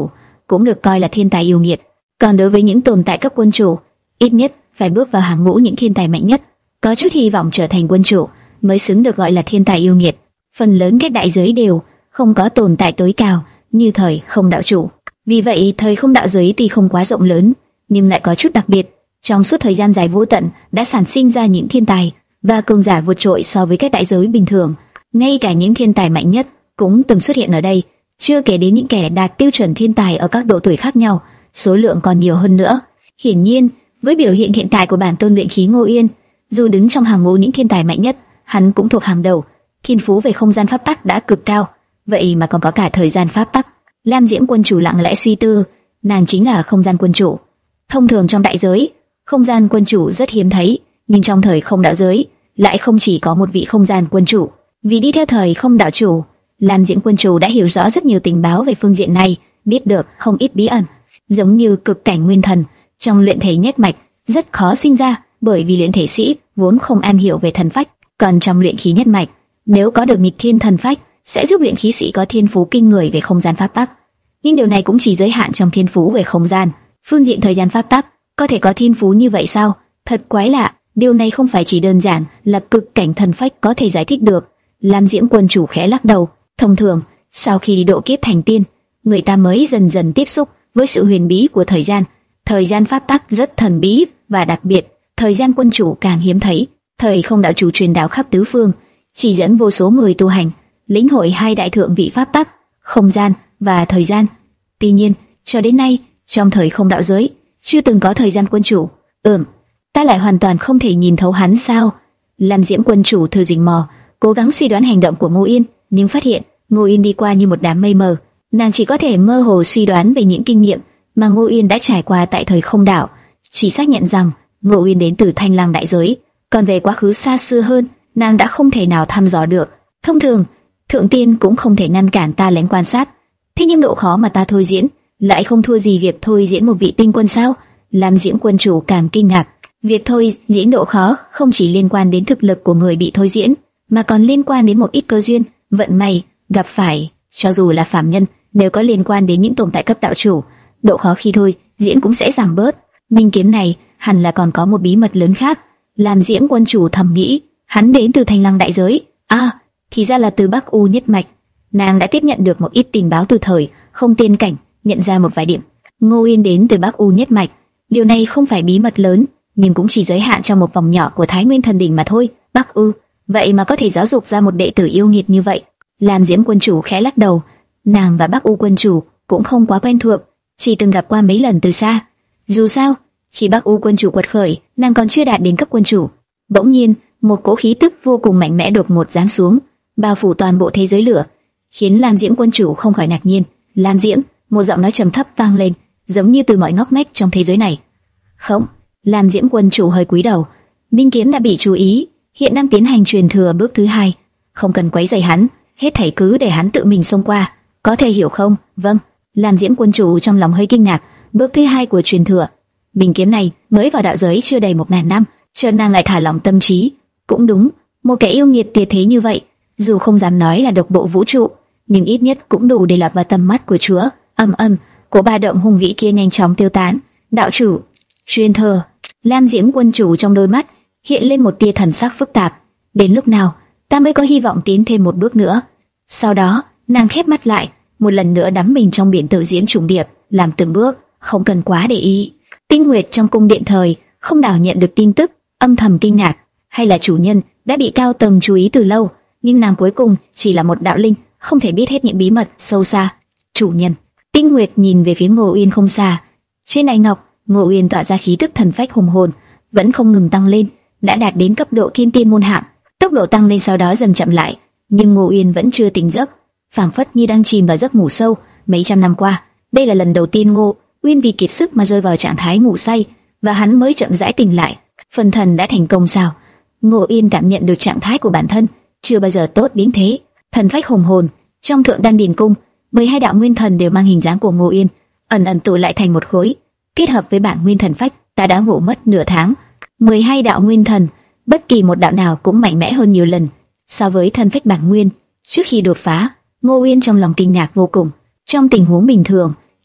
cũng được coi là thiên tài yêu nghiệt. Còn đối với những tồn tại cấp quân chủ, ít nhất phải bước vào hàng ngũ những thiên tài mạnh nhất, có chút hy vọng trở thành quân chủ mới xứng được gọi là thiên tài yêu nghiệt. Phần lớn các đại giới đều không có tồn tại tối cao như thời không đạo chủ. Vì vậy, thời không đạo giới tuy không quá rộng lớn, nhưng lại có chút đặc biệt. Trong suốt thời gian dài vô tận, đã sản sinh ra những thiên tài và cường giả vượt trội so với các đại giới bình thường. Ngay cả những thiên tài mạnh nhất cũng từng xuất hiện ở đây, chưa kể đến những kẻ đạt tiêu chuẩn thiên tài ở các độ tuổi khác nhau, số lượng còn nhiều hơn nữa. Hiển nhiên, với biểu hiện hiện tại của bản tôn luyện khí Ngô Yên, dù đứng trong hàng ngũ những thiên tài mạnh nhất, hắn cũng thuộc hàng đầu. Thiên phú về không gian pháp tắc đã cực cao, vậy mà còn có cả thời gian pháp tắc. Lam Diễm quân chủ lặng lẽ suy tư, nàng chính là không gian quân chủ. Thông thường trong đại giới, không gian quân chủ rất hiếm thấy, nhưng trong thời không đạo giới lại không chỉ có một vị không gian quân chủ. Vì đi theo thời không đạo chủ, Lam Diễm quân chủ đã hiểu rõ rất nhiều tình báo về phương diện này, biết được không ít bí ẩn, giống như cực cảnh nguyên thần trong luyện thể nhất mạch rất khó sinh ra, bởi vì luyện thể sĩ vốn không am hiểu về thần phách, còn trong luyện khí nhất mạch, nếu có được nghịch thiên thần phách sẽ giúp luyện khí sĩ có thiên phú kinh người về không gian pháp tắc. Nhưng điều này cũng chỉ giới hạn trong thiên phú về không gian. Phương diện thời gian pháp tắc, có thể có thiên phú như vậy sao? Thật quái lạ, điều này không phải chỉ đơn giản là cực cảnh thần phách có thể giải thích được. Lam Diễm quân chủ khẽ lắc đầu. Thông thường, sau khi độ kiếp thành tiên, người ta mới dần dần tiếp xúc với sự huyền bí của thời gian. Thời gian pháp tắc rất thần bí và đặc biệt, thời gian quân chủ càng hiếm thấy. Thời không đạo chủ truyền đạo khắp tứ phương, chỉ dẫn vô số người tu hành lĩnh hội hai đại thượng vị pháp tắc, không gian và thời gian. Tuy nhiên, cho đến nay, trong thời không đạo giới, chưa từng có thời gian quân chủ. Ừm, ta lại hoàn toàn không thể nhìn thấu hắn sao? Lam Diễm quân chủ thử rình mò, cố gắng suy đoán hành động của Ngô Yên, nhưng phát hiện Ngô Yên đi qua như một đám mây mờ. Nàng chỉ có thể mơ hồ suy đoán về những kinh nghiệm mà Ngô Yên đã trải qua tại thời không đạo, chỉ xác nhận rằng Ngô Yên đến từ Thanh Lang đại giới, còn về quá khứ xa xưa hơn, nàng đã không thể nào thăm dò được. Thông thường, thượng tiên cũng không thể ngăn cản ta lén quan sát, thế nhưng độ khó mà ta thôi diễn lại không thua gì việc thôi diễn một vị tinh quân sao? Lam Diễm quân chủ càng kinh ngạc. Việc thôi diễn độ khó không chỉ liên quan đến thực lực của người bị thôi diễn, mà còn liên quan đến một ít cơ duyên, vận may gặp phải. Cho dù là phàm nhân, nếu có liên quan đến những tồn tại cấp đạo chủ, độ khó khi thôi diễn cũng sẽ giảm bớt. Minh kiếm này hẳn là còn có một bí mật lớn khác. Lam Diễm quân chủ thầm nghĩ, hắn đến từ Thanh Lăng đại giới. À, thì ra là từ Bắc U nhất mạch. Nàng đã tiếp nhận được một ít tình báo từ thời không tiên cảnh, nhận ra một vài điểm. Ngô Yên đến từ Bắc U nhất mạch, điều này không phải bí mật lớn, nhưng cũng chỉ giới hạn trong một vòng nhỏ của Thái Nguyên thần đỉnh mà thôi. Bắc U, vậy mà có thể giáo dục ra một đệ tử yêu nghiệt như vậy. Lam Diễm quân chủ khẽ lắc đầu, nàng và Bắc U quân chủ cũng không quá quen thuộc, chỉ từng gặp qua mấy lần từ xa. Dù sao, khi Bắc U quân chủ quật khởi, nàng còn chưa đạt đến cấp quân chủ. Bỗng nhiên, một cỗ khí tức vô cùng mạnh mẽ đột ngột giáng xuống, bao phủ toàn bộ thế giới lửa, khiến Lam Diễm quân chủ không khỏi ngạc nhiên. Lam Diễm, một giọng nói trầm thấp vang lên, giống như từ mọi ngóc ngách trong thế giới này. Không, Lam Diễm quân chủ hơi cúi đầu. Minh kiếm đã bị chú ý, hiện đang tiến hành truyền thừa bước thứ hai, không cần quấy rầy hắn, hết thảy cứ để hắn tự mình xông qua, có thể hiểu không? Vâng. Lam Diễm quân chủ trong lòng hơi kinh ngạc. Bước thứ hai của truyền thừa, Minh kiếm này mới vào đạo giới chưa đầy một ngàn năm, chợt nàng lại thả lỏng tâm trí. Cũng đúng, một kẻ yêu nghiệt tuyệt thế như vậy, dù không dám nói là độc bộ vũ trụ, nhưng ít nhất cũng đủ để lọt vào tầm mắt của Chúa. Âm âm, của ba động hùng vĩ kia nhanh chóng tiêu tán. Đạo chủ, truyền thừa. Lam Diễm quân chủ trong đôi mắt hiện lên một tia thần sắc phức tạp. Đến lúc nào ta mới có hy vọng tiến thêm một bước nữa? Sau đó, nàng khép mắt lại, một lần nữa đắm mình trong biển tự diễn trùng điệp, làm từng bước, không cần quá để ý. Tinh Nguyệt trong cung điện thời không đảo nhận được tin tức, âm thầm kinh ngạc, hay là chủ nhân đã bị cao tầng chú ý từ lâu, nhưng nàng cuối cùng chỉ là một đạo linh, không thể biết hết những bí mật sâu xa. Chủ nhân. Tinh Nguyệt nhìn về phía Ngô Uyên không xa. Trên đại ngọc, Ngô Uyên tỏa ra khí tức thần phách hùng hồn, vẫn không ngừng tăng lên, đã đạt đến cấp độ kim tiên môn hạng. Tốc độ tăng lên sau đó dần chậm lại, nhưng Ngô Uyên vẫn chưa tỉnh giấc, phảng phất như đang chìm vào giấc ngủ sâu. Mấy trăm năm qua, đây là lần đầu tiên Ngô Uyên vì kiệt sức mà rơi vào trạng thái ngủ say, và hắn mới chậm rãi tỉnh lại. Phần thần đã thành công sao? Ngô Uyên cảm nhận được trạng thái của bản thân chưa bao giờ tốt đến thế. Thần phách hùng hồn trong thượng đan điền cung, mười hai đạo nguyên thần đều mang hình dáng của Ngô Uyên, ẩn ẩn tụ lại thành một khối, kết hợp với bản nguyên thần phách. Ta đã ngủ mất nửa tháng, mười hai đạo nguyên thần, bất kỳ một đạo nào cũng mạnh mẽ hơn nhiều lần so với thần phách bản nguyên. Trước khi đột phá, Ngô Uyên trong lòng kinh ngạc vô cùng. Trong tình huống bình thường,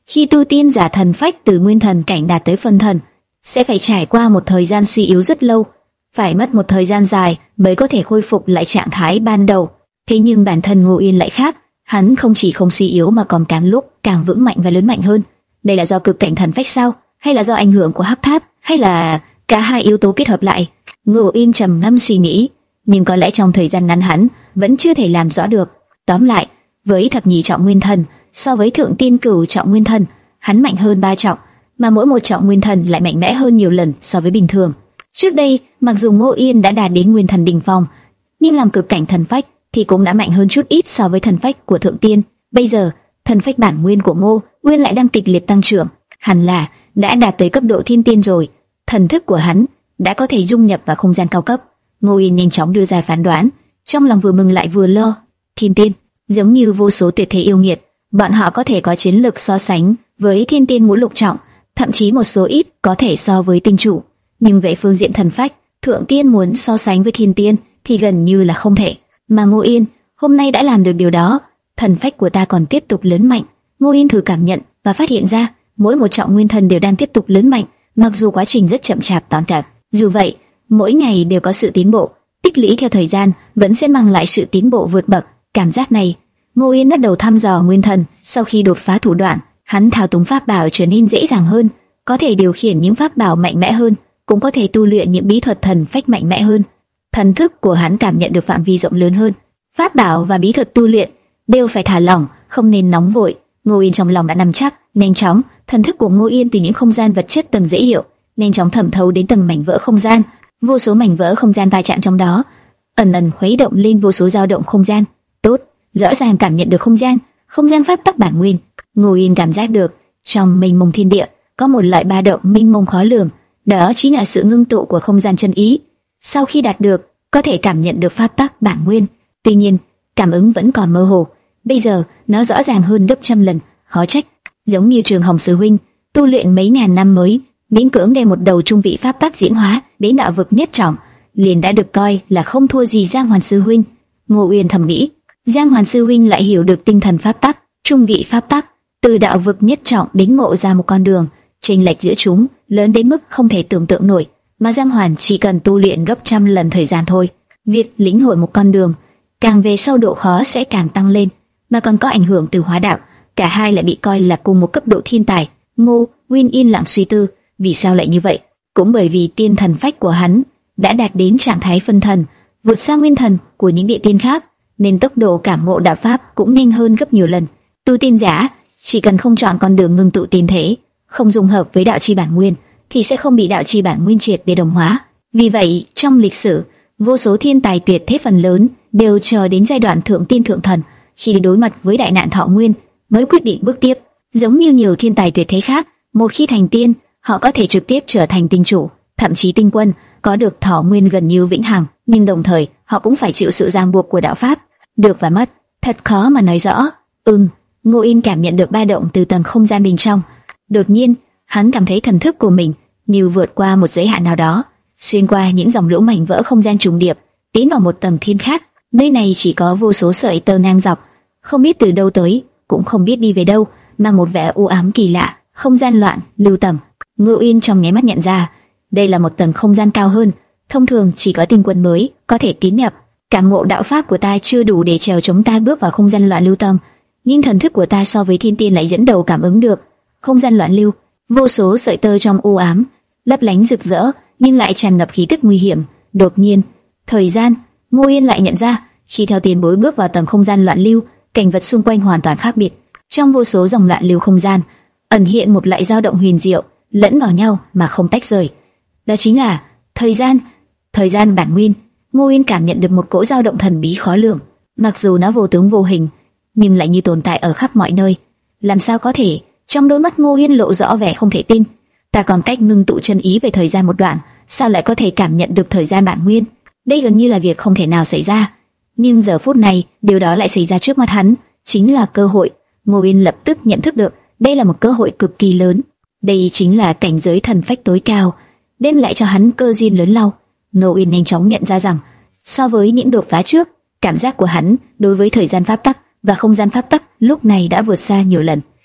Khi tu tiên giả thần phách từ nguyên thần cảnh đạt tới phân thần, sẽ phải trải qua một thời gian suy yếu rất lâu, phải mất một thời gian dài mới có thể khôi phục lại trạng thái ban đầu. Thế nhưng bản thân Ngô Yên lại khác, hắn không chỉ không suy yếu mà còn càng lúc càng vững mạnh và lớn mạnh hơn. Đây là do cực cảnh thần phách sao, hay là do ảnh hưởng của hắc tháp, hay là cả hai yếu tố kết hợp lại? Ngô Yên trầm ngâm suy nghĩ, nhưng có lẽ trong thời gian ngắn hắn vẫn chưa thể làm rõ được. Tóm lại, với thập nhị trọng nguyên thần, so với thượng tiên cửu trọng nguyên thần, hắn mạnh hơn ba trọng, mà mỗi một trọng nguyên thần lại mạnh mẽ hơn nhiều lần so với bình thường. Trước đây, mặc dù Ngô Yên đã đạt đến nguyên thần đỉnh phong, nhưng làm cực cảnh thần phách thì cũng đã mạnh hơn chút ít so với thần phách của thượng tiên. Bây giờ, thần phách bản nguyên của Ngô Nguyên lại đang kịch liệt tăng trưởng, hẳn là đã đạt tới cấp độ thiên tiên rồi. Thần thức của hắn đã có thể dung nhập vào không gian cao cấp. Ngô Yên nhanh chóng đưa ra phán đoán, trong lòng vừa mừng lại vừa lo. Thiên tiên, giống như vô số tuyệt thế yêu nghiệt, bọn họ có thể có chiến lực so sánh với thiên tiên ngũ lục trọng, thậm chí một số ít có thể so với tinh chủ. Nhưng về phương diện thần phách, thượng tiên muốn so sánh với thiên tiên thì gần như là không thể. Mà Ngô Yên hôm nay đã làm được điều đó. Thần phách của ta còn tiếp tục lớn mạnh. Ngô Yên thử cảm nhận và phát hiện ra mỗi một trọng nguyên thần đều đang tiếp tục lớn mạnh, mặc dù quá trình rất chậm chạp tón chặt. Dù vậy, mỗi ngày đều có sự tiến bộ, tích lũy theo thời gian vẫn sẽ mang lại sự tiến bộ vượt bậc. Cảm giác này, Ngô Yên bắt đầu thăm dò nguyên thần. Sau khi đột phá thủ đoạn, hắn thao túng pháp bảo trở nên dễ dàng hơn, có thể điều khiển những pháp bảo mạnh mẽ hơn, cũng có thể tu luyện những bí thuật thần phách mạnh mẽ hơn. Thần thức của hắn cảm nhận được phạm vi rộng lớn hơn. Pháp bảo và bí thuật tu luyện đều phải thả lỏng, không nên nóng vội. Ngô Yên trong lòng đã nắm chắc, nhanh chóng, thần thức của Ngô Yên từ những không gian vật chất tầng dễ hiểu, nhanh chóng thẩm thấu đến tầng mảnh vỡ không gian. Vô số mảnh vỡ không gian va chạm trong đó, ẩn ẩn khuấy động lên vô số dao động không gian. Tốt, rõ ràng cảm nhận được không gian, không gian pháp tắc bản nguyên. Ngô Yên cảm giác được trong mênh mông thiên địa có một loại ba động mênh mông khó lường, đó chính là sự ngưng tụ của không gian chân ý. Sau khi đạt được, có thể cảm nhận được pháp tắc bản nguyên. Tuy nhiên, cảm ứng vẫn còn mơ hồ. Bây giờ, nó rõ ràng hơn gấp trăm lần. Khó trách, giống như Trường Hồng sư huynh, tu luyện mấy ngàn năm mới, miễn cưỡng đem một đầu trung vị pháp tắc diễn hóa đến đạo vực nhất trọng, liền đã được coi là không thua gì Giang Hoàn sư huynh. Ngô Uyên thầm nghĩ, Giang Hoàn sư huynh lại hiểu được tinh thần pháp tắc, trung vị pháp tắc, từ đạo vực nhất trọng đến ngộ ra một con đường, chênh lệch giữa chúng lớn đến mức không thể tưởng tượng nổi, mà Giang Hoàn chỉ cần tu luyện gấp trăm lần thời gian thôi. Việc lĩnh hội một con đường, càng về sau độ khó sẽ càng tăng lên, mà còn có ảnh hưởng từ hóa đạo, cả hai lại bị coi là cùng một cấp độ thiên tài. Ngô Uyên yên lặng suy tư, vì sao lại như vậy? Cũng bởi vì tiên thần phách của hắn đã đạt đến trạng thái phân thần, vượt xa nguyên thần của những địa tiên khác, nên tốc độ cảm ngộ đạo pháp cũng nhanh hơn gấp nhiều lần. Tu tiên giả chỉ cần không chọn con đường ngưng tụ tiên thể, không dung hợp với đạo chi bản nguyên, thì sẽ không bị đạo chi bản nguyên triệt để đồng hóa. Vì vậy, trong lịch sử, vô số thiên tài tuyệt thế phần lớn đều chờ đến giai đoạn thượng tiên thượng thần, khi đối mặt với đại nạn thọ nguyên mới quyết định bước tiếp. Giống như nhiều thiên tài tuyệt thế khác, một khi thành tiên, họ có thể trực tiếp trở thành tinh chủ, thậm chí tinh quân, có được thọ nguyên gần như vĩnh hằng, nhưng đồng thời họ cũng phải chịu sự ràng buộc của đạo pháp. Được và mất, thật khó mà nói rõ. Ừm, Ngô Yên cảm nhận được ba động từ tầng không gian bên trong. Đột nhiên, hắn cảm thấy thần thức của mình như vượt qua một giới hạn nào đó, xuyên qua những dòng lũ mảnh vỡ không gian trùng điệp, tiến vào một tầng thiên khác. Nơi này chỉ có vô số sợi tơ ngang dọc, không biết từ đâu tới, cũng không biết đi về đâu, mang một vẻ u ám kỳ lạ, không gian loạn, lưu tầm. Ngô Yên trong nháy mắt nhận ra, đây là một tầng không gian cao hơn, thông thường chỉ có tinh quân mới có thể tiến nhập. Cảm ngộ đạo pháp của ta chưa đủ để chèo chúng ta bước vào không gian loạn lưu tầm, nhưng thần thức của ta so với thiên tiên lại dẫn đầu cảm ứng được không gian loạn lưu, vô số sợi tơ trong u ám, lấp lánh rực rỡ, nhưng lại tràn ngập khí tức nguy hiểm. Đột nhiên, thời gian, Ngô Yên lại nhận ra, khi theo tiền bối bước vào tầng không gian loạn lưu, cảnh vật xung quanh hoàn toàn khác biệt. Trong vô số dòng loạn lưu không gian, ẩn hiện một loại dao động huyền diệu, lẫn vào nhau mà không tách rời. Đó chính là thời gian, thời gian bản nguyên. Ngô Yên cảm nhận được một cỗ dao động thần bí khó lường, mặc dù nó vô tướng vô hình, nhưng lại như tồn tại ở khắp mọi nơi. Làm sao có thể? Trong đôi mắt Ngô Yên lộ rõ vẻ không thể tin. Ta còn cách ngưng tụ chân ý về thời gian một đoạn, sao lại có thể cảm nhận được thời gian bản nguyên? Đây gần như là việc không thể nào xảy ra. Nhưng giờ phút này, điều đó lại xảy ra trước mặt hắn, chính là cơ hội. Ngô Yên lập tức nhận thức được, đây là một cơ hội cực kỳ lớn. Đây chính là cảnh giới thần phách tối cao, đem lại cho hắn cơ duyên lớn lao. Ngô Yên nhanh chóng nhận ra rằng, so với những đột phá trước, cảm giác của hắn đối với thời gian pháp tắc và không gian pháp tắc lúc này đã vượt xa nhiều lần.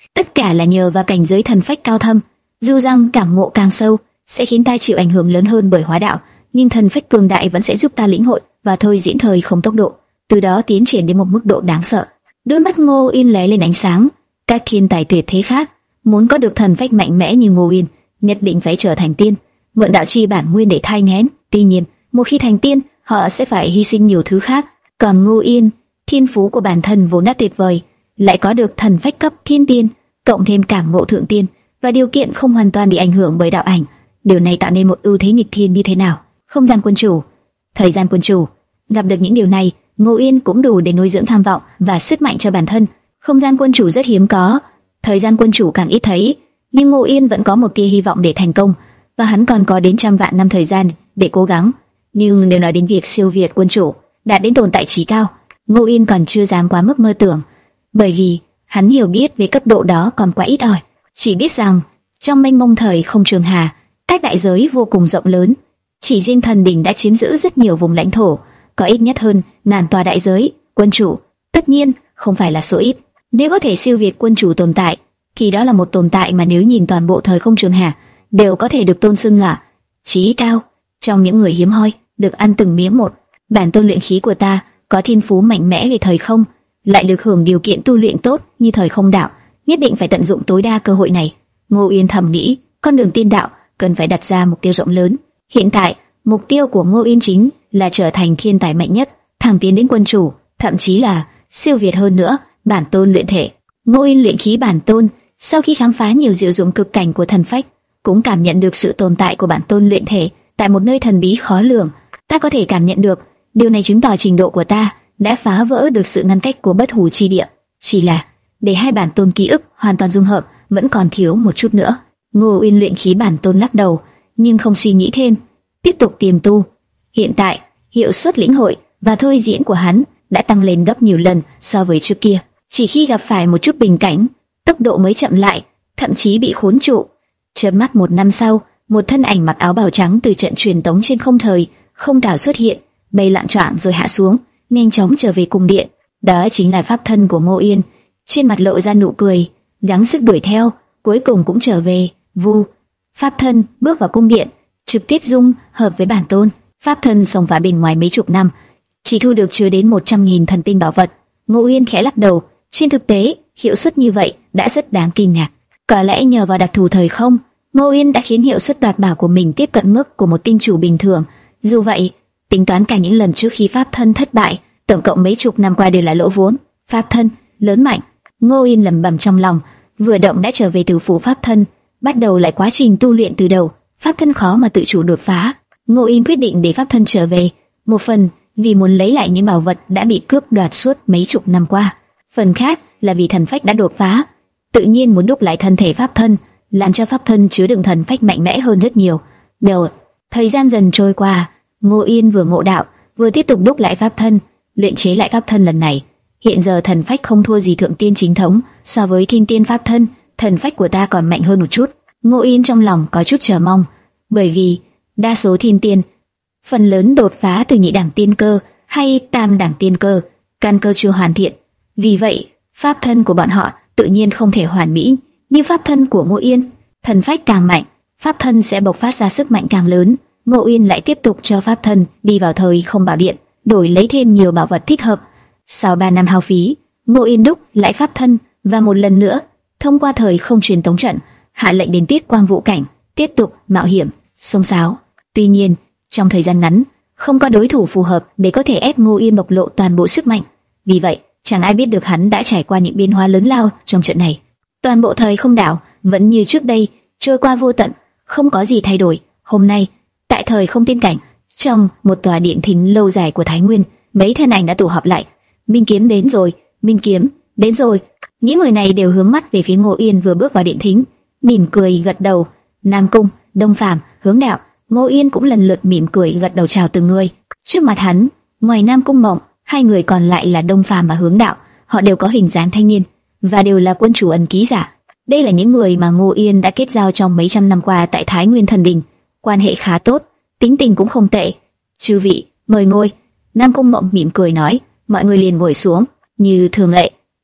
Tất cả là nhờ vào cảnh giới thần phách cao thâm. Dù rằng cảm ngộ càng sâu sẽ khiến ta chịu ảnh hưởng lớn hơn bởi hóa đạo, nhưng thần phách cường đại vẫn sẽ giúp ta lĩnh hội và thôi diễn thời không tốc độ, từ đó tiến triển đến một mức độ đáng sợ. Đôi mắt Ngô Yên lóe lên ánh sáng. Các thiên tài tuyệt thế khác muốn có được thần phách mạnh mẽ như Ngô Yên, nhất định phải trở thành tiên, mượn đạo chi bản nguyên để thai nghén. Tuy nhiên, một khi thành tiên, họ sẽ phải hy sinh nhiều thứ khác. Còn Ngô Yên, thiên phú của bản thân vốn đã tuyệt vời, lại có được thần phách cấp thiên tiên, cộng thêm cảm ngộ thượng tiên và điều kiện không hoàn toàn bị ảnh hưởng bởi đạo ảnh. Điều này tạo nên một ưu thế nghịch thiên như thế nào? Không gian quân chủ, thời gian quân chủ. Gặp được những điều này, Ngô Yên cũng đủ để nuôi dưỡng tham vọng và sức mạnh cho bản thân. Không gian quân chủ rất hiếm có, thời gian quân chủ càng ít thấy, nhưng Ngô Yên vẫn có một tia hy vọng để thành công, và hắn còn có đến trăm vạn năm thời gian để cố gắng. Nhưng nếu nói đến việc siêu việt quân chủ, đạt đến tồn tại trí cao, Ngô Yên còn chưa dám quá mức mơ tưởng, bởi vì hắn hiểu biết về cấp độ đó còn quá ít ỏi. Chỉ biết rằng trong mênh mông thời không trường hà, cách đại giới vô cùng rộng lớn, chỉ riêng thần đỉnh đã chiếm giữ rất nhiều vùng lãnh thổ, có ít nhất hơn ngàn tòa đại giới. Quân chủ tất nhiên không phải là số ít. Nếu có thể siêu việt quân chủ tồn tại, thì đó là một tồn tại mà nếu nhìn toàn bộ thời không trường hà đều có thể được tôn xưng là trí cao. Trong những người hiếm hoi được ăn từng miếng một, bản tôn luyện khí của ta có thiên phú mạnh mẽ về thời không, lại được hưởng điều kiện tu luyện tốt như thời không đạo, nhất định phải tận dụng tối đa cơ hội này. Ngô Yên thầm nghĩ, con đường tiên đạo cần phải đặt ra mục tiêu rộng lớn. Hiện tại, mục tiêu của Ngô Yên chính là trở thành thiên tài mạnh nhất, thẳng tiến đến quân chủ, thậm chí là siêu việt hơn nữa bản tôn luyện thể. Ngô Yên luyện khí bản tôn, sau khi khám phá nhiều diệu dụng cực cảnh của thần phách, cũng cảm nhận được sự tồn tại của bản tôn luyện thể tại một nơi thần bí khó lường. Ta có thể cảm nhận được, điều này chứng tỏ trình độ của ta đã phá vỡ được sự ngăn cách của bất hủ chi địa. Chỉ là để hai bản tôn ký ức hoàn toàn dung hợp vẫn còn thiếu một chút nữa. Ngô Yên luyện khí bản tôn lắc đầu, nhưng không suy nghĩ thêm, tiếp tục tiềm tu. Hiện tại, hiệu suất lĩnh hội và thôi diễn của hắn đã tăng lên gấp nhiều lần so với trước kia. Chỉ khi gặp phải một chút bình cảnh, tốc độ mới chậm lại, thậm chí bị khốn trụ. Chớp mắt một năm sau, một thân ảnh mặc áo bào trắng từ trận truyền tống trên không thời không đảo xuất hiện, bay lạng choạng rồi hạ xuống, nhanh chóng trở về cung điện. Đó chính là pháp thân của Ngô Yên, trên mặt lộ ra nụ cười, gắng sức đuổi theo, cuối cùng cũng trở về. Vu pháp thân bước vào cung điện, trực tiếp dung hợp với bản tôn. Pháp thân sống vào bên ngoài mấy chục năm, chỉ thu được chưa đến một trăm nghìn thần tinh bảo vật. Ngô Yên khẽ lắc đầu, trên thực tế hiệu suất như vậy đã rất đáng kinh ngạc. Có lẽ nhờ vào đặc thù thời không, Ngô Yên đã khiến hiệu suất đoạt bảo của mình tiếp cận mức của một tinh chủ bình thường. Dù vậy, tính toán cả những lần trước khi pháp thân thất bại, tổng cộng mấy chục năm qua đều là lỗ vốn. Pháp thân lớn mạnh, Ngô Yên lẩm bẩm trong lòng, vừa động đã trở về từ phủ pháp thân, bắt đầu lại quá trình tu luyện từ đầu. Pháp thân khó mà tự chủ đột phá. Ngô Yên quyết định để pháp thân trở về, một phần vì muốn lấy lại những bảo vật đã bị cướp đoạt suốt mấy chục năm qua, phần khác là vì thần phách đã đột phá, tự nhiên muốn đúc lại thân thể pháp thân, làm cho pháp thân chứa đựng thần phách mạnh mẽ hơn rất nhiều. Đều, thời gian dần trôi qua, Ngô Yên vừa ngộ đạo, vừa tiếp tục đúc lại pháp thân, luyện chế lại pháp thân lần này. Hiện giờ thần phách không thua gì thượng tiên chính thống, so với thiên tiên pháp thân, thần phách của ta còn mạnh hơn một chút. Ngô Yên trong lòng có chút chờ mong, bởi vì đa số thiên tiên phần lớn đột phá từ nhị đẳng tiên cơ hay tam đẳng tiên cơ, căn cơ chưa hoàn thiện. Vì vậy, pháp thân của bọn họ tự nhiên không thể hoàn mỹ như pháp thân của Ngô Yên. Thần phách càng mạnh, pháp thân sẽ bộc phát ra sức mạnh càng lớn. Ngô Yên lại tiếp tục cho pháp thân đi vào thời không bảo điện, đổi lấy thêm nhiều bảo vật thích hợp. Sau ba năm hao phí, Ngô Yên đúc lại pháp thân và một lần nữa thông qua thời không truyền tống trận, hạ lệnh đến Tiết Quang Vũ cảnh, tiếp tục mạo hiểm, xông xáo. Tuy nhiên, trong thời gian ngắn, không có đối thủ phù hợp để có thể ép Ngô Yên bộc lộ toàn bộ sức mạnh. Vì vậy, chẳng ai biết được hắn đã trải qua những biến hóa lớn lao trong trận này. Toàn bộ thời không đảo vẫn như trước đây, trôi qua vô tận, không có gì thay đổi. Hôm nay, tại thời không tiên cảnh, trong một tòa điện thính lâu dài của Thái Nguyên, mấy thân ảnh đã tụ họp lại. Minh Kiếm đến rồi, Minh Kiếm đến rồi. Những người này đều hướng mắt về phía Ngô Yên vừa bước vào điện thính, mỉm cười gật đầu. Nam Cung, Đông Phàm, Hướng Đạo, Ngô Yên cũng lần lượt mỉm cười gật đầu chào từng người. Trước mặt hắn, ngoài Nam Cung Mộng, hai người còn lại là Đông Phàm và Hướng Đạo. Họ đều có hình dáng thanh niên và đều là quân chủ ẩn ký giả. Đây là những người mà Ngô Yên đã kết giao trong mấy trăm năm qua tại Thái Nguyên Thần Đình, quan hệ khá tốt, tính tình cũng không tệ. Chư vị, mời ngồi. Nam Cung Mộng mỉm cười nói. Mọi người liền ngồi xuống. Như thường lệ,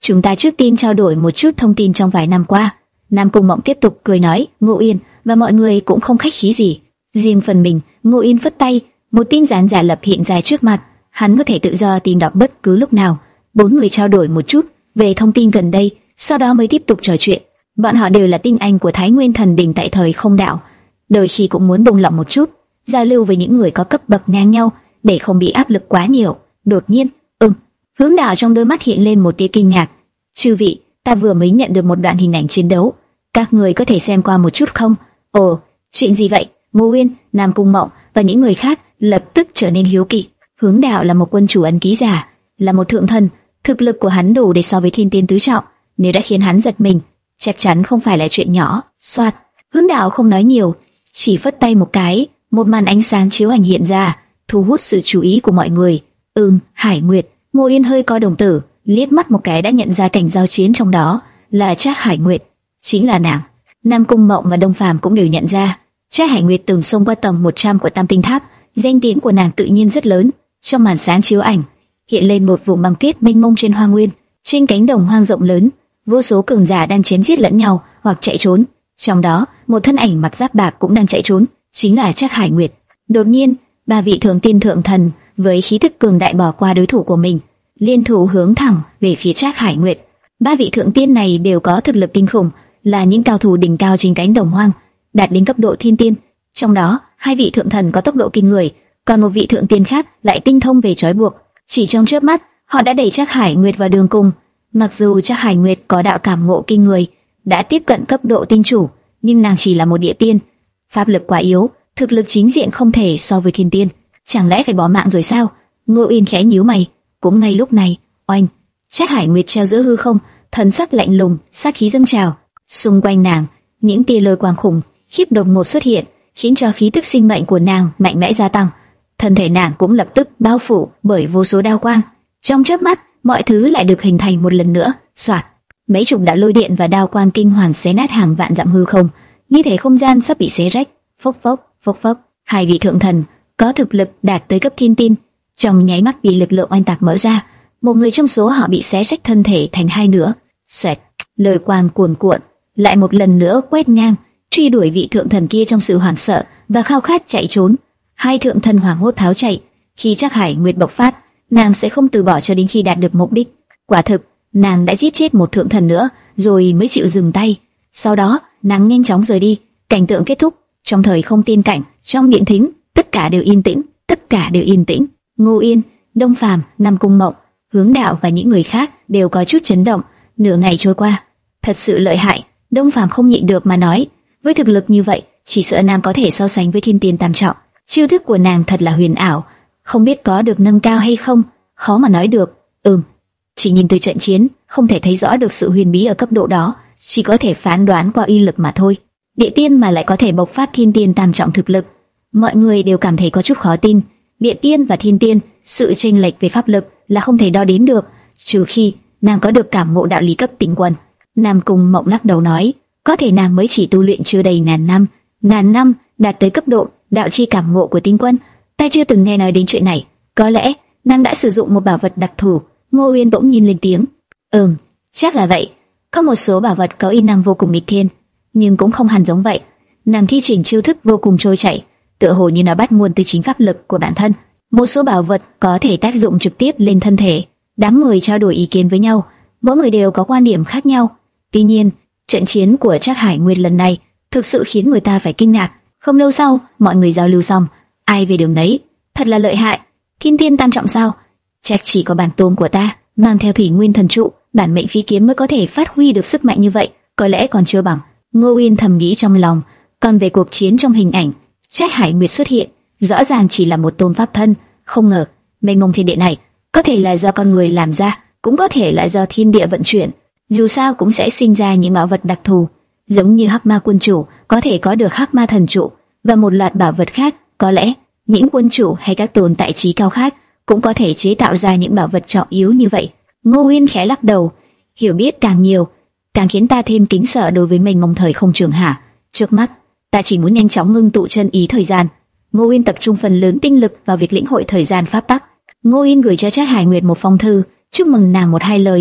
Chúng ta trước tiên trao đổi một chút thông tin trong vài năm qua. Nam Cung Mộng tiếp tục cười nói. Ngô Yên và mọi người cũng không khách khí gì. Riêng phần mình, Ngô Yên phất tay, một tin nhắn giả lập hiện ra trước mặt. Hắn có thể tự do tìm đọc bất cứ lúc nào. Bốn người trao đổi một chút về thông tin gần đây, sau đó mới tiếp tục trò chuyện. Bọn họ đều là tinh anh của Thái Nguyên Thần Đình tại thời Không Đạo, đôi khi cũng muốn buông lỏng một chút, giao lưu với những người có cấp bậc ngang nhau để không bị áp lực quá nhiều. Đột nhiên, ừm, Hướng Đạo trong đôi mắt hiện lên một tia kinh ngạc. Chư vị, ta vừa mới nhận được một đoạn hình ảnh chiến đấu, các người có thể xem qua một chút không? Ồ, chuyện gì vậy? Ngô Uyên, Nam Cung Mộng và những người khác lập tức trở nên hiếu kỳ. Hướng Đạo là một quân chủ ấn ký giả, là một thượng thần, thực lực của hắn đủ để so với Thiên Tiên tứ trọng, nếu đã khiến hắn giật mình, chắc chắn không phải là chuyện nhỏ. Soạt, Hướng Đạo không nói nhiều, chỉ phất tay một cái, một màn ánh sáng chiếu ảnh hiện ra, thu hút sự chú ý của mọi người. Ừm, Hải Nguyệt. Ngô Yên hơi co đồng tử, liếc mắt một cái đã nhận ra cảnh giao chiến trong đó, là Trác Hải Nguyệt, chính là nàng. Nam Cung Mộng và Đông Phàm cũng đều nhận ra, Trác Hải Nguyệt từng xông qua tầng một trăm của Tam Tinh Tháp, danh tiếng của nàng tự nhiên rất lớn. Trong màn sáng chiếu ảnh, hiện lên một vùng băng tuyết mênh mông trên hoang nguyên, trên cánh đồng hoang rộng lớn, vô số cường giả đang chém giết lẫn nhau hoặc chạy trốn. Trong đó, một thân ảnh mặc giáp bạc cũng đang chạy trốn, chính là Trác Hải Nguyệt. Đột nhiên, ba vị thượng tiên thượng thần với khí tức cường đại bỏ qua đối thủ của mình, liên thủ hướng thẳng về phía Trác Hải Nguyệt. Ba vị thượng tiên này đều có thực lực kinh khủng, là những cao thủ đỉnh cao trên cánh đồng hoang, đạt đến cấp độ thiên tiên. Trong đó, hai vị thượng thần có tốc độ kinh người, còn một vị thượng tiên khác lại tinh thông về trói buộc. Chỉ trong chớp mắt, họ đã đẩy Trác Hải Nguyệt vào đường cùng. Mặc dù Trác Hải Nguyệt có đạo cảm ngộ kinh người, đã tiếp cận cấp độ tiên chủ, nhưng nàng chỉ là một địa tiên, pháp lực quá yếu, thực lực chính diện không thể so với thiên tiên. Chẳng lẽ phải bỏ mạng rồi sao? Ngô Yên khẽ nhíu mày. Cũng ngay lúc này, oanh, Trác Hải Nguyệt treo giữa hư không, thần sắc lạnh lùng, sát khí dâng trào. Xung quanh nàng, những tia lôi quang khủng khiếp đột ngột xuất hiện, khiến cho khí tức sinh mệnh của nàng mạnh mẽ gia tăng. Thân thể nàng cũng lập tức bao phủ bởi vô số đao quang. Trong chớp mắt, mọi thứ lại được hình thành một lần nữa. Soạt, mấy chục đạo lôi điện và đao quang kinh hoàng xé nát hàng vạn dặm hư không, như thể không gian sắp bị xé rách. Phốc phốc, phốc phốc. Hai vị thượng thần có thực lực đạt tới cấp thiên tiên, trong nháy mắt bị lực lượng oanh tạc mở ra, một người trong số họ bị xé rách thân thể thành hai nửa. Xoẹt, lôi quang cuồn cuộn lại một lần nữa quét ngang, truy đuổi vị thượng thần kia trong sự hoảng sợ và khao khát chạy trốn. Hai thượng thần hoảng hốt tháo chạy. Khi Trác Hải Nguyệt bộc phát, nàng sẽ không từ bỏ cho đến khi đạt được mục đích. Quả thực, nàng đã giết chết một thượng thần nữa, rồi mới chịu dừng tay. Sau đó, nàng nhanh chóng rời đi. Cảnh tượng kết thúc. Trong thời không tiên cảnh, trong điện thính, tất cả đều yên tĩnh, tất cả đều yên tĩnh. Ngô Yên, Đông Phàm, Nam Cung Mộng, Hướng Đạo và những người khác đều có chút chấn động. Nửa ngày trôi qua, thật sự lợi hại. Đông Phàm không nhịn được mà nói, với thực lực như vậy, chỉ sợ nàng có thể so sánh với thiên tiên tam trọng. Chiêu thức của nàng thật là huyền ảo, không biết có được nâng cao hay không, khó mà nói được. Ừm, chỉ nhìn từ trận chiến, không thể thấy rõ được sự huyền bí ở cấp độ đó, chỉ có thể phán đoán qua uy lực mà thôi. Địa tiên mà lại có thể bộc phát thiên tiên tam trọng thực lực, mọi người đều cảm thấy có chút khó tin. Địa tiên và thiên tiên, sự chênh lệch về pháp lực là không thể đo đếm được, trừ khi nàng có được cảm ngộ đạo lý cấp tinh quân. Nam Cung Mộng lắc đầu nói, có thể nàng mới chỉ tu luyện chưa đầy ngàn năm, ngàn năm đạt tới cấp độ đạo chi cảm ngộ của tinh quân, ta chưa từng nghe nói đến chuyện này. Có lẽ nàng đã sử dụng một bảo vật đặc thù. Ngô Uyên bỗng nhìn lên tiếng. Ừm, chắc là vậy. Có một số bảo vật có uy năng vô cùng nghịch thiên, nhưng cũng không hẳn giống vậy. Nàng thi triển chiêu thức vô cùng trôi chảy, tựa hồ như nó bắt nguồn từ chính pháp lực của bản thân. Một số bảo vật có thể tác dụng trực tiếp lên thân thể. Đám người trao đổi ý kiến với nhau, mỗi người đều có quan điểm khác nhau. Tuy nhiên, trận chiến của Trác Hải Nguyệt lần này thực sự khiến người ta phải kinh ngạc. Không lâu sau, mọi người giao lưu xong, ai về đường nấy. Thật là lợi hại. Thiên tiên tam trọng sao? Chắc chỉ có bản tôn của ta mang theo Thủy Nguyên Thần Trụ, bản mệnh phi kiếm mới có thể phát huy được sức mạnh như vậy. Có lẽ còn chưa bằng. Ngô Uyên thầm nghĩ trong lòng. Còn về cuộc chiến trong hình ảnh, Trác Hải Nguyệt xuất hiện, rõ ràng chỉ là một tôn pháp thân. Không ngờ, mênh mông thiên địa này có thể là do con người làm ra, cũng có thể là do thiên địa vận chuyển. Dù sao cũng sẽ sinh ra những bảo vật đặc thù, giống như Hắc Ma Quân Chủ có thể có được Hắc Ma Thần Trụ, và một loạt bảo vật khác. Có lẽ những quân chủ hay các tồn tại trí cao khác cũng có thể chế tạo ra những bảo vật trọng yếu như vậy. Ngô Uyên khẽ lắc đầu, hiểu biết càng nhiều, càng khiến ta thêm kính sợ đối với mênh mông thời không trường hạ. Trước mắt, ta chỉ muốn nhanh chóng ngưng tụ chân ý thời gian. Ngô Uyên tập trung phần lớn tinh lực vào việc lĩnh hội thời gian pháp tắc. Ngô Uyên gửi cho Trác Hải Nguyệt một phong thư, chúc mừng nàng một hai lời,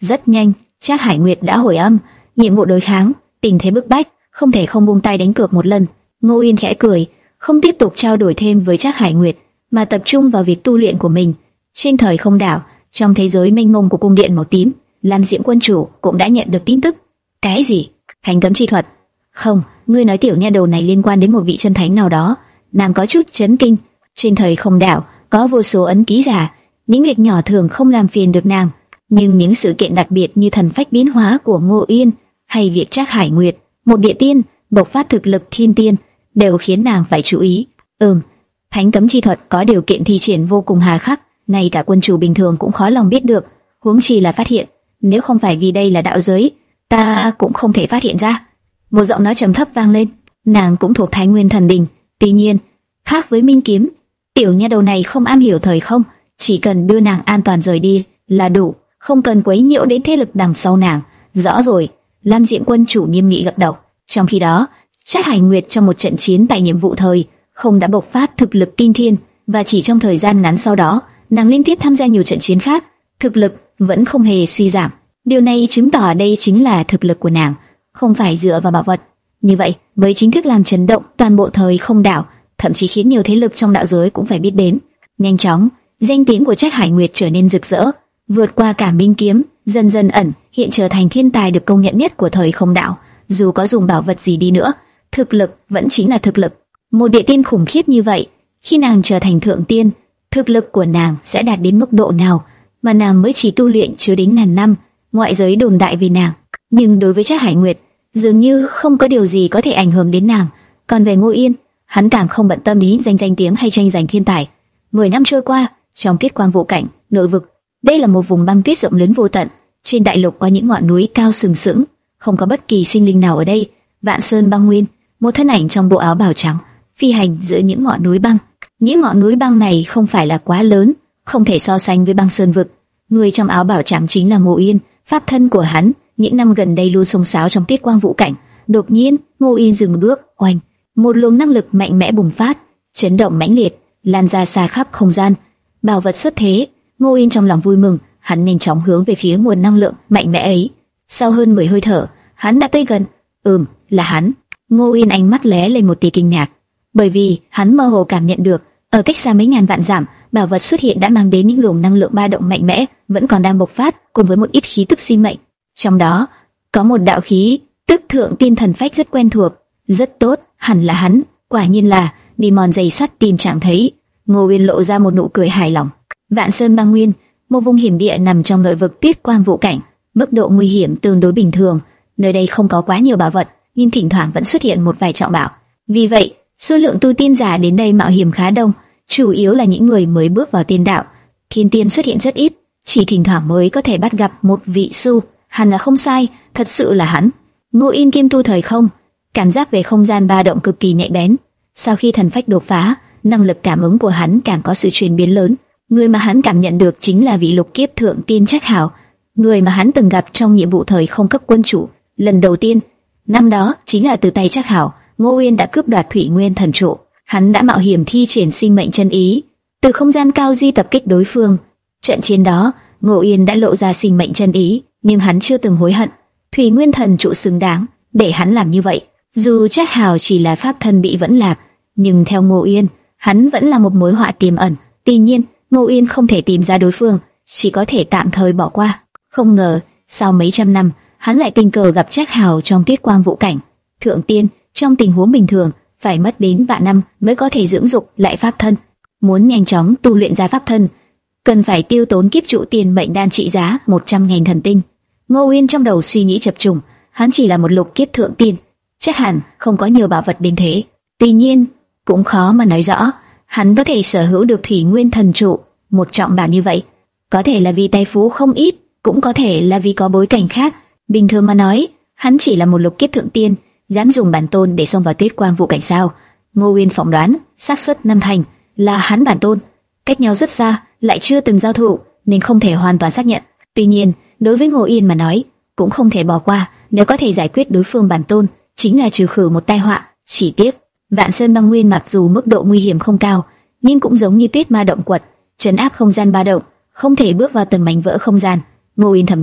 Rất nhanh, Trác Hải Nguyệt đã hồi âm, nhiệm vụ đối kháng, tình thế bức bách, không thể không buông tay đánh cược một lần. Ngô Yên khẽ cười, không tiếp tục trao đổi thêm với Trác Hải Nguyệt, mà tập trung vào việc tu luyện của mình. Trên thời không đảo, trong thế giới mênh mông của cung điện màu tím, Lam Diễm quân chủ cũng đã nhận được tin tức. Cái gì? Thánh cấm chi thuật? Không, ngươi nói tiểu nha đầu này liên quan đến một vị chân thánh nào đó. Nàng có chút chấn kinh. Trên thời không đảo có vô số ấn ký giả, những việc nhỏ thường không làm phiền được nàng, nhưng những sự kiện đặc biệt như thần phách biến hóa của Ngô Yên hay việc Trác Hải Nguyệt, một địa tiên bộc phát thực lực thiên tiên, đều khiến nàng phải chú ý. Ừm, thánh cấm chi thuật có điều kiện thi triển vô cùng hà khắc, ngay cả quân chủ bình thường cũng khó lòng biết được, huống chi là phát hiện. Nếu không phải vì đây là đạo giới, ta cũng không thể phát hiện ra. Một giọng nói trầm thấp vang lên. Nàng cũng thuộc Thái Nguyên Thần Đình, tuy nhiên khác với Minh Kiếm, tiểu nha đầu này không am hiểu thời không, chỉ cần đưa nàng an toàn rời đi là đủ, không cần quấy nhiễu đến thế lực đằng sau nàng. Rõ rồi. Lam Diệm quân chủ nghiêm nghị gật đầu. Trong khi đó, Trác Hải Nguyệt trong một trận chiến tại nhiệm vụ thời không đã bộc phát thực lực kinh thiên, và chỉ trong thời gian ngắn sau đó, nàng liên tiếp tham gia nhiều trận chiến khác, thực lực vẫn không hề suy giảm. Điều này chứng tỏ đây chính là thực lực của nàng, không phải dựa vào bảo vật. Như vậy mới chính thức làm chấn động toàn bộ thời không đảo, thậm chí khiến nhiều thế lực trong đạo giới cũng phải biết đến. Nhanh chóng, danh tiếng của Trác Hải Nguyệt trở nên rực rỡ, vượt qua cả Minh Kiếm, dần dần ẩn hiện trở thành thiên tài được công nhận nhất của thời không đảo. Dù có dùng bảo vật gì đi nữa, thực lực vẫn chính là thực lực. Một địa tiên khủng khiếp như vậy, khi nàng trở thành thượng tiên, thực lực của nàng sẽ đạt đến mức độ nào mà nàng mới chỉ tu luyện chưa đến ngàn năm, ngoại giới đồn đại về nàng. Nhưng đối với Trác Hải Nguyệt, dường như không có điều gì có thể ảnh hưởng đến nàng. Còn về Ngô Yên, hắn càng không bận tâm ý danh danh tiếng hay tranh giành thiên tài. Mười năm trôi qua, trong Tuyết Quang Vũ Cảnh, nội vực, đây là một vùng băng tuyết rộng lớn vô tận. Trên đại lục có những ngọn núi cao sừng sững, không có bất kỳ sinh linh nào ở đây. Vạn Sơn Băng Nguyên, một thân ảnh trong bộ áo bào trắng, phi hành giữa những ngọn núi băng. Những ngọn núi băng này không phải là quá lớn, không thể so sánh với băng sơn vực. Người trong áo bào trắng chính là Ngô Yên, pháp thân của hắn những năm gần đây luôn xông xáo trong Tuyết Quang Vũ Cảnh. Đột nhiên, Ngô Yên dừng bước, oanh, một luồng năng lực mạnh mẽ bùng phát, chấn động mãnh liệt, lan ra xa khắp không gian. Bảo vật xuất thế, Ngô Yên trong lòng vui mừng, hắn nhanh chóng hướng về phía nguồn năng lượng mạnh mẽ ấy. Sau hơn mười hơi thở, hắn đã tới gần. Ừm, là hắn. Ngô Yên ánh mắt lóe lên một tia kinh ngạc, bởi vì hắn mơ hồ cảm nhận được, ở cách xa mấy ngàn vạn dặm, bảo vật xuất hiện đã mang đến những luồng năng lượng ba động mạnh mẽ, vẫn còn đang bộc phát, cùng với một ít khí tức sinh mệnh. Trong đó có một đạo khí tức thượng tiên thần phách rất quen thuộc, rất tốt, hẳn là hắn. Quả nhiên là đi mòn giày sắt tìm chẳng thấy. Ngô Yên lộ ra một nụ cười hài lòng. Vạn Sơn Băng Nguyên, một vùng hiểm địa nằm trong nội vực Tuyết Quang Vũ Cảnh, mức độ nguy hiểm tương đối bình thường. Nơi đây không có quá nhiều bảo vật, nhưng thỉnh thoảng vẫn xuất hiện một vài trọng bảo. Vì vậy, số lượng tu tiên giả đến đây mạo hiểm khá đông, chủ yếu là những người mới bước vào tiên đạo. Thiên tiên xuất hiện rất ít, chỉ thỉnh thoảng mới có thể bắt gặp một vị sư. Hẳn là không sai, thật sự là hắn. Ngô Yên kim tu thời không, cảm giác về không gian ba động cực kỳ nhạy bén. Sau khi thần phách đột phá, năng lực cảm ứng của hắn càng có sự chuyển biến lớn. Người mà hắn cảm nhận được chính là vị lục kiếp thượng tiên Trác Hảo, người mà hắn từng gặp trong nhiệm vụ thời không cấp quân chủ. Lần đầu tiên, năm đó chính là từ tay Trác Hảo, Ngô Yên đã cướp đoạt Thủy Nguyên Thần Trụ. Hắn đã mạo hiểm thi triển sinh mệnh chân ý, từ không gian cao di tập kích đối phương. Trận chiến đó, Ngô Yên đã lộ ra sinh mệnh chân ý, nhưng hắn chưa từng hối hận. Thủy Nguyên Thần Trụ xứng đáng để hắn làm như vậy. Dù Trác Hảo chỉ là pháp thân bị vẫn lạc, nhưng theo Ngô Yên, hắn vẫn là một mối họa tiềm ẩn. Tuy nhiên, Ngô Yên không thể tìm ra đối phương, chỉ có thể tạm thời bỏ qua. Không ngờ, sau mấy trăm năm, hắn lại tình cờ gặp Trác Hảo trong Tuyết Quang Vũ Cảnh. Thượng tiên, trong tình huống bình thường, phải mất đến vạn năm mới có thể dưỡng dục lại pháp thân. Muốn nhanh chóng tu luyện ra pháp thân, cần phải tiêu tốn kiếp trụ tiền mệnh đan trị giá một trăm nghìn thần tinh. Ngô Yên trong đầu suy nghĩ chập trùng, hắn chỉ là một lục kiếp thượng tiên, chắc hẳn không có nhiều bảo vật đến thế. Tuy nhiên, cũng khó mà nói rõ, hắn có thể sở hữu được Thủy Nguyên Thần Trụ, một trọng bảo như vậy. Có thể là vì tài phú không ít, cũng có thể là vì có bối cảnh khác. Bình thường mà nói, hắn chỉ là một lục kiếp thượng tiên, dám dùng bản tôn để xông vào Tuyết Quang Vũ Cảnh sao? Ngô Yên phỏng đoán, xác suất năm thành là hắn bản tôn. Cách nhau rất xa, lại chưa từng giao thủ, nên không thể hoàn toàn xác nhận. Tuy nhiên, đối với Ngô Yên mà nói, cũng không thể bỏ qua. Nếu có thể giải quyết đối phương bản tôn, chính là trừ khử một tai họa. Chỉ tiếc, Vạn Sơn Băng Nguyên mặc dù mức độ nguy hiểm không cao, nhưng cũng giống như tuyết ma động quật, trấn áp không gian ba động, không thể bước vào từng mảnh vỡ không gian. Ngô Yên thầm nghĩ,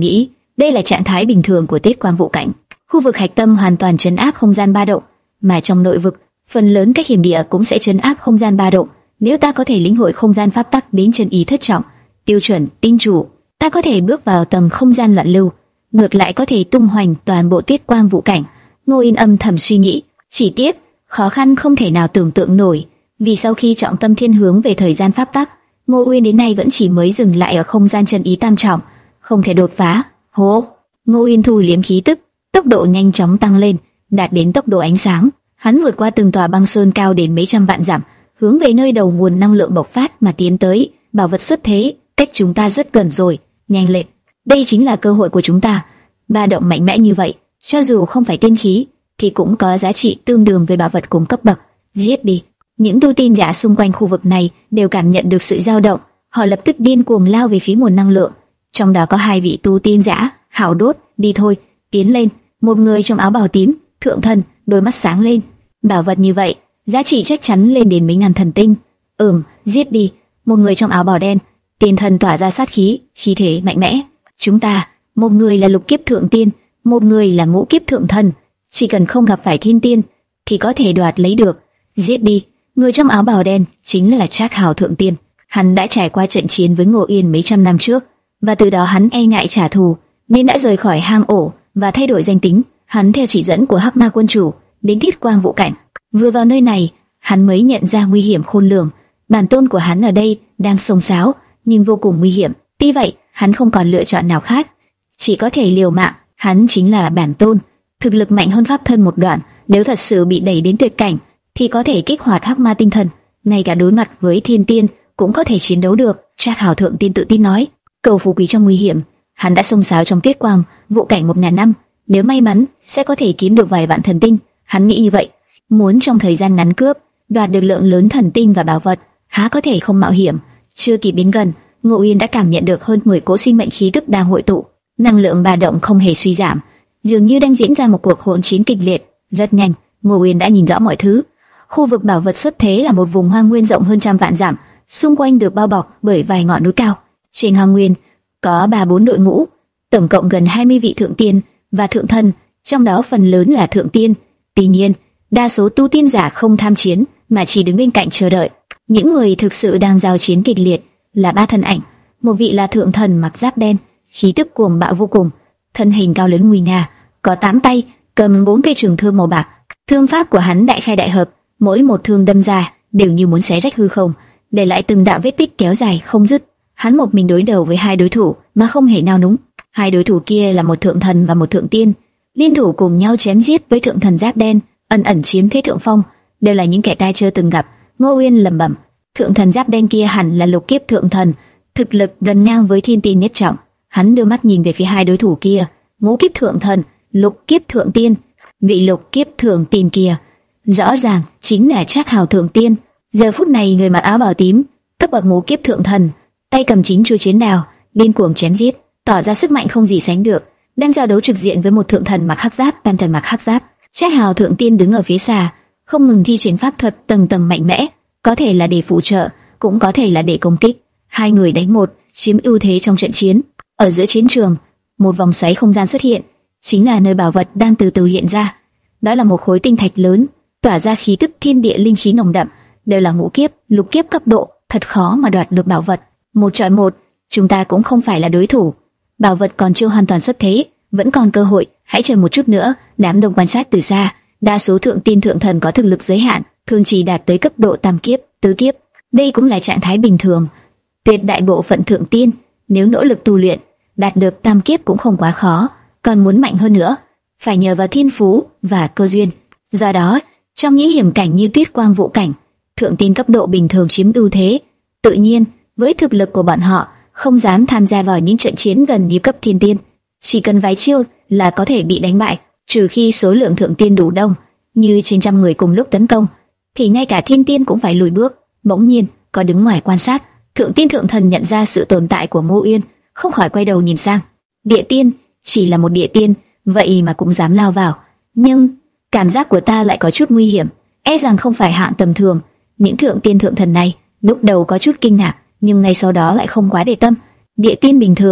Đây là trạng thái bình thường của Tiết Quang Vũ Cảnh. Khu vực hạch tâm hoàn toàn trấn áp không gian ba động, mà trong nội vực, phần lớn các hiểm địa cũng sẽ trấn áp không gian ba động. Nếu ta có thể lĩnh hội không gian pháp tắc đến chân ý thất trọng, tiêu chuẩn tinh chủ, ta có thể bước vào tầng không gian loạn lưu, ngược lại có thể tung hoành toàn bộ Tiết Quang Vũ Cảnh. Ngô Yên âm thầm suy nghĩ, chỉ tiếc khó khăn không thể nào tưởng tượng nổi, vì sau khi trọng tâm thiên hướng về thời gian pháp tắc, Ngô Uyên đến nay vẫn chỉ mới dừng lại ở không gian chân ý tam trọng, không thể đột phá. Hô! Ngô Uyên thu liếm khí tức, tốc độ nhanh chóng tăng lên, đạt đến tốc độ ánh sáng. Hắn vượt qua từng tòa băng sơn cao đến mấy trăm vạn dặm, hướng về nơi đầu nguồn năng lượng bộc phát mà tiến tới. Bảo vật xuất thế, cách chúng ta rất gần rồi, nhanh lên! Đây chính là cơ hội của chúng ta. Ba động mạnh mẽ như vậy, cho dù không phải tiên khí, thì cũng có giá trị tương đương với bảo vật cùng cấp bậc. Giết đi! Những tu tiên giả xung quanh khu vực này đều cảm nhận được sự dao động, họ lập tức điên cuồng lao về phía nguồn năng lượng. Trong đó có hai vị tu tiên giả, Hảo Đốt, đi thôi, tiến lên. Một người trong áo bào tím, Thượng Thần, đôi mắt sáng lên. Bảo vật như vậy, giá trị chắc chắn lên đến mấy ngàn thần tinh. Ừm, giết đi. Một người trong áo bào đen, Tiền Thần tỏa ra sát khí, khí thế mạnh mẽ. Chúng ta, một người là lục kiếp thượng tiên, một người là ngũ kiếp thượng thần, chỉ cần không gặp phải thiên tiên thì có thể đoạt lấy được. Giết đi. Người trong áo bào đen chính là Trác Hào thượng tiên. Hắn đã trải qua trận chiến với Ngô Yên mấy trăm năm trước, và từ đó hắn e ngại trả thù, nên đã rời khỏi hang ổ và thay đổi danh tính. Hắn theo chỉ dẫn của Hắc Ma quân chủ đến Tiết Quang Vũ Cảnh. Vừa vào nơi này, hắn mới nhận ra nguy hiểm khôn lường. Bản tôn của hắn ở đây đang xông xáo, nhưng vô cùng nguy hiểm. Tuy vậy, hắn không còn lựa chọn nào khác, chỉ có thể liều mạng. Hắn chính là bản tôn, thực lực mạnh hơn pháp thân một đoạn. Nếu thật sự bị đẩy đến tuyệt cảnh, thì có thể kích hoạt Hắc Ma tinh thần, ngay cả đối mặt với thiên tiên cũng có thể chiến đấu được. Trác Hào thượng tiên tự tin nói. Cầu phú quý trong nguy hiểm, hắn đã xông xáo trong Tiết Quang Vũ Cảnh một ngàn năm, nếu may mắn sẽ có thể kiếm được vài vạn thần tinh. Hắn nghĩ như vậy, muốn trong thời gian ngắn cướp đoạt được lượng lớn thần tinh và bảo vật, há có thể không mạo hiểm. Chưa kịp đến gần, Ngô Uyên đã cảm nhận được hơn mười cỗ sinh mệnh khí tức đang hội tụ, năng lượng ba động không hề suy giảm, dường như đang diễn ra một cuộc hỗn chiến kịch liệt. Rất nhanh, Ngô Uyên đã nhìn rõ mọi thứ. Khu vực bảo vật xuất thế là một vùng hoang nguyên rộng hơn trăm vạn dặm, xung quanh được bao bọc bởi vài ngọn núi cao. Trên hoang nguyên có ba bốn đội ngũ, tổng cộng gần hai mươi vị thượng tiên và thượng thần, trong đó phần lớn là thượng tiên. Tuy nhiên, đa số tu tiên giả không tham chiến mà chỉ đứng bên cạnh chờ đợi. Những người thực sự đang giao chiến kịch liệt là ba thân ảnh. Một vị là thượng thần mặc giáp đen, khí tức cuồng bạo vô cùng, thân hình cao lớn nguy nga, có tám tay, cầm bốn cây trường thương màu bạc. Thương pháp của hắn đại khai đại hợp, mỗi một thương đâm ra đều như muốn xé rách hư không, để lại từng đạo vết tích kéo dài không dứt. Hắn một mình đối đầu với hai đối thủ mà không hề nao núng. Hai đối thủ kia là một thượng thần và một thượng tiên, liên thủ cùng nhau chém giết với thượng thần giáp đen, ẩn ẩn chiếm thế thượng phong, đều là những kẻ tai chưa từng gặp. Ngô Uyên lẩm bẩm, thượng thần giáp đen kia hẳn là lục kiếp thượng thần, thực lực gần ngang với thiên tiên nhất trọng. Hắn đưa mắt nhìn về phía hai đối thủ kia, ngũ kiếp thượng thần, lục kiếp thượng tiên. Vị lục kiếp thượng tiên kia rõ ràng chính là Trác Hào thượng tiên. Giờ phút này, người mặc áo bào tím, cấp bậc ngũ kiếp thượng thần, tay cầm chín chuôi chiến đao, điên cuồng chém giết, tỏ ra sức mạnh không gì sánh được, đang giao đấu trực diện với một thượng thần mặc hắc giáp, tam thần mặc hắc giáp. Trác Hào thượng tiên đứng ở phía xa, không ngừng thi triển pháp thuật tầng tầng mạnh mẽ, có thể là để phụ trợ, cũng có thể là để công kích. Hai người đánh một, chiếm ưu thế trong trận chiến. Ở giữa chiến trường, một vòng xoáy không gian xuất hiện, chính là nơi bảo vật đang từ từ hiện ra. Đó là một khối tinh thạch lớn, tỏa ra khí tức thiên địa linh khí nồng đậm, đều là ngũ kiếp, lục kiếp cấp độ, thật khó mà đoạt được bảo vật. Một chọi một, chúng ta cũng không phải là đối thủ. Bảo vật còn chưa hoàn toàn xuất thế, vẫn còn cơ hội, hãy chờ một chút nữa. Đám đông quan sát từ xa, đa số thượng tiên thượng thần có thực lực giới hạn, thường chỉ đạt tới cấp độ tam kiếp, tứ kiếp. Đây cũng là trạng thái bình thường. Tuyệt đại bộ phận thượng tiên, nếu nỗ lực tu luyện, đạt được tam kiếp cũng không quá khó, còn muốn mạnh hơn nữa, phải nhờ vào thiên phú và cơ duyên. Do đó, trong những hiểm cảnh như Tiết Quang Vũ Cảnh, thượng tiên cấp độ bình thường chiếm ưu thế. Tự nhiên, với thực lực của bọn họ, không dám tham gia vào những trận chiến gần như cấp thiên tiên. Chỉ cần vài chiêu là có thể bị đánh bại, trừ khi số lượng thượng tiên đủ đông, như trên trăm người cùng lúc tấn công, thì ngay cả thiên tiên cũng phải lùi bước. Bỗng nhiên, có đứng ngoài quan sát, thượng tiên thượng thần nhận ra sự tồn tại của Ngô Uyên, không khỏi quay đầu nhìn sang. Địa tiên, chỉ là một địa tiên, vậy mà cũng dám lao vào. Nhưng cảm giác của ta lại có chút nguy hiểm, e rằng không phải hạng tầm thường. Những thượng tiên thượng thần này lúc đầu có chút kinh ngạc, nhưng ngay sau đó lại không quá để tâm. Địa tiên bình thường,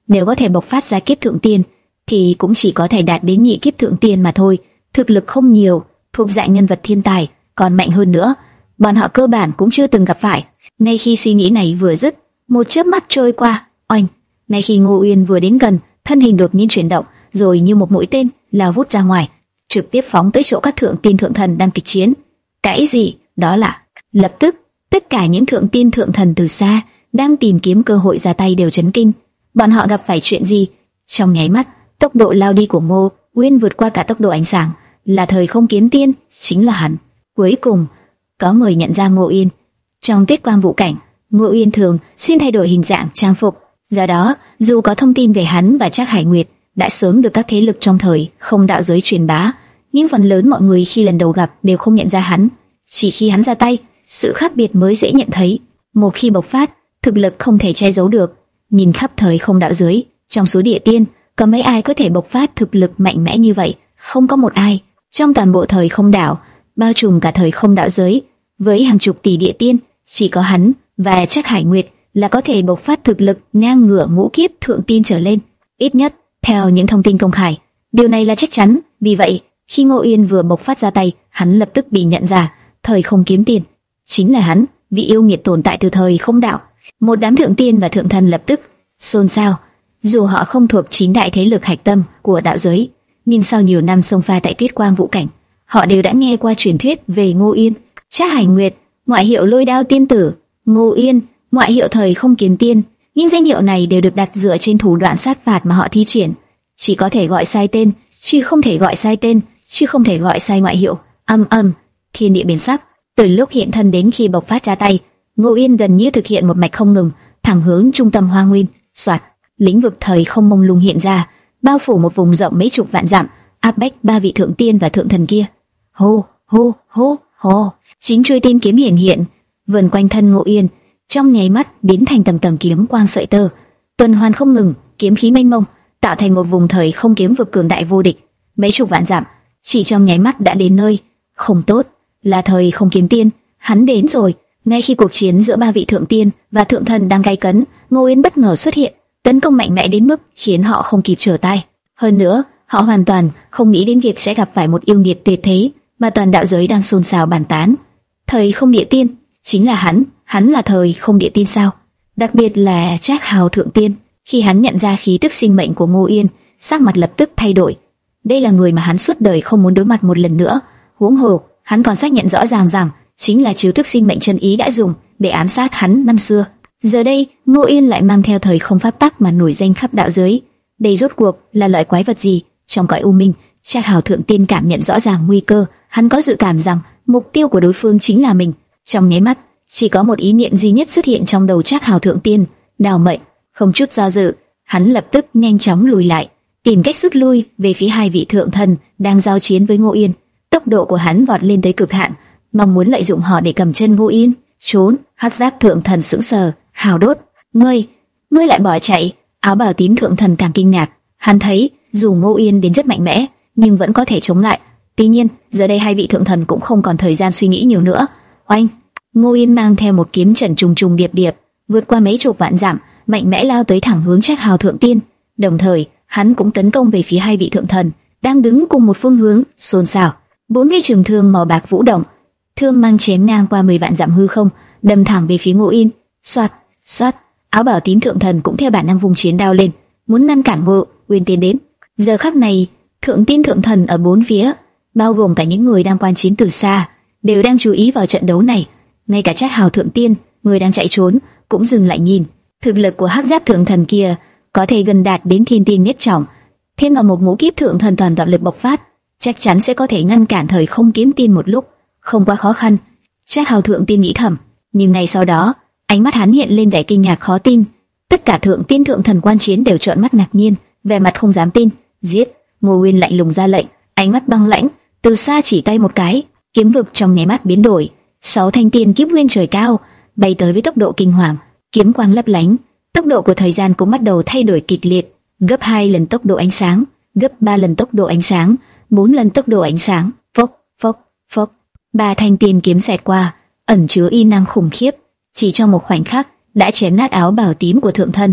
Nếu có thể bộc phát ra kiếp thượng tiên, thì cũng chỉ có thể đạt đến nhị kiếp thượng tiên mà thôi. Thực lực không nhiều, thuộc dạng nhân vật thiên tài, còn mạnh hơn nữa, bọn họ cơ bản cũng chưa từng gặp phải. Ngay khi suy nghĩ này vừa dứt, một chớp mắt trôi qua, oanh! Ngay khi Ngô Uyên vừa đến gần, thân hình đột nhiên chuyển động, rồi như một mũi tên lao vút ra ngoài, trực tiếp phóng tới chỗ các thượng tiên thượng thần đang kịch chiến. Cái gì? Đó là... Lập tức, tất cả những thượng tiên thượng thần từ xa đang tìm kiếm cơ hội ra tay đều chấn kinh. Bọn họ gặp phải chuyện gì? Trong nháy mắt, tốc độ lao đi của Ngô Uyên vượt qua cả tốc độ ánh sáng. Là thời không kiếm tiên, chính là hắn. Cuối cùng, có người nhận ra Ngô Uyên. Trong tiết quang vũ cảnh, Ngô Uyên thường xuyên thay đổi hình dạng trang phục. Do đó, dù có thông tin về hắn và Trác Hải Nguyệt đã sớm được các thế lực trong thời không đạo giới truyền bá, nhưng phần lớn mọi người khi lần đầu gặp đều không nhận ra hắn. Chỉ khi hắn ra tay, sự khác biệt mới dễ nhận thấy. Một khi bộc phát, thực lực không thể che giấu được. Nhìn khắp thời không đạo giới, trong số địa tiên, có mấy ai có thể bộc phát thực lực mạnh mẽ như vậy? Không có một ai. Trong toàn bộ thời không đạo, bao trùm cả thời không đạo giới, với hàng chục tỷ địa tiên, chỉ có hắn và Trác Hải Nguyệt là có thể bộc phát thực lực ngang ngửa ngũ kiếp thượng tiên trở lên. Ít nhất, theo những thông tin công khai, điều này là chắc chắn. Vì vậy, khi Ngô Uyên vừa bộc phát ra tay, hắn lập tức bị nhận ra. Thời không kiếm tiên chính là hắn, vị yêu nghiệt tồn tại từ thời không đạo. Một đám thượng tiên và thượng thần lập tức xôn xao. Dù họ không thuộc chín đại thế lực hạch tâm của đạo giới, nhưng sau nhiều năm xông pha tại Tuyết Quang Vũ Cảnh, họ đều đã nghe qua truyền thuyết về Ngô Uyên. Trác Hải Nguyệt, ngoại hiệu Lôi Đao Tiên Tử; Ngô Uyên, ngoại hiệu Thời Không Kiếm Tiên. Những danh hiệu này đều được đặt dựa trên thủ đoạn sát phạt mà họ thi triển. Chỉ có thể gọi sai tên, chứ không thể gọi sai tên, chứ không thể gọi sai ngoại hiệu. Âm âm, thiên địa biến sắc. Từ lúc hiện thân đến khi bộc phát ra tay, Ngô Uyên gần như thực hiện một mạch không ngừng, thẳng hướng trung tâm Hoa Nguyên. Soạt, lĩnh vực thời không mông lung hiện ra, bao phủ một vùng rộng mấy chục vạn dặm, áp bách ba vị thượng tiên và thượng thần kia. Hô, hô, hô, hô, chín chuôi tiên kiếm hiện hiện, vần quanh thân Ngô Uyên, trong nháy mắt biến thành tầng tầng kiếm quang sợi tơ, tuần hoàn không ngừng, kiếm khí mênh mông, tạo thành một vùng thời không kiếm vực cường đại vô địch. Mấy chục vạn dặm, chỉ trong nháy mắt đã đến nơi. Không tốt, là thời không kiếm tiên, hắn đến rồi. Ngay khi cuộc chiến giữa ba vị thượng tiên và thượng thần đang gay cấn, Ngô Uyên bất ngờ xuất hiện, tấn công mạnh mẽ đến mức khiến họ không kịp trở tay. Hơn nữa, họ hoàn toàn không nghĩ đến việc sẽ gặp phải một yêu nghiệt tuyệt thế mà toàn đạo giới đang xôn xao bàn tán. Thời không địa tiên, chính là hắn, hắn là thời không địa tiên sao? Đặc biệt là Trác Hào thượng tiên, khi hắn nhận ra khí tức sinh mệnh của Ngô Uyên, sắc mặt lập tức thay đổi. Đây là người mà hắn suốt đời không muốn đối mặt một lần nữa. Huống hồ, hắn còn xác nhận rõ ràng rằng chính là chiêu thức sinh mệnh chân ý đã dùng để ám sát hắn năm xưa. Giờ đây, Ngô Uyên lại mang theo thời không pháp tắc mà nổi danh khắp đạo giới. Đây rốt cuộc là loại quái vật gì? Trong cõi u minh, Trác Hào thượng tiên cảm nhận rõ ràng nguy cơ, hắn có dự cảm rằng mục tiêu của đối phương chính là mình. Trong nháy mắt, chỉ có một ý niệm duy nhất xuất hiện trong đầu Trác Hào thượng tiên, đào mệnh. Không chút do dự, hắn lập tức nhanh chóng lùi lại, tìm cách rút lui về phía hai vị thượng thần đang giao chiến với Ngô Uyên. Tốc độ của hắn vọt lên tới cực hạn, mong muốn lợi dụng họ để cầm chân Ngô Uyên. Trốn! Hắc Giáp thượng thần sững sờ. Hào đốt, ngươi, ngươi lại bỏ chạy? Áo bào tím thượng thần càng kinh ngạc. Hắn thấy dù Ngô Uyên đến rất mạnh mẽ, nhưng vẫn có thể chống lại. Tuy nhiên, giờ đây hai vị thượng thần cũng không còn thời gian suy nghĩ nhiều nữa. Oanh! Ngô Uyên mang theo một kiếm trận trùng trùng điệp điệp, vượt qua mấy chục vạn dặm, mạnh mẽ lao tới thẳng hướng Trác Hào thượng tiên. Đồng thời, hắn cũng tấn công về phía hai vị thượng thần đang đứng cùng một phương hướng. Xôn xao, bốn cây trường thương màu bạc vũ động, thương mang chém ngang qua mười vạn dặm hư không, đâm thẳng về phía Ngô Uyên. Soạt, soạt, áo bào tím thượng thần cũng theo bản năng vung chiến đao lên, muốn ngăn cản Ngô Uyên tiến đến. Giờ khắc này, thượng tiên thượng thần ở bốn phía, bao gồm cả những người đang quan chiến từ xa, đều đang chú ý vào trận đấu này. Ngay cả Trác Hào thượng tiên, người đang chạy trốn, cũng dừng lại nhìn. Thực lực của Hắc Giáp thượng thần kia có thể gần đạt đến thiên tiên nhất trọng, thêm vào một ngũ kiếp thượng thần toàn toàn lực bộc phát, chắc chắn sẽ có thể ngăn cản thời không kiếm tiên một lúc, không quá khó khăn. Trác Hào thượng tiên nghĩ thầm, nhưng ngay sau đó, ánh mắt hắn hiện lên vẻ kinh ngạc khó tin. Tất cả thượng tiên thượng thần quan chiến đều trợn mắt ngạc nhiên, vẻ mặt không dám tin. Giết! Ngô Uyên lạnh lùng ra lệnh, ánh mắt băng lãnh, từ xa chỉ tay một cái, kiếm vực trong nháy mắt biến đổi, sáu thanh tiên kiếm lên trời cao, bay tới với tốc độ kinh hoàng, kiếm quang lấp lánh. Tốc độ của thời gian cũng bắt đầu thay đổi kịch liệt, gấp hai lần tốc độ ánh sáng, gấp ba lần tốc độ ánh sáng, bốn lần tốc độ ánh sáng. Phốc, phốc, phốc, ba thanh tiên kiếm xẹt qua, ẩn chứa y năng khủng khiếp, chỉ trong một khoảnh khắc đã chém nát áo bào tím của thượng thần.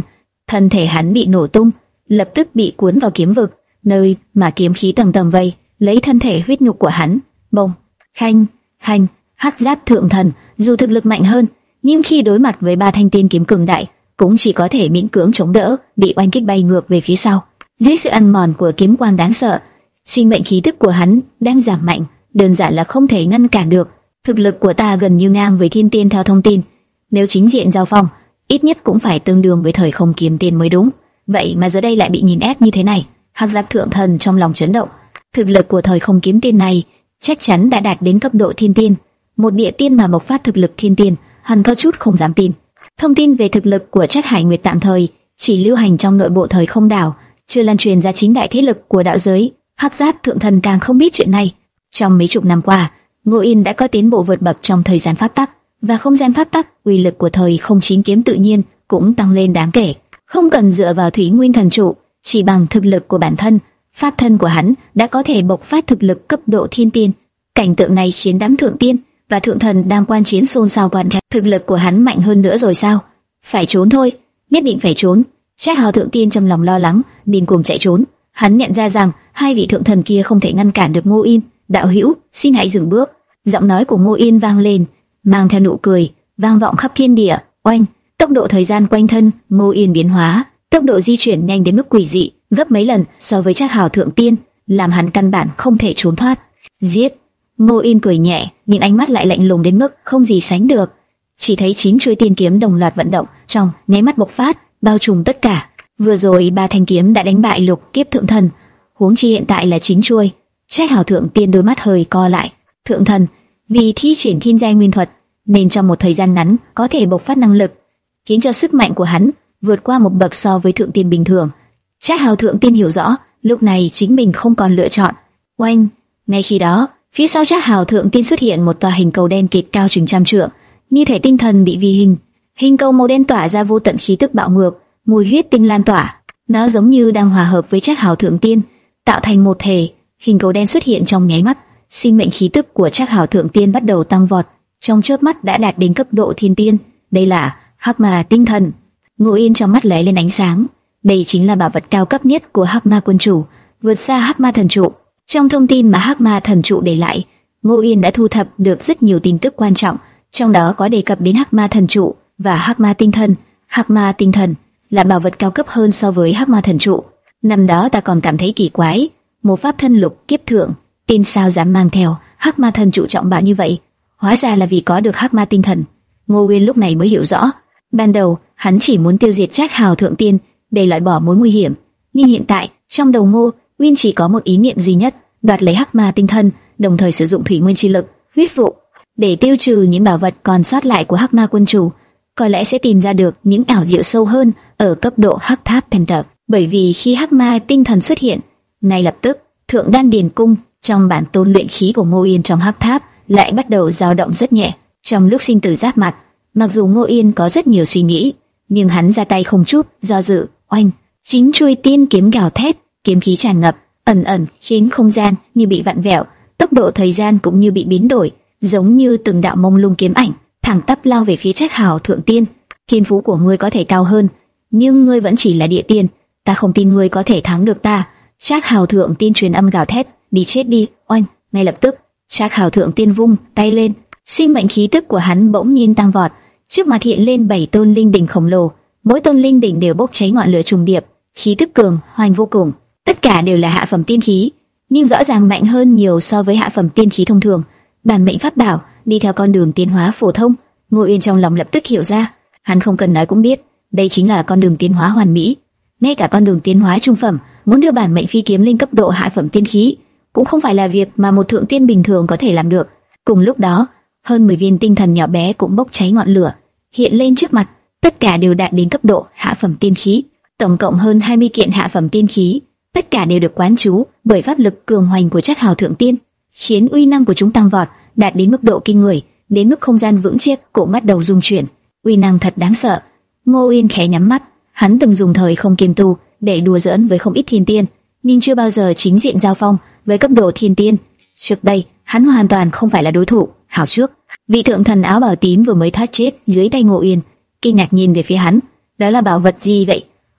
thân thể hắn bị nổ tung, lập tức bị cuốn vào kiếm vực, nơi mà kiếm khí tầng tầng vây lấy thân thể huyết nhục của hắn. Bông, khanh, khanh, Hắc Giáp Thượng Thần dù thực lực mạnh hơn, nhưng khi đối mặt với ba thanh tiên kiếm cường đại, cũng chỉ có thể miễn cưỡng chống đỡ, bị oanh kích bay ngược về phía sau. Dưới sự ăn mòn của kiếm quang đáng sợ, sinh mệnh khí tức của hắn đang giảm mạnh, đơn giản là không thể ngăn cản được. Thực lực của ta gần như ngang với thiên tiên theo thông tin, nếu chính diện giao phong, ít nhất cũng phải tương đương với thời không kiếm tiên mới đúng. Vậy mà giờ đây lại bị nhìn ép như thế này. Hắc Giáp Thượng Thần trong lòng chấn động. Thực lực của thời không kiếm tiên này chắc chắn đã đạt đến cấp độ thiên tiên. Một địa tiên mà bộc phát thực lực thiên tiên, hắn có chút không dám tin. Thông tin về thực lực của Trác Hải Nguyệt tạm thời chỉ lưu hành trong nội bộ thời không đảo, chưa lan truyền ra chính đại thế lực của đạo giới. Hắc Giáp Thượng Thần càng không biết chuyện này. Trong mấy chục năm qua, Ngô Yên đã có tiến bộ vượt bậc trong thời gian pháp tắc và không gian pháp tắc, uy lực của thời không chín kiếm tự nhiên cũng tăng lên đáng kể. Không cần dựa vào Thủy Nguyên Thần trụ, chỉ bằng thực lực của bản thân, pháp thân của hắn đã có thể bộc phát thực lực cấp độ thiên tiên. Cảnh tượng này khiến đám thượng tiên và thượng thần đang quan chiến xôn xao quan trách. Thực lực của hắn mạnh hơn nữa rồi sao? Phải trốn thôi, nhất định phải trốn. Trác Hào thượng tiên trong lòng lo lắng, điên cuồng chạy trốn. Hắn nhận ra rằng hai vị thượng thần kia không thể ngăn cản được Ngô Yên. Đạo hữu, xin hãy dừng bước. Giọng nói của Ngô Yên vang lên, mang theo nụ cười, vang vọng khắp thiên địa. Oanh, tốc độ thời gian quanh thân Ngô Yên biến hóa, tốc độ di chuyển nhanh đến mức quỷ dị, gấp mấy lần so với Trác Hào thượng tiên, làm hắn căn bản không thể trốn thoát. Giết! Ngô Yên cười nhẹ, nhưng ánh mắt lại lạnh lùng đến mức không gì sánh được. Chỉ thấy chín chuôi tiên kiếm đồng loạt vận động, trong nháy mắt bộc phát, bao trùm tất cả. Vừa rồi ba thanh kiếm đã đánh bại lục kiếp thượng thần, huống chi hiện tại là chín chuôi. Trác Hào thượng tiên đôi mắt hơi co lại. Thượng thần vì thi triển thiên giai nguyên thuật, nên trong một thời gian ngắn có thể bộc phát năng lực, khiến cho sức mạnh của hắn vượt qua một bậc so với thượng tiên bình thường. Trác Hào thượng tiên hiểu rõ, lúc này chính mình không còn lựa chọn. Oanh! Ngay khi đó, phía sau Trác Hào thượng tiên xuất hiện một tòa hình cầu đen kịt cao chừng trăm trượng, như thể tinh thần bị vi hình. Hình cầu màu đen tỏa ra vô tận khí tức bạo ngược, mùi huyết tinh lan tỏa. Nó giống như đang hòa hợp với Trác Hào thượng tiên, tạo thành một thể. Hình cầu đen xuất hiện trong nháy mắt, sinh mệnh khí tức của Trác Hào thượng tiên bắt đầu tăng vọt, trong chớp mắt đã đạt đến cấp độ thiên tiên. Đây là Hắc Ma tinh thần. Ngô Yên trong mắt lóe lên ánh sáng. Đây chính là bảo vật cao cấp nhất của Hắc Ma quân chủ, vượt xa Hắc Ma thần trụ. Trong thông tin mà Hắc Ma thần trụ để lại, Ngô Yên đã thu thập được rất nhiều tin tức quan trọng, trong đó có đề cập đến Hắc Ma thần trụ và Hắc Ma tinh thần. Hắc Ma tinh thần là bảo vật cao cấp hơn so với Hắc Ma thần trụ. Năm đó ta còn cảm thấy kỳ quái, một pháp thân lục kiếp thượng tiên sao dám mang theo Hắc Ma thần trụ trọng bảo như vậy? Hóa ra là vì có được Hắc Ma tinh thần. Ngô Yên lúc này mới hiểu rõ, ban đầu hắn chỉ muốn tiêu diệt Trác Hào thượng tiên để loại bỏ mối nguy hiểm, nhưng hiện tại trong đầu Ngô Uyên chỉ có một ý niệm duy nhất: đoạt lấy Hắc Ma tinh thần, đồng thời sử dụng thủy nguyên chi lực, huyết vụ để tiêu trừ những bảo vật còn sót lại của Hắc Ma quân chủ. Có lẽ sẽ tìm ra được những ảo diệu sâu hơn ở cấp độ Hắc Tháp Pentav, bởi vì khi Hắc Ma tinh thần xuất hiện, ngay lập tức thượng đan điền cung trong bản tôn luyện khí của Ngô Yên trong Hắc Tháp lại bắt đầu dao động rất nhẹ. Trong lúc sinh tử giáp mặt, mặc dù Ngô Yên có rất nhiều suy nghĩ, nhưng hắn ra tay không chút do dự. Oanh! Chín chuôi tiên kiếm gào thét, kiếm khí tràn ngập, ẩn ẩn khiến không gian như bị vặn vẹo, tốc độ thời gian cũng như bị biến đổi, giống như từng đạo mông lung kiếm ảnh thẳng tắp lao về phía Trác Hào thượng tiên. Thiên phú của ngươi có thể cao hơn, nhưng ngươi vẫn chỉ là địa tiên, ta không tin ngươi có thể thắng được ta. Trác Hào thượng tiên truyền âm gào thét, đi chết đi. Oanh! Ngay lập tức, Trác Hào thượng tiên vung tay lên, sinh mệnh khí tức của hắn bỗng nhiên tăng vọt, trước mặt hiện lên bảy tôn linh đỉnh khổng lồ, mỗi tôn linh đỉnh đều bốc cháy ngọn lửa trùng điệp, khí tức cường hoành vô cùng. Tất cả đều là hạ phẩm tiên khí, nhưng rõ ràng mạnh hơn nhiều so với hạ phẩm tiên khí thông thường. Bản mệnh pháp bảo đi theo con đường tiến hóa phổ thông. Ngô Yên trong lòng lập tức hiểu ra, hắn không cần nói cũng biết, đây chính là con đường tiến hóa hoàn mỹ. Ngay cả con đường tiến hóa trung phẩm, muốn đưa bản mệnh phi kiếm lên cấp độ hạ phẩm tiên khí, cũng không phải là việc mà một thượng tiên bình thường có thể làm được. Cùng lúc đó, hơn mười viên tinh thần nhỏ bé cũng bốc cháy ngọn lửa, hiện lên trước mặt, tất cả đều đạt đến cấp độ hạ phẩm tiên khí. Tổng cộng hơn hai mươi kiện hạ phẩm tiên khí, tất cả đều được quán chú bởi pháp lực cường hoành của Trác Hào thượng tiên, khiến uy năng của chúng tăng vọt, đạt đến mức độ kinh người, đến mức không gian vững chắc cũng bắt đầu rung chuyển. Uy năng thật đáng sợ. Ngô Yên khẽ nhắm mắt, hắn từng dùng thời không kiềm tu để đùa giỡn với không ít thiên tiên, nhưng chưa bao giờ chính diện giao phong với cấp độ thiên tiên. Trước đây, hắn hoàn toàn không phải là đối thủ. Hảo trước, vị thượng thần áo bào tím vừa mới thoát chết dưới tay Ngô Yên, kinh ngạc nhìn về phía hắn. Đó là bảo vật gì vậy?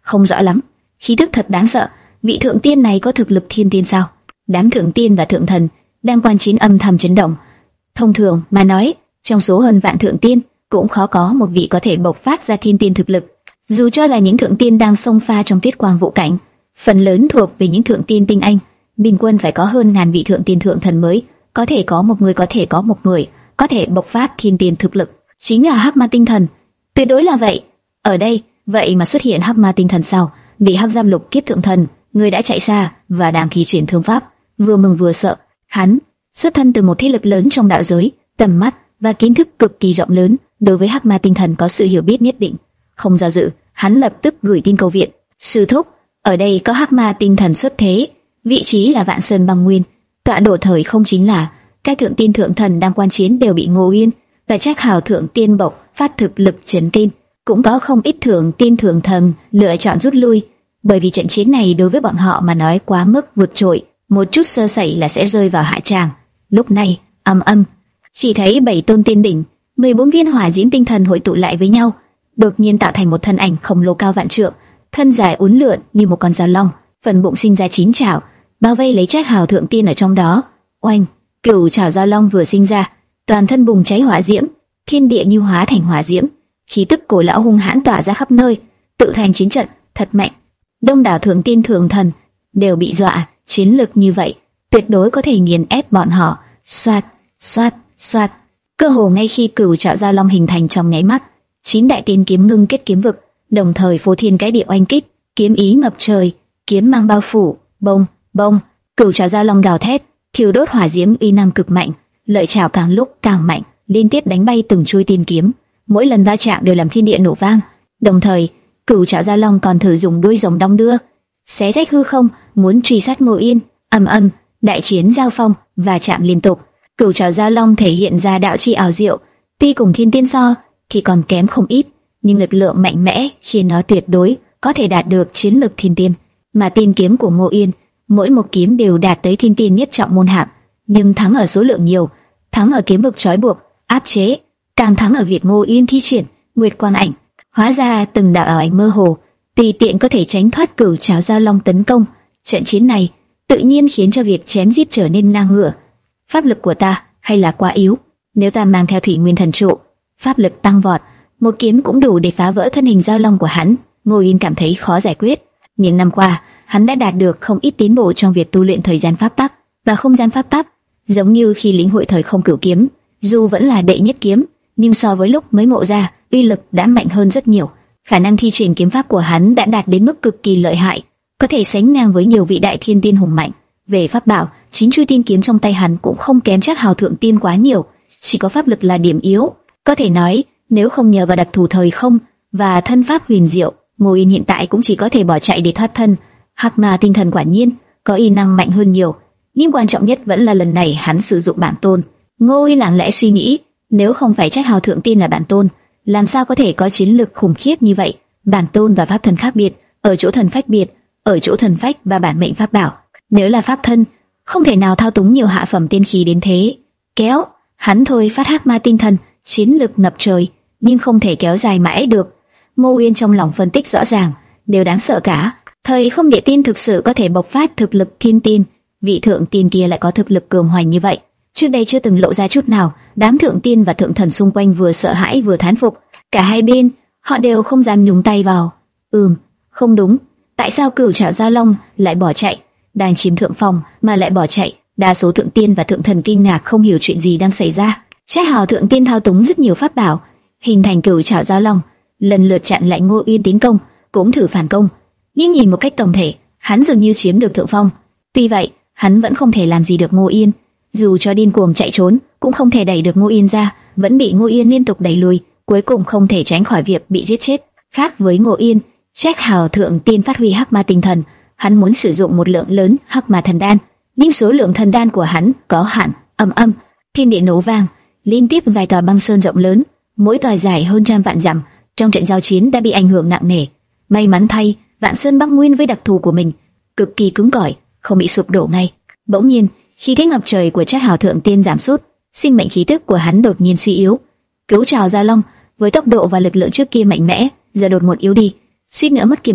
Không rõ lắm. Khí tức thật đáng sợ. Vị thượng tiên này có thực lực thiên tiên sao? Đám thượng tiên và thượng thần đang quan chiến âm thầm chấn động. Thông thường mà nói, trong số hơn vạn thượng tiên cũng khó có một vị có thể bộc phát ra thiên tiên thực lực. Dù cho là những thượng tiên đang xông pha trong tuyết quang vũ cảnh, phần lớn thuộc về những thượng tiên tinh anh. Bình quân phải có hơn ngàn vị thượng tiên thượng thần mới có thể có một người có thể có một người có thể bộc phát thiên tiên thực lực. Chính là Hắc Ma tinh thần. Tuyệt đối là vậy. Ở đây, vậy mà xuất hiện Hắc Ma tinh thần sao? Vị Hắc Giam Lục kiếp thượng thần, người đã chạy xa và đang thi triển thương pháp, vừa mừng vừa sợ. Hắn xuất thân từ một thế lực lớn trong đạo giới, tầm mắt và kiến thức cực kỳ rộng lớn, đối với Hắc Ma tinh thần có sự hiểu biết nhất định. Không do dự, hắn lập tức gửi tin cầu viện. Sư thúc, ở đây có Hắc Ma tinh thần xuất thế, vị trí là Vạn Sơn Băng Nguyên, tọa độ thời không chính là các thượng tiên thượng thần đang quan chiến đều bị Ngô Yên và Trác Hào thượng tiên bộc phát thực lực chấn tin. Cũng có không ít thượng tiên thượng thần lựa chọn rút lui, bởi vì trận chiến này đối với bọn họ mà nói quá mức vượt trội, một chút sơ sẩy là sẽ rơi vào hạ tràng. Lúc này, âm âm, chỉ thấy bảy tôn tiên đỉnh, mười bốn viên hỏa diễm tinh thần hội tụ lại với nhau, đột nhiên tạo thành một thân ảnh khổng lồ cao vạn trượng, thân dài uốn lượn như một con dao long, phần bụng sinh ra chín chảo, bao vây lấy Trác Hào thượng tiên ở trong đó. Oanh, cửu chảo dao long vừa sinh ra, toàn thân bùng cháy hỏa diễm, thiên địa như hóa thành hỏa diễm, khí tức cổ lão hung hãn tỏa ra khắp nơi, tự thành chiến trận thật mạnh. Đông đảo thượng tiên thượng thần đều bị dọa, chiến lực như vậy tuyệt đối có thể nghiền ép bọn họ. Xoát, xoát, xoát. Cơ hồ ngay khi cửu trảo dao long hình thành trong nháy mắt, chín đại tiên kiếm ngưng kết kiếm vực, đồng thời phô thiên cái địa oanh kích, kiếm ý ngập trời, kiếm mang bao phủ. Bông, bông, cửu trảo dao long gào thét, thiêu đốt hỏa diễm uy năng cực mạnh, lợi trảo càng lúc càng mạnh, liên tiếp đánh bay từng chuôi tiên kiếm, mỗi lần va chạm đều làm thiên địa nổ vang. Đồng thời, cửu trảo dao long còn thử dùng đuôi rồng đong đưa, xé rách hư không, muốn truy sát Ngô Yên. Ầm ầm, đại chiến giao phong và chạm liên tục. Cửu trảo dao long thể hiện ra đạo chi ảo diệu, tuy cùng thiên tiên so thì còn kém không ít, nhưng lực lượng mạnh mẽ khiến nó tuyệt đối có thể đạt được chiến lực thiên tiên. Mà tiên kiếm của Ngô Yên, mỗi một kiếm đều đạt tới thiên tiên nhất trọng môn hạng, nhưng thắng ở số lượng nhiều, thắng ở kiếm vực trói buộc, áp chế, càng thắng ở việc Ngô Yên thi triển Nguyệt Quang Ảnh, hóa ra từng đạo ảo ảnh mơ hồ, tùy tiện có thể tránh thoát cửu trảo dao long tấn công. Trận chiến này tự nhiên khiến cho việc chém giết trở nên ngang ngửa. Pháp lực của ta hay là quá yếu? Nếu ta mang theo Thủy Nguyên Thần Trụ, pháp lực tăng vọt, một kiếm cũng đủ để phá vỡ thân hình dao long của hắn. Ngô Yên cảm thấy khó giải quyết. Những năm qua, hắn đã đạt được không ít tiến bộ trong việc tu luyện thời gian pháp tắc và không gian pháp tắc, giống như khi lĩnh hội thời không cửu kiếm, dù vẫn là đệ nhất kiếm, nhưng so với lúc mới ngộ ra, uy lực đã mạnh hơn rất nhiều. Khả năng thi triển kiếm pháp của hắn đã đạt đến mức cực kỳ lợi hại, có thể sánh ngang với nhiều vị đại thiên tiên hùng mạnh. Về pháp bảo, chín chuôi tiên kiếm trong tay hắn cũng không kém Trác Hào thượng tiên quá nhiều, chỉ có pháp lực là điểm yếu. Có thể nói, nếu không nhờ vào đặc thù thời không và thân pháp huyền diệu, Ngô Yên hiện tại cũng chỉ có thể bỏ chạy để thoát thân. Hắc Ma tinh thần quả nhiên có y năng mạnh hơn nhiều, nhưng quan trọng nhất vẫn là lần này hắn sử dụng bản tôn. Ngô Yên lặng lẽ suy nghĩ, nếu không phải Trác Hào thượng tiên là bản tôn, làm sao có thể có chiến lực khủng khiếp như vậy? Bản tôn và pháp thân khác biệt, ở chỗ thần phách biệt, ở chỗ thần phách và bản mệnh pháp bảo. Nếu là pháp thân, không thể nào thao túng nhiều hạ phẩm tiên khí đến thế. Kéo, hắn thôi phát Hắc Ma tinh thần, chiến lực ngập trời, nhưng không thể kéo dài mãi được. Ngô Yên trong lòng phân tích rõ ràng, đều đáng sợ cả. Thời không địa tiên thực sự có thể bộc phát thực lực thiên tiên, vị thượng tiên kia lại có thực lực cường hoành như vậy, trước đây chưa từng lộ ra chút nào. Đám thượng tiên và thượng thần xung quanh vừa sợ hãi vừa thán phục, cả hai bên họ đều không dám nhúng tay vào. Ừm, không đúng, tại sao cửu trảo dao long lại bỏ chạy? Đang chiếm thượng phòng mà lại bỏ chạy? Đa số thượng tiên và thượng thần kinh ngạc không hiểu chuyện gì đang xảy ra. Trác Hào thượng tiên thao túng rất nhiều pháp bảo, hình thành cửu trảo dao long, lần lượt chặn lại Ngô Yên tiến công, cũng thử phản công, nhưng nhìn một cách tổng thể, hắn dường như chiếm được thượng phong. Tuy vậy, hắn vẫn không thể làm gì được Ngô Yên, dù cho điên cuồng chạy trốn, cũng không thể đẩy được Ngô Yên ra, vẫn bị Ngô Yên liên tục đẩy lùi, cuối cùng không thể tránh khỏi việc bị giết chết. Khác với Ngô Yên, Trác Hào thượng tiên phát huy Hắc Ma tinh thần, hắn muốn sử dụng một lượng lớn Hắc Ma thần đan, nhưng số lượng thần đan của hắn có hạn. Ầm ầm, thiên địa nổ vang, liên tiếp vài tòa băng sơn rộng lớn, mỗi tòa dài hơn trăm vạn dặm, trong trận giao chiến đã bị ảnh hưởng nặng nề. May mắn thay, Vạn Sơn Bắc Nguyên với đặc thù của mình, cực kỳ cứng cỏi, không bị sụp đổ ngay. Bỗng nhiên, khí thế ngập trời của Trác Hào thượng tiên giảm sút, sinh mệnh khí tức của hắn đột nhiên suy yếu. Cửu trảo dao long với tốc độ và lực lượng trước kia mạnh mẽ, giờ đột ngột yếu đi, suýt nữa mất kiểm soát,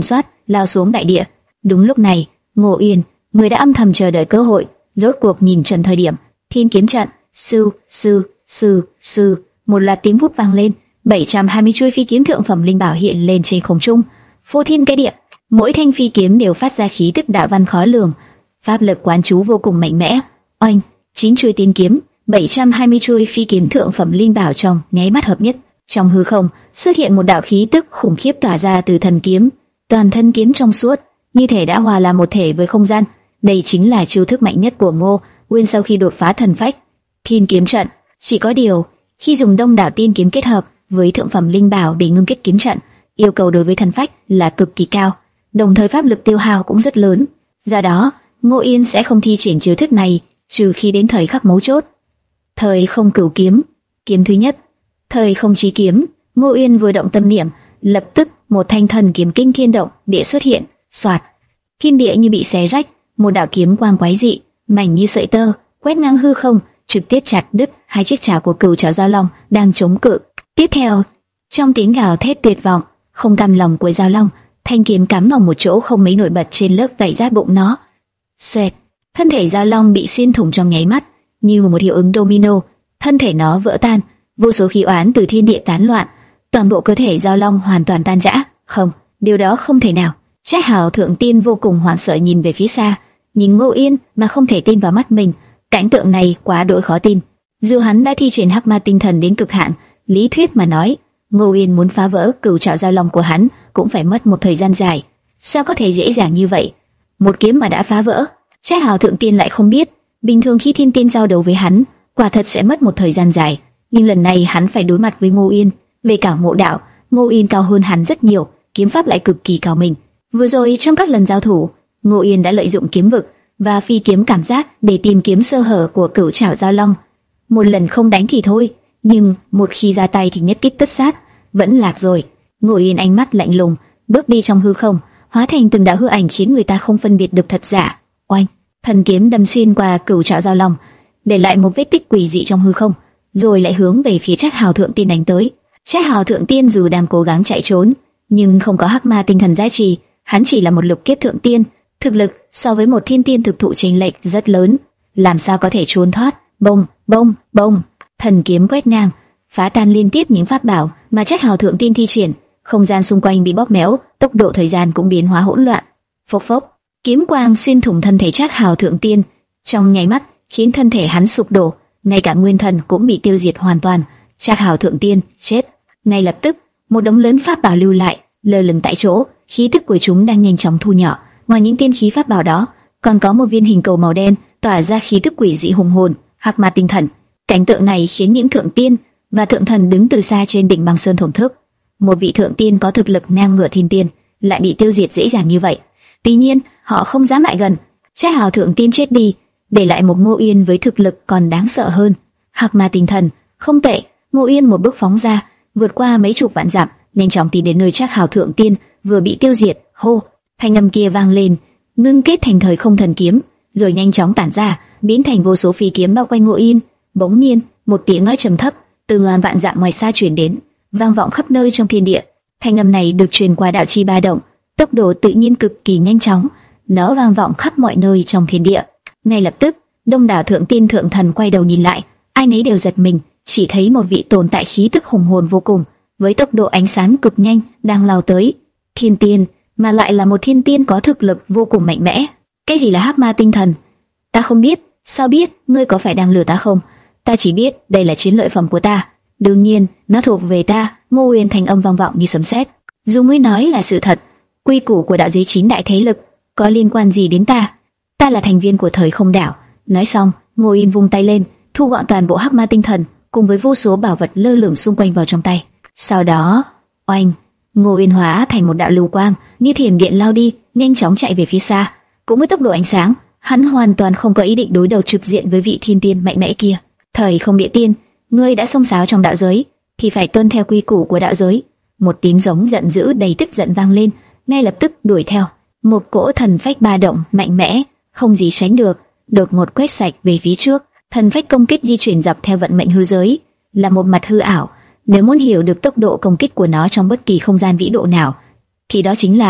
lao xuống đại địa. Đúng lúc này, Ngô Yên, người đã âm thầm chờ đợi cơ hội, rốt cuộc nhìn chuẩn thời điểm. Thiên kiếm trận, sư sư sư sư, một loạt tiếng vút vang lên, bảy trăm hai mươi chuôi phi kiếm thượng phẩm linh bảo hiện lên trên không trung, phô thiên cái địa. Mỗi thanh phi kiếm đều phát ra khí tức đạo văn khó lường, pháp lực quán chú vô cùng mạnh mẽ. Oanh, chín chuôi tiên kiếm, bảy trăm hai mươi chuôi phi kiếm thượng phẩm linh bảo trong nháy mắt hợp nhất. Trong hư không xuất hiện một đạo khí tức khủng khiếp tỏa ra từ thần kiếm, toàn thân kiếm trong suốt, như thể đã hòa làm một thể với không gian. Đây chính là chiêu thức mạnh nhất của Ngô Uyên sau khi đột phá thần phách. Thiên kiếm trận, chỉ có điều khi dùng đông đảo tiên kiếm kết hợp với thượng phẩm linh bảo để ngưng kết kiếm trận, yêu cầu đối với thần phách là cực kỳ cao, đồng thời pháp lực tiêu hao cũng rất lớn. Do đó, Ngô Yên sẽ không thi triển chiêu thức này trừ khi đến thời khắc mấu chốt. Thời không cửu kiếm, kiếm thứ nhất. Thời không chí kiếm, Ngô Uyên vừa động tâm niệm, lập tức một thanh thần kiếm kinh thiên động địa xuất hiện, xoạt, thiên địa như bị xé rách, một đạo kiếm quang quái dị, mảnh như sợi tơ, quét ngang hư không, trực tiếp chặt đứt hai chiếc chảo của cửu trảo giao long đang chống cự. Tiếp theo, trong tiếng gào thét tuyệt vọng, không cam lòng của giao long, thanh kiếm cắm vào một chỗ không mấy nổi bật trên lớp vảy giáp bụng nó. Xoẹt, thân thể giao long bị xuyên thủng trong nháy mắt, như một hiệu ứng domino, thân thể nó vỡ tan, vô số khí oán từ thiên địa tán loạn, toàn bộ cơ thể giao long hoàn toàn tan rã. Không, điều đó không thể nào. Trác Hào Thượng Tiên vô cùng hoảng sợ nhìn về phía xa, nhìn Ngô Yên mà không thể tin vào mắt mình. Cảnh tượng này quá đỗi khó tin. Dù hắn đã thi triển hắc ma tinh thần đến cực hạn, lý thuyết mà nói, Ngô Yên muốn phá vỡ cửu trảo giao long của hắn cũng phải mất một thời gian dài. Sao có thể dễ dàng như vậy? Một kiếm mà đã phá vỡ. Trác Hào Thượng Tiên lại không biết, bình thường khi thiên tiên giao đấu với hắn, quả thật sẽ mất một thời gian dài, nhưng lần này hắn phải đối mặt với Ngô Yên. Về cả ngộ đạo, Ngô Yên cao hơn hắn rất nhiều, kiếm pháp lại cực kỳ cao minh. Vừa rồi trong các lần giao thủ, Ngô Yên đã lợi dụng kiếm vực và phi kiếm cảm giác để tìm kiếm sơ hở của cửu trảo giao long. Một lần không đánh thì thôi, nhưng một khi ra tay thì nhất kích tất sát, vẫn lạc rồi. Ngô Yên ánh mắt lạnh lùng, bước đi trong hư không, hóa thành từng đạo hư ảnh khiến người ta không phân biệt được thật giả. Oanh, thần kiếm đâm xuyên qua cửu trảo giao long, để lại một vết tích quỷ dị trong hư không, rồi lại hướng về phía Trác Hào Thượng Tiên đánh tới. Trác Hào Thượng Tiên dù đang cố gắng chạy trốn, nhưng không có hắc ma tinh thần giá trị, hắn chỉ là một lục kiếp thượng tiên, thực lực so với một thiên tiên thực thụ chênh lệch rất lớn, làm sao có thể trốn thoát. Bông, bông, bông, thần kiếm quét ngang, phá tan liên tiếp những pháp bảo mà Trác Hào Thượng Tiên thi triển, không gian xung quanh bị bóp méo, tốc độ thời gian cũng biến hóa hỗn loạn. Phốc phốc, kiếm quang xuyên thủng thân thể Trác Hào Thượng Tiên, trong nháy mắt khiến thân thể hắn sụp đổ, ngay cả nguyên thần cũng bị tiêu diệt hoàn toàn. Trác Hào Thượng Tiên chết. Ngay lập tức, một đống lớn pháp bảo lưu lại, lơ lửng tại chỗ, khí tức của chúng đang nhanh chóng thu nhỏ. Ngoài những tiên khí pháp bảo đó, còn có một viên hình cầu màu đen tỏa ra khí tức quỷ dị hùng hồn, hắc ma tinh thần. Cảnh tượng này khiến những thượng tiên và thượng thần đứng từ xa trên đỉnh băng sơn thổn thức. Một vị thượng tiên có thực lực ngang ngửa thiên tiên lại bị tiêu diệt dễ dàng như vậy. Tuy nhiên, họ không dám lại gần. Trác Hào Thượng Tiên chết đi, để lại một Ngô Yên với thực lực còn đáng sợ hơn. Hắc ma tinh thần, không tệ. Ngô Yên một bước phóng ra, vượt qua mấy chục vạn dặm, nhanh chóng tìm đến nơi Trác Hào Thượng Tiên vừa bị tiêu diệt. Hô, thanh âm kia vang lên, ngưng kết thành thời không thần kiếm, rồi nhanh chóng tản ra, biến thành vô số phi kiếm bao quanh Ngô Yên. Bỗng nhiên, một tiếng nói trầm thấp từ ngàn vạn dặm ngoài xa truyền đến, vang vọng khắp nơi trong thiên địa. Thanh âm này được truyền qua đạo chi ba động, tốc độ tự nhiên cực kỳ nhanh chóng, nó vang vọng khắp mọi nơi trong thiên địa. Ngay lập tức, đông đảo thượng tiên thượng thần quay đầu nhìn lại, ai nấy đều giật mình, chỉ thấy một vị tồn tại khí tức hùng hồn vô cùng, với tốc độ ánh sáng cực nhanh đang lao tới. Thiên tiên, mà lại là một thiên tiên có thực lực vô cùng mạnh mẽ. Cái gì là hắc ma tinh thần? Ta không biết. Sao biết? Ngươi có phải đang lừa ta không? Ta chỉ biết đây là chiến lợi phẩm của ta. Đương nhiên, nó thuộc về ta. Ngô Uyên thành âm vang vọng như sấm sét. Dù ngươi nói là sự thật, quy củ của đạo giới chín đại thế lực có liên quan gì đến ta? Ta là thành viên của thời không đảo. Nói xong, Ngô Uyên vung tay lên, thu gọn toàn bộ hắc ma tinh thần cùng với vô số bảo vật lơ lửng xung quanh vào trong tay. Sau đó, oanh, Ngô Uyên hóa thành một đạo lưu quang, như thiểm điện lao đi, nhanh chóng chạy về phía xa. Cũng với tốc độ ánh sáng, hắn hoàn toàn không có ý định đối đầu trực diện với vị thiên tiên mạnh mẽ kia. Thời không địa tiên, ngươi đã xông xáo trong đạo giới, thì phải tuân theo quy củ của đạo giới. Một tiếng giống giận dữ đầy tức giận vang lên, ngay lập tức đuổi theo. Một cỗ thần phách ba động mạnh mẽ, không gì sánh được, đột ngột quét sạch về phía trước. Thần phách công kích di chuyển dọc theo vận mệnh hư giới, là một mặt hư ảo. Nếu muốn hiểu được tốc độ công kích của nó trong bất kỳ không gian vĩ độ nào, thì đó chính là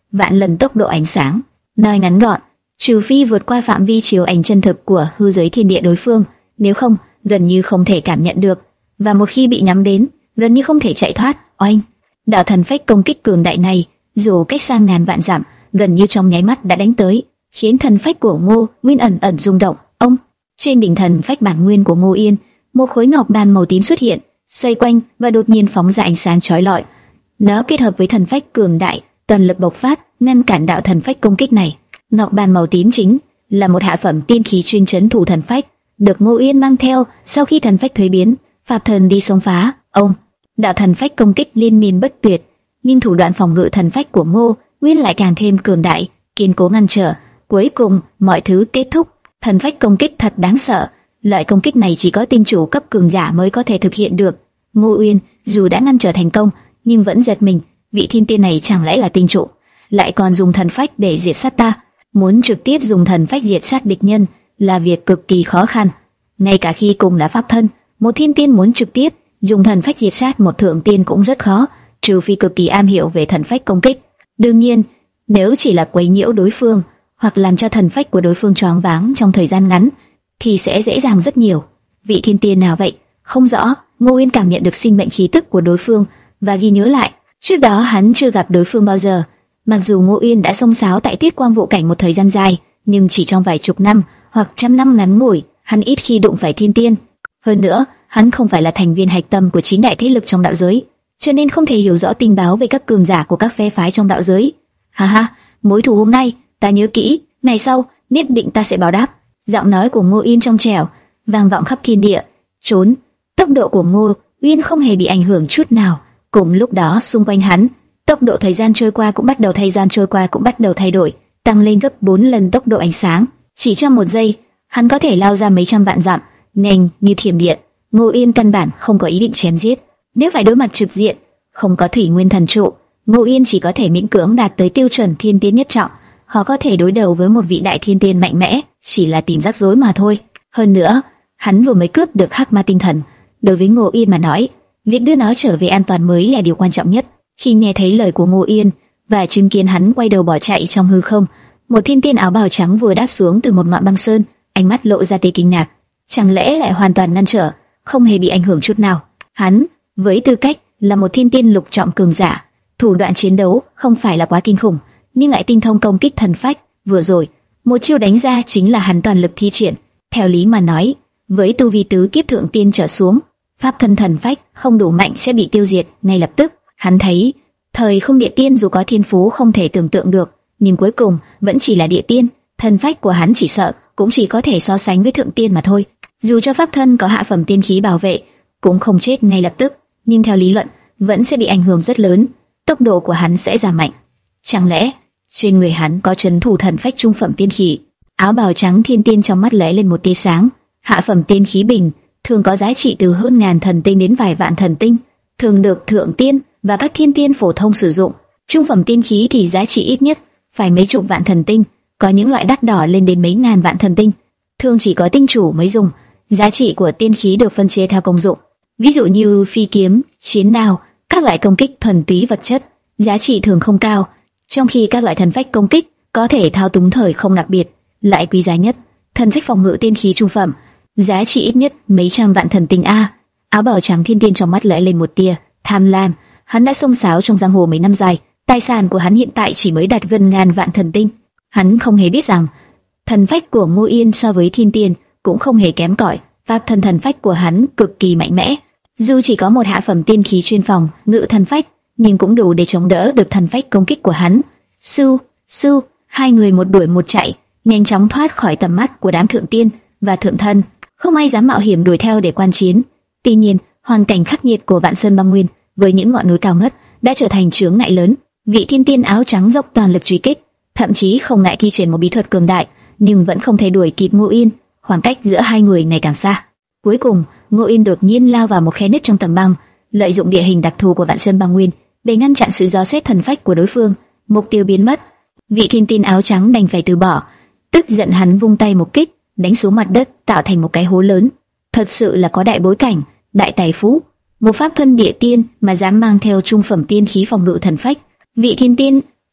vạn lần tốc độ ánh sáng. Nói ngắn gọn, trừ phi vượt qua phạm vi chiếu ảnh chân thực của hư giới thiên địa đối phương, nếu không, gần như không thể cảm nhận được. Và một khi bị nhắm đến, gần như không thể chạy thoát. Oanh! Đạo thần phách công kích cường đại này, dù cách xa ngàn vạn dặm, gần như trong nháy mắt đã đánh tới, khiến thần phách của Ngô Nguyên ẩn ẩn rung động. Ông, trên đỉnh thần phách bản nguyên của Ngô Yên, một khối ngọc bàn màu tím xuất hiện, xoay quanh và đột nhiên phóng ra ánh sáng chói lọi. Nó kết hợp với thần phách cường đại, toàn lực bộc phát, ngăn cản đạo thần phách công kích này. Ngọc bàn màu tím chính là một hạ phẩm tiên khí chuyên trấn thủ thần phách, được Ngô Yên mang theo sau khi thần phách thuế biến, pháp thần đi xông phá. Ông, đạo thần phách công kích liên miên bất tuyệt, nhưng thủ đoạn phòng ngự thần phách của Ngô Nguyên lại càng thêm cường đại, kiên cố ngăn trở. Cuối cùng, mọi thứ kết thúc. Thần phách công kích thật đáng sợ. Loại công kích này chỉ có tinh chủ cấp cường giả mới có thể thực hiện được. Ngô Uyên dù đã ngăn trở thành công, nhưng vẫn giật mình, vị thiên tiên này chẳng lẽ là tinh chủ, lại còn dùng thần phách để diệt sát ta? Muốn trực tiếp dùng thần phách diệt sát địch nhân là việc cực kỳ khó khăn. Ngay cả khi cùng là pháp thân, một thiên tiên muốn trực tiếp dùng thần phách diệt sát một thượng tiên cũng rất khó, trừ phi cực kỳ am hiểu về thần phách công kích. Đương nhiên, nếu chỉ là quấy nhiễu đối phương hoặc làm cho thần phách của đối phương choáng váng trong thời gian ngắn, thì sẽ dễ dàng rất nhiều. Vị thiên tiên nào vậy? Không rõ. Ngô Uyên cảm nhận được sinh mệnh khí tức của đối phương và ghi nhớ lại, trước đó hắn chưa gặp đối phương bao giờ. Mặc dù Ngô Uyên đã xông xáo tại Tiết Quang Vụ Cảnh một thời gian dài, nhưng chỉ trong vài chục năm hoặc trăm năm ngắn ngủi, hắn ít khi đụng phải thiên tiên. Hơn nữa, hắn không phải là thành viên hạch tâm của chín đại thế lực trong đạo giới, cho nên không thể hiểu rõ tình báo về các cường giả của các phe phái trong đạo giới. Ha ha, mối thù hôm nay ta nhớ kỹ, ngày sau nhất định ta sẽ báo đáp. Giọng nói của Ngô Uyên trong trẻo vang vọng khắp thiên địa. Trốn. Tốc độ của Ngô Uyên không hề bị ảnh hưởng chút nào. Cùng lúc đó xung quanh hắn, tốc độ thời gian trôi qua cũng bắt đầu thời gian trôi qua cũng bắt đầu thay đổi, tăng lên gấp bốn lần tốc độ ánh sáng. Chỉ trong một giây, hắn có thể lao ra mấy trăm vạn dặm, nhanh như thiểm điện. Ngô Uyên căn bản không có ý định chém giết. Nếu phải đối mặt trực diện, không có thủy nguyên thần trụ, Ngô Uyên chỉ có thể miễn cưỡng đạt tới tiêu chuẩn thiên tiên nhất trọng, khó có thể đối đầu với một vị đại thiên tiên mạnh mẽ, chỉ là tìm rắc rối mà thôi. Hơn nữa, hắn vừa mới cướp được hắc ma tinh thần, đối với Ngô Uyên mà nói, việc đưa nó trở về an toàn mới là điều quan trọng nhất. Khi nghe thấy lời của Ngô Uyên và chứng kiến hắn quay đầu bỏ chạy trong hư không, một thiên tiên áo bào trắng vừa đáp xuống từ một ngọn băng sơn, ánh mắt lộ ra tia kinh ngạc. Chẳng lẽ lại hoàn toàn ngăn trở, không hề bị ảnh hưởng chút nào? Hắn, với tư cách là một thiên tiên lục trọng cường giả, thủ đoạn chiến đấu không phải là quá kinh khủng, nhưng lại tinh thông công kích thần phách. Vừa rồi, một chiêu đánh ra chính là hắn toàn lực thi triển. Theo lý mà nói, với tu vi tứ kiếp thượng tiên trở xuống, pháp thân thần phách không đủ mạnh sẽ bị tiêu diệt ngay lập tức. Hắn thấy, thời không địa tiên dù có thiên phú không thể tưởng tượng được, nhưng cuối cùng vẫn chỉ là địa tiên. Thần phách của hắn chỉ sợ cũng chỉ có thể so sánh với thượng tiên mà thôi. Dù cho pháp thân có hạ phẩm tiên khí bảo vệ, cũng không chết ngay lập tức, nhưng theo lý luận vẫn sẽ bị ảnh hưởng rất lớn. Tốc độ của hắn sẽ giảm mạnh. Chẳng lẽ trên người hắn có trấn thủ thần phách trung phẩm tiên khí? Áo bào trắng thiên tiên trong mắt lóe lên một tia sáng. Hạ phẩm tiên khí bình thường có giá trị từ hơn ngàn thần tinh đến vài vạn thần tinh, thường được thượng tiên và các thiên tiên phổ thông sử dụng. Trung phẩm tiên khí thì giá trị ít nhất phải mấy chục vạn thần tinh, có những loại đắt đỏ lên đến mấy ngàn vạn thần tinh, thường chỉ có tinh chủ mới dùng. Giá trị của tiên khí được phân chia theo công dụng, ví dụ như phi kiếm, chiến đao, các loại công kích thuần túy vật chất, giá trị thường không cao, trong khi các loại thần phách công kích có thể thao túng thời không đặc biệt, lại quý giá nhất. Thần phách phòng ngự tiên khí trung phẩm, giá trị ít nhất mấy trăm vạn thần tinh a. Áo bào trắng thiên tiên trong mắt lóe lên một tia tham lam. Hắn đã xông xáo trong giang hồ mấy năm dài, tài sản của hắn hiện tại chỉ mới đạt gần ngàn vạn thần tinh. Hắn không hề biết rằng thần phách của Ngô Yên so với thiên tiên cũng không hề kém cỏi. Pháp thân thần phách của hắn cực kỳ mạnh mẽ, dù chỉ có một hạ phẩm tiên khí chuyên phòng ngự thần phách, nhưng cũng đủ để chống đỡ được thần phách công kích của hắn. Su, su, hai người một đuổi một chạy, nhanh chóng thoát khỏi tầm mắt của đám thượng tiên và thượng thân, không ai dám mạo hiểm đuổi theo để quan chiến. Tuy nhiên, hoàn cảnh khắc nghiệt của Vạn Sơn Băng Nguyên với những ngọn núi cao ngất đã trở thành chướng ngại lớn. Vị thiên tiên áo trắng dốc toàn lực truy kích, thậm chí không ngại thi triển một bí thuật cường đại, nhưng vẫn không thể đuổi kịp Ngô Yên. Khoảng cách giữa hai người ngày càng xa. Cuối cùng, Ngô Yên đột nhiên lao vào một khe nứt trong tầng băng, lợi dụng địa hình đặc thù của Vạn Sơn Băng Nguyên để ngăn chặn sự dò xét thần phách của đối phương. Mục tiêu biến mất, vị thiên tiên áo trắng đành phải từ bỏ. Tức giận hắn vung tay một kích, đánh xuống mặt đất, tạo thành một cái hố lớn. Thật sự là có đại bối cảnh, đại tài phú. Một pháp thân địa tiên mà dám mang theo trung phẩm tiên khí phòng ngự thần phách. Vị thiên tiên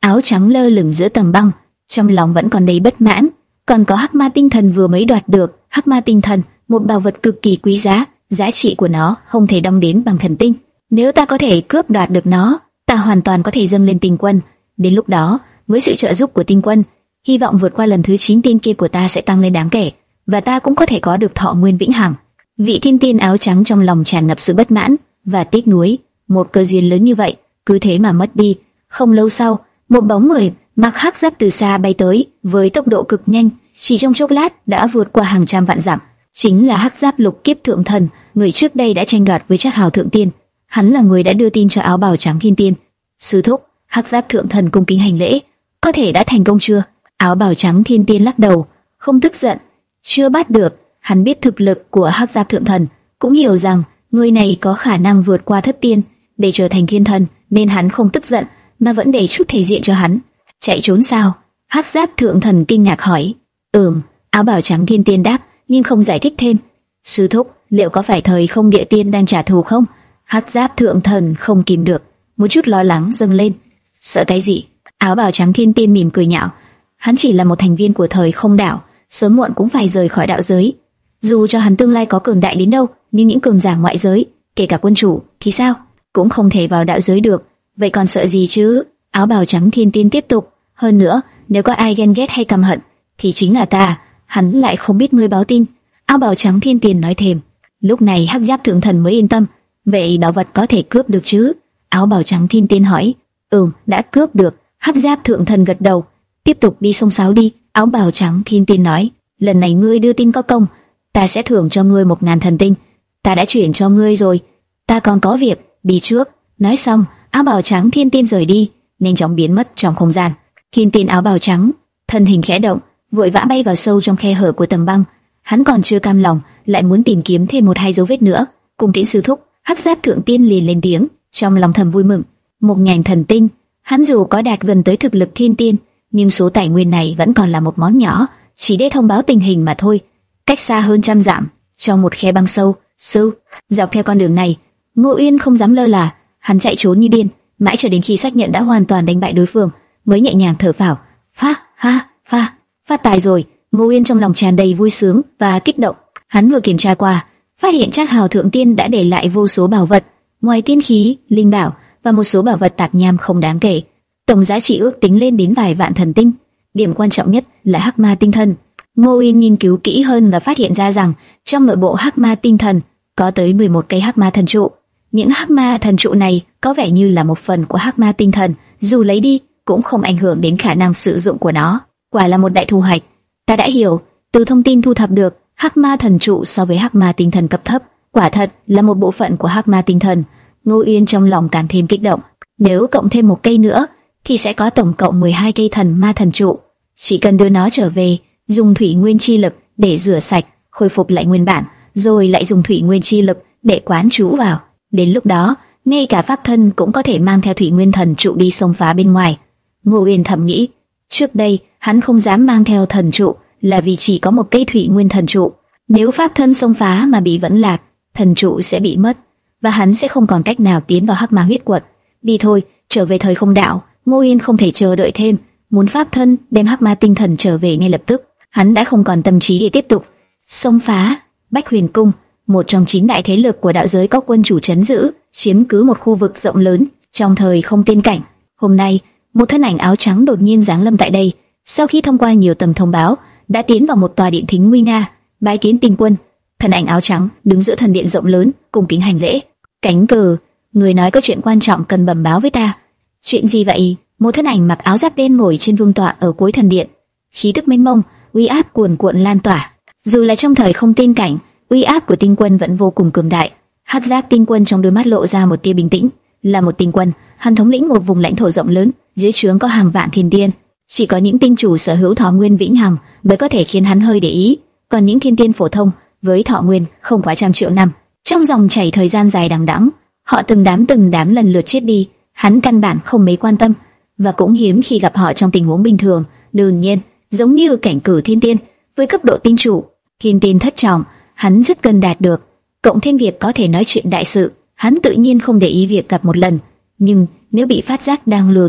áo trắng lơ lửng giữa tầng băng, trong lòng vẫn còn đầy bất mãn. Còn có hắc ma tinh thần vừa mới đoạt được. Hắc ma tinh thần, một bảo vật cực kỳ quý giá, giá trị của nó không thể đong đếm bằng thần tinh. Nếu ta có thể cướp đoạt được nó, ta hoàn toàn có thể dâng lên tinh quân. Đến lúc đó, với sự trợ giúp của tinh quân, hy vọng vượt qua lần thứ chín tiên kia của ta sẽ tăng lên đáng kể, và ta cũng có thể có được thọ nguyên vĩnh hằng. Vị thiên tiên áo trắng trong lòng tràn ngập sự bất mãn và tiếc nuối. Một cơ duyên lớn như vậy, cứ thế mà mất đi. Không lâu sau, một bóng người mặc hắc giáp từ xa bay tới, với tốc độ cực nhanh, chỉ trong chốc lát đã vượt qua hàng trăm vạn dặm. Chính là hắc giáp lục kiếp thượng thần, người trước đây đã tranh đoạt với Trác Hào thượng tiên. Hắn là người đã đưa tin cho áo bào trắng thiên tiên. Sư thúc, hắc giáp thượng thần cung kính hành lễ. Có thể đã thành công chưa? Áo bào trắng thiên tiên lắc đầu, không tức giận. Chưa bắt được. Hắn biết thực lực của hắc giáp thượng thần, cũng hiểu rằng người này có khả năng vượt qua thất tiên để trở thành thiên thần, nên hắn không tức giận, mà vẫn để chút thể diện cho hắn. Chạy trốn sao? Hắc giáp thượng thần kinh ngạc hỏi. Ừm, áo bào trắng thiên tiên đáp, nhưng không giải thích thêm. Sư thúc, liệu có phải thời không địa tiên đang trả thù không? Hắc giáp thượng thần không kìm được, một chút lo lắng dâng lên. Sợ cái gì? Áo bào trắng thiên tiên mỉm cười nhạo. Hắn chỉ là một thành viên của thời không đạo, sớm muộn cũng phải rời khỏi đạo giới. Dù cho hắn tương lai có cường đại đến đâu, nhưng những cường giả ngoại giới, kể cả quân chủ, thì sao? Cũng không thể vào đạo giới được. Vậy còn sợ gì chứ? Áo bào trắng thiên tiên tiếp tục. Hơn nữa, nếu có ai ghen ghét hay căm hận, thì chính là ta. Hắn lại không biết ngươi báo tin. Áo bào trắng thiên tiên nói thêm. Lúc này hắc giáp thượng thần mới yên tâm. Vậy bảo vật có thể cướp được chứ? Áo bào trắng thiên tiên hỏi. Ừm, đã cướp được. Hắc giáp thượng thần gật đầu. Tiếp tục đi sông sáo đi. Áo bào trắng thiên tiên nói. Lần này ngươi đưa tin có công, ta sẽ thưởng cho ngươi một ngàn thần tinh. Ta đã chuyển cho ngươi rồi. Ta còn có việc, đi trước. Nói xong, áo bào trắng thiên tiên rời đi, nhanh chóng biến mất trong không gian. Thiên tiên áo bào trắng, thân hình khẽ động, vội vã bay vào sâu trong khe hở của tầng băng. Hắn còn chưa cam lòng, lại muốn tìm kiếm thêm một hai dấu vết nữa. Cùng tiễn sư thúc, hắc giáp thượng tiên liền lên tiếng, trong lòng thầm vui mừng. Một ngàn thần tinh, hắn dù có đạt gần tới thực lực thiên tiên, nhưng số tài nguyên này vẫn còn là một món nhỏ, chỉ để thông báo tình hình mà thôi. Cách xa hơn trăm dặm, trong một khe băng sâu, sâu, dọc theo con đường này, Ngô Uyên không dám lơ là, hắn chạy trốn như điên, mãi cho đến khi xác nhận đã hoàn toàn đánh bại đối phương, mới nhẹ nhàng thở phào. Phá, ha, pha, phát tài rồi. Ngô Uyên trong lòng tràn đầy vui sướng và kích động. Hắn vừa kiểm tra qua, phát hiện Trác Hào thượng tiên đã để lại vô số bảo vật, ngoài tiên khí, linh bảo và một số bảo vật tạp nham không đáng kể, tổng giá trị ước tính lên đến vài vạn thần tinh. Điểm quan trọng nhất là hắc ma tinh thần. Ngô Uyên nghiên cứu kỹ hơn và phát hiện ra rằng trong nội bộ hắc ma tinh thần có tới mười một cây hắc ma thần trụ. Những hắc ma thần trụ này có vẻ như là một phần của hắc ma tinh thần, dù lấy đi cũng không ảnh hưởng đến khả năng sử dụng của nó. Quả là một đại thu hoạch. Ta đã hiểu, từ thông tin thu thập được, hắc ma thần trụ so với hắc ma tinh thần cấp thấp, quả thật là một bộ phận của hắc ma tinh thần. Ngô Uyên trong lòng càng thêm kích động. Nếu cộng thêm một cây nữa, thì sẽ có tổng cộng mười hai cây thần ma thần trụ. Chỉ cần đưa nó trở về, dùng thủy nguyên chi lực để rửa sạch, khôi phục lại nguyên bản, rồi lại dùng thủy nguyên chi lực để quán trú vào. Đến lúc đó, ngay cả pháp thân cũng có thể mang theo thủy nguyên thần trụ đi xông phá bên ngoài. Ngô Uyên thầm nghĩ, trước đây hắn không dám mang theo thần trụ là vì chỉ có một cây thủy nguyên thần trụ. Nếu pháp thân xông phá mà bị vẫn lạc, thần trụ sẽ bị mất và hắn sẽ không còn cách nào tiến vào hắc ma huyết quật. Đi thôi, trở về thời không đạo. Ngô Uyên không thể chờ đợi thêm, muốn pháp thân đem hắc ma tinh thần trở về ngay lập tức. Hắn đã không còn tâm trí để tiếp tục xông phá. Bách Huyền Cung, một trong chín đại thế lực của đạo giới có quân chủ trấn giữ, chiếm cứ một khu vực rộng lớn trong thời không tiên cảnh. Hôm nay, một thân ảnh áo trắng đột nhiên giáng lâm tại đây. Sau khi thông qua nhiều tầng thông báo, đã tiến vào một tòa điện thính nguy nga, bái kiến tinh quân. Thân ảnh áo trắng đứng giữa thần điện rộng lớn, cung kính hành lễ. Cánh cờ, người nói có chuyện quan trọng cần bẩm báo với ta. Chuyện gì vậy? Một thân ảnh mặc áo giáp đen ngồi trên vương tọa ở cuối thần điện, khí tức mênh mông, uy áp cuồn cuộn lan tỏa. Dù là trong thời không tiên cảnh, uy áp của tinh quân vẫn vô cùng cường đại. Hắc giáp tinh quân trong đôi mắt lộ ra một tia bình tĩnh. Là một tinh quân, hắn thống lĩnh một vùng lãnh thổ rộng lớn, dưới trướng có hàng vạn thiên tiên. Chỉ có những tinh chủ sở hữu thọ nguyên vĩnh hằng mới có thể khiến hắn hơi để ý, còn những thiên tiên phổ thông với thọ nguyên không quá trăm triệu năm, trong dòng chảy thời gian dài đằng đẵng, họ từng đám từng đám lần lượt chết đi, hắn căn bản không mấy quan tâm, và cũng hiếm khi gặp họ trong tình huống bình thường. Đương nhiên, giống như cảnh cử thiên tiên với cấp độ tinh chủ, thiên tiên thất trọng, hắn rất cần đạt được. Cộng thêm việc có thể nói chuyện đại sự, hắn tự nhiên không để ý việc gặp một lần. Nhưng nếu bị phát giác đang lừa gạt,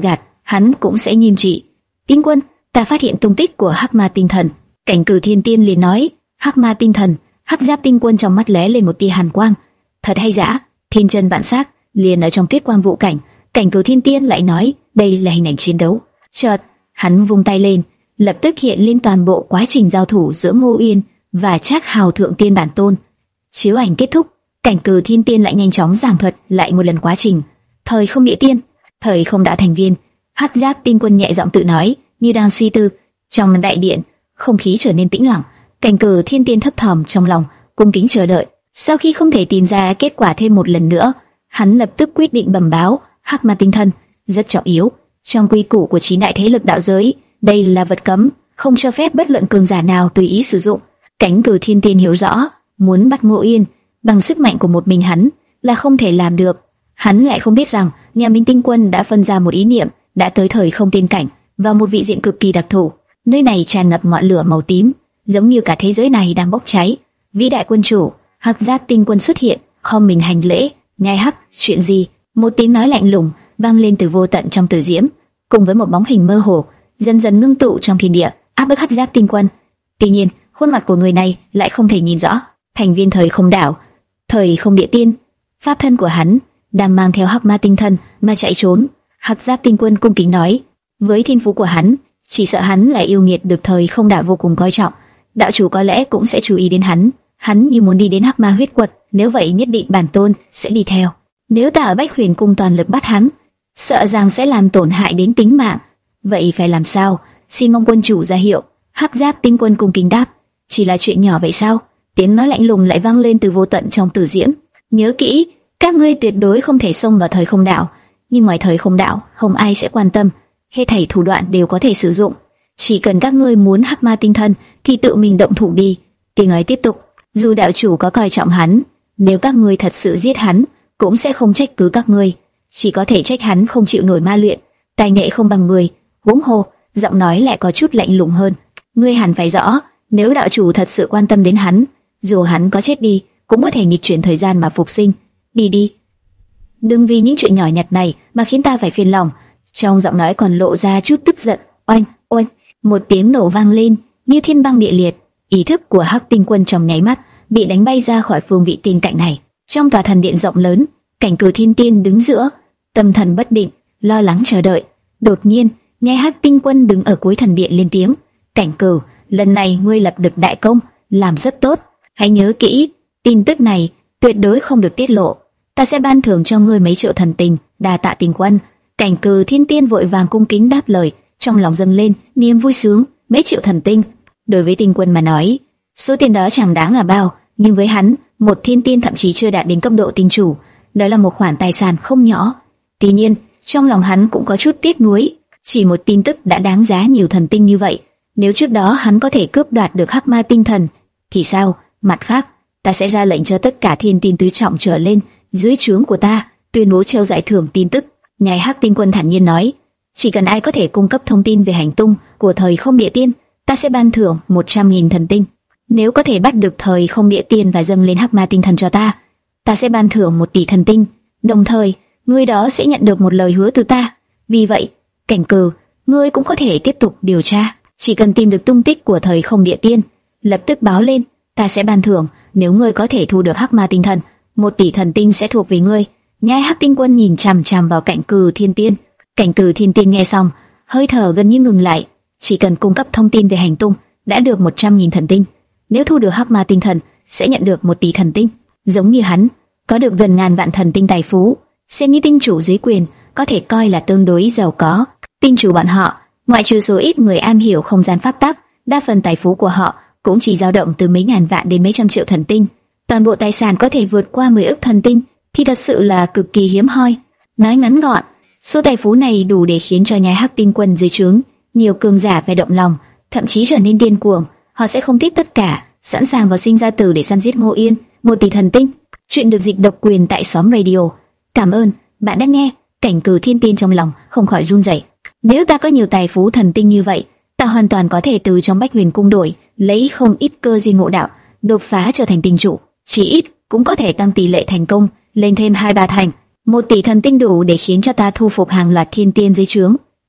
hắn cũng sẽ nghiêm trị. Tinh quân, ta phát hiện tung tích của Hắc Ma tinh thần. Cảnh Cử Thiên Tiên liền nói. Hắc Ma tinh thần. Hắc Giáp Tinh Quân trong mắt lóe lên một tia hàn quang. Thật hay giả? Thiên chân vạn sắc, liền ở trong tuyết quang vụ cảnh. Cảnh Cử Thiên Tiên lại nói, đây là hình ảnh chiến đấu. Chợt, hắn vung tay lên, lập tức hiện lên toàn bộ quá trình giao thủ giữa Ngô Uyên và Trác Hào Thượng Tiên bản tôn. Chiếu ảnh kết thúc, Cảnh Cử Thiên Tiên lại nhanh chóng giảng thuật lại một lần quá trình. Thời không địa tiên, thời không đã thành viên. Hắc Giáp Tinh Quân nhẹ giọng tự nói, như đang suy tư. Trong đại điện, không khí trở nên tĩnh lặng. Cảnh Cử Thiên Tiên thấp thỏm trong lòng, cung kính chờ đợi. Sau khi không thể tìm ra kết quả thêm một lần nữa, hắn lập tức quyết định bẩm báo. Hắc Ma tinh thần rất trọng yếu trong quy củ của chín đại thế lực đạo giới, đây là vật cấm, không cho phép bất luận cường giả nào tùy ý sử dụng. Cảnh Cử Thiên Tiên hiểu rõ, muốn bắt Ngô Uyên bằng sức mạnh của một mình hắn là không thể làm được. Hắn lại không biết rằng nhà Minh Tinh Quân đã phân ra một ý niệm, đã tới thời không tiên cảnh và một vị diện cực kỳ đặc thù. Nơi này tràn ngập ngọn lửa màu tím, giống như cả thế giới này đang bốc cháy. Vĩ đại quân chủ, Hắc Giáp Tinh Quân xuất hiện, không mình hành lễ. Ngài Hắc, chuyện gì? Một tiếng nói lạnh lùng vang lên từ vô tận trong tử diễm, cùng với một bóng hình mơ hồ dần dần ngưng tụ trong thiên địa, áp bức Hắc Giáp Tinh Quân. Tuy nhiên, khuôn mặt của người này lại không thể nhìn rõ. Thành viên thời không đảo, thời không địa tiên, pháp thân của hắn đang mang theo Hắc Ma tinh thần mà chạy trốn. Hắc Giáp Tinh Quân cung kính nói, với thiên phú của hắn, chỉ sợ hắn là yêu nghiệt được thời không đảo vô cùng coi trọng. Đạo chủ có lẽ cũng sẽ chú ý đến hắn. Hắn như muốn đi đến Hắc Ma huyết quật, nếu vậy nhất định bản tôn sẽ đi theo. Nếu ta ở Bách Huyền cung toàn lực bắt hắn, sợ rằng sẽ làm tổn hại đến tính mạng. Vậy phải làm sao? Xin mong quân chủ ra hiệu. Hắc Giáp Tinh Quân cung kính đáp, chỉ là chuyện nhỏ vậy sao? Tiếng nói lạnh lùng lại vang lên từ vô tận trong tử diễm. Nhớ kỹ, các ngươi tuyệt đối không thể xông vào thời không đảo. Nhưng ngoài thời không đảo, không ai sẽ quan tâm. Hết thảy thủ đoạn đều có thể sử dụng. Chỉ cần các ngươi muốn Hắc Ma tinh thần, thì tự mình động thủ đi. Tiếng nói tiếp tục, dù đạo chủ có coi trọng hắn, nếu các ngươi thật sự giết hắn, cũng sẽ không trách cứ các ngươi, chỉ có thể trách hắn không chịu nổi ma luyện, tài nghệ không bằng người. Huống hồ, giọng nói lại có chút lạnh lùng hơn. Ngươi hẳn phải rõ, nếu đạo chủ thật sự quan tâm đến hắn, dù hắn có chết đi, cũng có thể nghịch chuyển thời gian mà phục sinh. Đi đi, đừng vì những chuyện nhỏ nhặt này mà khiến ta phải phiền lòng. Trong giọng nói còn lộ ra chút tức giận. Oanh, oanh, một tiếng nổ vang lên như thiên băng địa liệt. Ý thức của Hắc Tinh Quân trong nháy mắt bị đánh bay ra khỏi phương vị tiên cảnh này. Trong tòa thần điện rộng lớn, Cảnh Cử Thiên Tiên đứng giữa, tâm thần bất định, lo lắng chờ đợi. Đột nhiên, nghe Hắc Tinh Quân đứng ở cuối thần điện lên tiếng, Cảnh Cử, lần này ngươi lập được đại công, làm rất tốt. Hãy nhớ kỹ, tin tức này tuyệt đối không được tiết lộ. Ta sẽ ban thưởng cho ngươi mấy triệu thần tinh. Đa tạ Tinh Quân. Cảnh Cử Thiên Tiên vội vàng cung kính đáp lời, trong lòng dâng lên niềm vui sướng. Mấy triệu thần tinh, đối với Tinh Quân mà nói, số tiền đó chẳng đáng là bao, nhưng với hắn, một thiên tiên thậm chí chưa đạt đến cấp độ tinh chủ, đó là một khoản tài sản không nhỏ. Tuy nhiên, trong lòng hắn cũng có chút tiếc nuối, chỉ một tin tức đã đáng giá nhiều thần tinh như vậy. Nếu trước đó hắn có thể cướp đoạt được Hắc Ma tinh thần, thì sao? Mặt khác, ta sẽ ra lệnh cho tất cả thiên tiên tứ trọng trở lên dưới trướng của ta tuyên bố treo giải thưởng tin tức. Ngài Hắc Tinh Quân thản nhiên nói, chỉ cần ai có thể cung cấp thông tin về hành tung của thời không địa tiên, ta sẽ ban thưởng một trăm nghìn thần tinh. Nếu có thể bắt được thời không địa tiên và dâng lên Hắc Ma tinh thần cho ta, ta sẽ ban thưởng một tỷ thần tinh. Đồng thời, ngươi đó sẽ nhận được một lời hứa từ ta. Vì vậy, Cảnh Cử, ngươi cũng có thể tiếp tục điều tra. Chỉ cần tìm được tung tích của thời không địa tiên, lập tức báo lên, ta sẽ ban thưởng. Nếu ngươi có thể thu được Hắc Ma tinh thần, một tỷ thần tinh sẽ thuộc về ngươi. Nhai Hắc Tinh Quân nhìn chằm chằm vào Cảnh Cử Thiên Tiên. Cảnh Cử Thiên Tiên nghe xong, hơi thở gần như ngừng lại. Chỉ cần cung cấp thông tin về hành tung, đã được một trăm nghìn thần tinh. Nếu thu được Hắc Ma tinh thần, sẽ nhận được một tỷ thần tinh. Giống như hắn, có được gần ngàn vạn thần tinh tài phú, xem như tinh chủ dưới quyền, có thể coi là tương đối giàu có. Tinh chủ bọn họ, ngoại trừ số ít người am hiểu không gian pháp tắc, đa phần tài phú của họ cũng chỉ dao động từ mấy ngàn vạn đến mấy trăm triệu thần tinh. Toàn bộ tài sản có thể vượt qua mười ức thần tinh, thì thật sự là cực kỳ hiếm hoi. Nói ngắn gọn, số tài phú này đủ để khiến cho Nhai Hắc Tinh Quân dưới trướng nhiều cường giả phải động lòng, thậm chí trở nên điên cuồng. Họ sẽ không tiếc tất cả, sẵn sàng vào sinh ra tử để săn giết Ngô Yên. Một tỷ thần tinh. Chuyện được dịch độc quyền tại xóm radio. Cảm ơn bạn đã nghe. Cảnh Cử Thiên Tiên trong lòng không khỏi run rẩy. Nếu ta có nhiều tài phú thần tinh như vậy, ta hoàn toàn có thể từ trong Bách Huyền cung đổi lấy không ít cơ duyên ngộ đạo, đột phá trở thành tinh chủ. Chỉ ít cũng có thể tăng tỷ lệ thành công lên thêm hai ba thành. Một tỷ thần tinh đủ để khiến cho ta thu phục hàng loạt thiên tiên dưới trướng.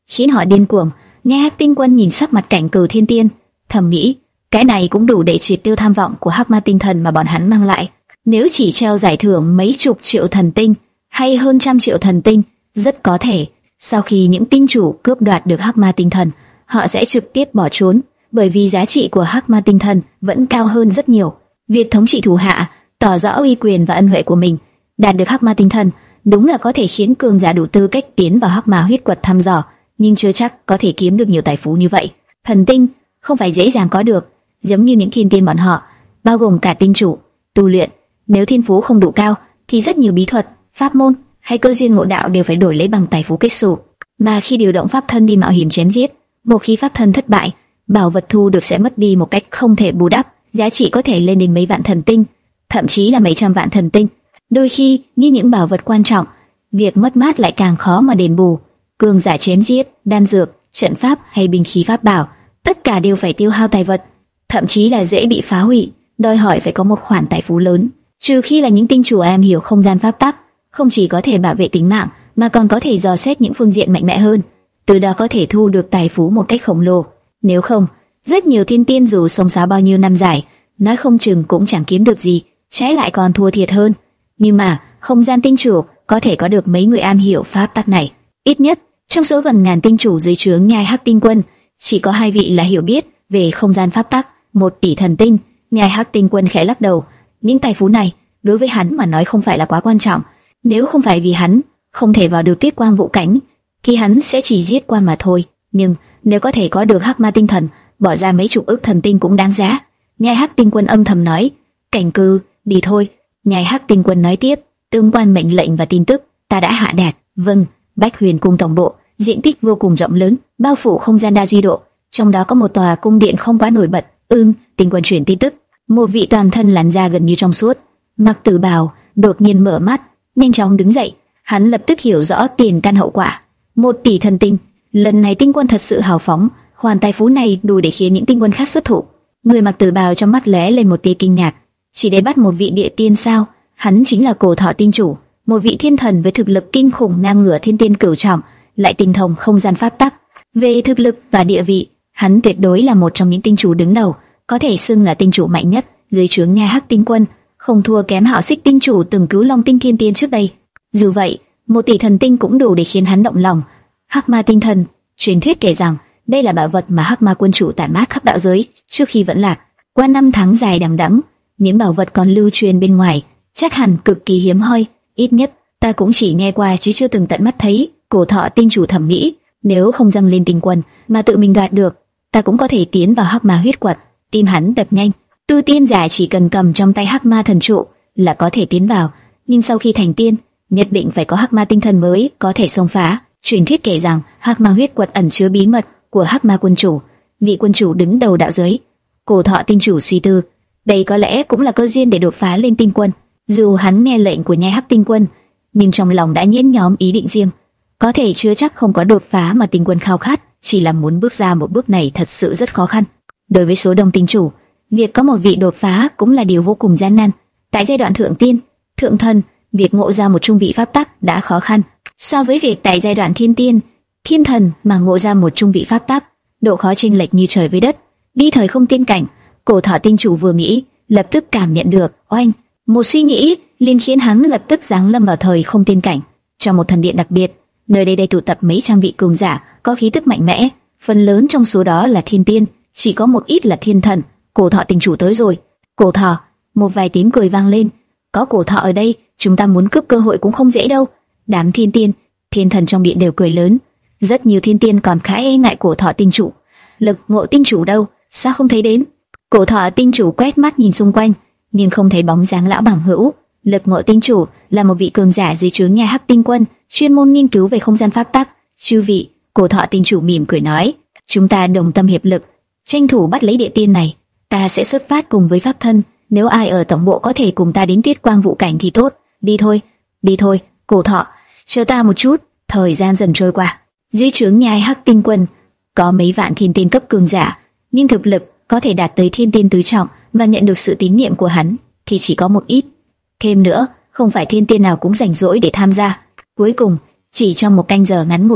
khiến họ điên cuồng. Nghe Hắc Tinh Quân nhìn sắc mặt Cảnh Cừ Thiên Tiên, thầm nghĩ, cái này cũng đủ để triệt tiêu tham vọng của Hắc Ma Tinh Thần mà bọn hắn mang lại. Nếu chỉ treo giải thưởng mấy chục triệu thần tinh hay hơn trăm triệu thần tinh, rất có thể sau khi những tinh chủ cướp đoạt được Hắc Ma Tinh Thần, họ sẽ trực tiếp bỏ trốn, bởi vì giá trị của Hắc Ma Tinh Thần vẫn cao hơn rất nhiều. Việc thống trị thủ hạ, tỏ rõ uy quyền và ân huệ của mình, đạt được Hắc Ma Tinh Thần đúng là có thể khiến cường giả đủ tư cách tiến vào Hắc Ma huyết quật thăm dò, nhưng chưa chắc có thể kiếm được nhiều tài phú như vậy. Thần tinh không phải dễ dàng có được, giống như những thiên tiên bọn họ, bao gồm cả tinh chủ, tu luyện, nếu thiên phú không đủ cao thì rất nhiều bí thuật, pháp môn hay cơ duyên ngộ đạo đều phải đổi lấy bằng tài phú kết xù. Mà khi điều động pháp thân đi mạo hiểm chém giết, một khi pháp thân thất bại, bảo vật thu được sẽ mất đi một cách không thể bù đắp, giá trị có thể lên đến mấy vạn thần tinh, thậm chí là mấy trăm vạn thần tinh. Đôi khi, như những bảo vật quan trọng, việc mất mát lại càng khó mà đền bù. Cường giả chém giết, đan dược, trận pháp hay binh khí pháp bảo, tất cả đều phải tiêu hao tài vật, thậm chí là dễ bị phá hủy, đòi hỏi phải có một khoản tài phú lớn. Trừ khi là những tinh chủ am hiểu không gian pháp tắc, không chỉ có thể bảo vệ tính mạng, mà còn có thể dò xét những phương diện mạnh mẽ hơn, từ đó có thể thu được tài phú một cách khổng lồ. Nếu không, rất nhiều thiên tiên dù sống sáo bao nhiêu năm dài, nói không chừng cũng chẳng kiếm được gì, trái lại còn thua thiệt hơn. Nhưng mà không gian tinh chủ có thể có được mấy người am hiểu pháp tắc này. Ít nhất trong số gần ngàn tinh chủ dưới trướng Nhai Hắc Tinh Quân, chỉ có hai vị là hiểu biết về không gian pháp tắc. Một tỷ thần tinh. Nhai Hắc Tinh Quân khẽ lắc đầu. Những tài phú này đối với hắn mà nói không phải là quá quan trọng. Nếu không phải vì hắn không thể vào được Tiết Quang Vũ Cảnh, thì hắn sẽ chỉ giết qua mà thôi. Nhưng nếu có thể có được Hắc Ma Tinh Thần, bỏ ra mấy chục ức thần tinh cũng đáng giá. Nhai Hắc Tinh Quân âm thầm nói. Cảnh Cừ, đi thôi. Nhai Hắc Tinh Quân nói tiếp. Tương quan mệnh lệnh và tin tức ta đã hạ đạt. Vâng. Bách Huyền Cung tổng bộ, diện tích vô cùng rộng lớn, bao phủ không gian đa duy độ, trong đó có một tòa cung điện không quá nổi bật. Ừm, Tinh Quân truyền tin tức. Một vị toàn thân làn da gần như trong suốt, mặc tử bào, đột nhiên mở mắt, nhanh chóng đứng dậy. Hắn lập tức hiểu rõ tiền căn hậu quả. Một tỷ thần tinh, lần này Tinh Quân thật sự hào phóng, khoản tài phú này đủ để khiến những tinh quân khác xuất thủ. Người mặc tử bào trong mắt lóe lên một tia kinh ngạc. Chỉ để bắt một vị địa tiên sao? Hắn chính là Cổ Thọ Tinh Chủ, một vị thiên thần với thực lực kinh khủng ngang ngửa thiên tiên cửu trọng, lại tinh thông không gian pháp tắc. Về thực lực và địa vị, hắn tuyệt đối là một trong những tinh chủ đứng đầu, có thể xưng là tinh chủ mạnh nhất dưới trướng Nhai Hắc Tinh Quân, không thua kém Hạo Xích Tinh Chủ từng cứu Long Tinh Thiên Tiên trước đây. Dù vậy, một tỷ thần tinh cũng đủ để khiến hắn động lòng. Hắc Ma Tinh Thần, truyền thuyết kể rằng đây là bảo vật mà Hắc Ma Quân Chủ tản mát khắp đạo giới trước khi vẫn lạc. Qua năm tháng dài đằng đẵng, những bảo vật còn lưu truyền bên ngoài chắc hẳn cực kỳ hiếm hoi. Ít nhất ta cũng chỉ nghe qua chứ chưa từng tận mắt thấy. Cổ Thọ Tinh Chủ thầm nghĩ, nếu không dâng lên tinh quân mà tự mình đoạt được, ta cũng có thể tiến vào Hắc Ma huyết quật. Tim hắn đập nhanh. Tu tiên giả chỉ cần cầm trong tay Hắc Ma thần trụ là có thể tiến vào, nhưng sau khi thành tiên, nhất định phải có Hắc Ma tinh thần mới có thể xông phá. Truyền thuyết kể rằng Hắc Ma huyết quật ẩn chứa bí mật của Hắc Ma quân chủ, vị quân chủ đứng đầu đạo giới. Cổ Thọ Tinh Chủ suy tư, đây có lẽ cũng là cơ duyên để đột phá lên tinh quân. Dù hắn nghe lệnh của Nhai Hắc Tinh Quân, nhưng trong lòng đã nhẫn nhóm ý định riêng. Có thể chưa chắc không có đột phá mà tinh quân khao khát, chỉ là muốn bước ra một bước này thật sự rất khó khăn. Đối với số đông tinh chủ, việc có một vị đột phá cũng là điều vô cùng gian nan. Tại giai đoạn thượng tiên, thượng thần, việc ngộ ra một trung vị pháp tắc đã khó khăn. So với việc tại giai đoạn thiên tiên, thiên thần mà ngộ ra một trung vị pháp tắc, độ khó chênh lệch như trời với đất. Đi thời không tiên cảnh, Cổ Thọ Tinh Chủ vừa nghĩ, lập tức cảm nhận được, oanh, một suy nghĩ liền khiến hắn lập tức giáng lâm vào thời không tiên cảnh, trong một thần điện đặc biệt. Nơi đây đây tụ tập mấy trăm vị cường giả có khí tức mạnh mẽ, phần lớn trong số đó là thiên tiên, chỉ có một ít là thiên thần. Cổ Thọ Tinh Chủ tới rồi. Cổ Thọ, một vài tiếng cười vang lên. Có Cổ Thọ ở đây, chúng ta muốn cướp cơ hội cũng không dễ đâu. Đám thiên tiên, thiên thần trong điện đều cười lớn. Rất nhiều thiên tiên còn khá e ngại Cổ Thọ Tinh Chủ. Lực Ngộ Tinh Chủ đâu? Sao không thấy đến? Cổ Thọ Tinh Chủ quét mắt nhìn xung quanh, nhưng không thấy bóng dáng lão bằng hữu. Lực Ngộ Tinh Chủ là một vị cường giả dưới trướng Nhai Hắc Tinh Quân, chuyên môn nghiên cứu về không gian pháp tắc. Chư vị, Cổ Thọ Tinh Chủ mỉm cười nói, chúng ta đồng tâm hiệp lực, tranh thủ bắt lấy địa tiên này. Ta sẽ xuất phát cùng với pháp thân, nếu ai ở tổng bộ có thể cùng ta đến Tiết Quang Vũ Cảnh thì tốt. Đi thôi, đi thôi, Cổ Thọ, chờ ta một chút. Thời gian dần trôi qua, dưới trướng Nhai Hắc Tinh Quân có mấy vạn thiên tiên cấp cường giả, nhưng thực lực có thể đạt tới thiên tiên tứ trọng và nhận được sự tín nhiệm của hắn thì chỉ có một ít. Thêm nữa, không phải thiên tiên nào cũng rảnh rỗi để tham gia. Cuối cùng, chỉ trong một canh giờ ngắn ngủi,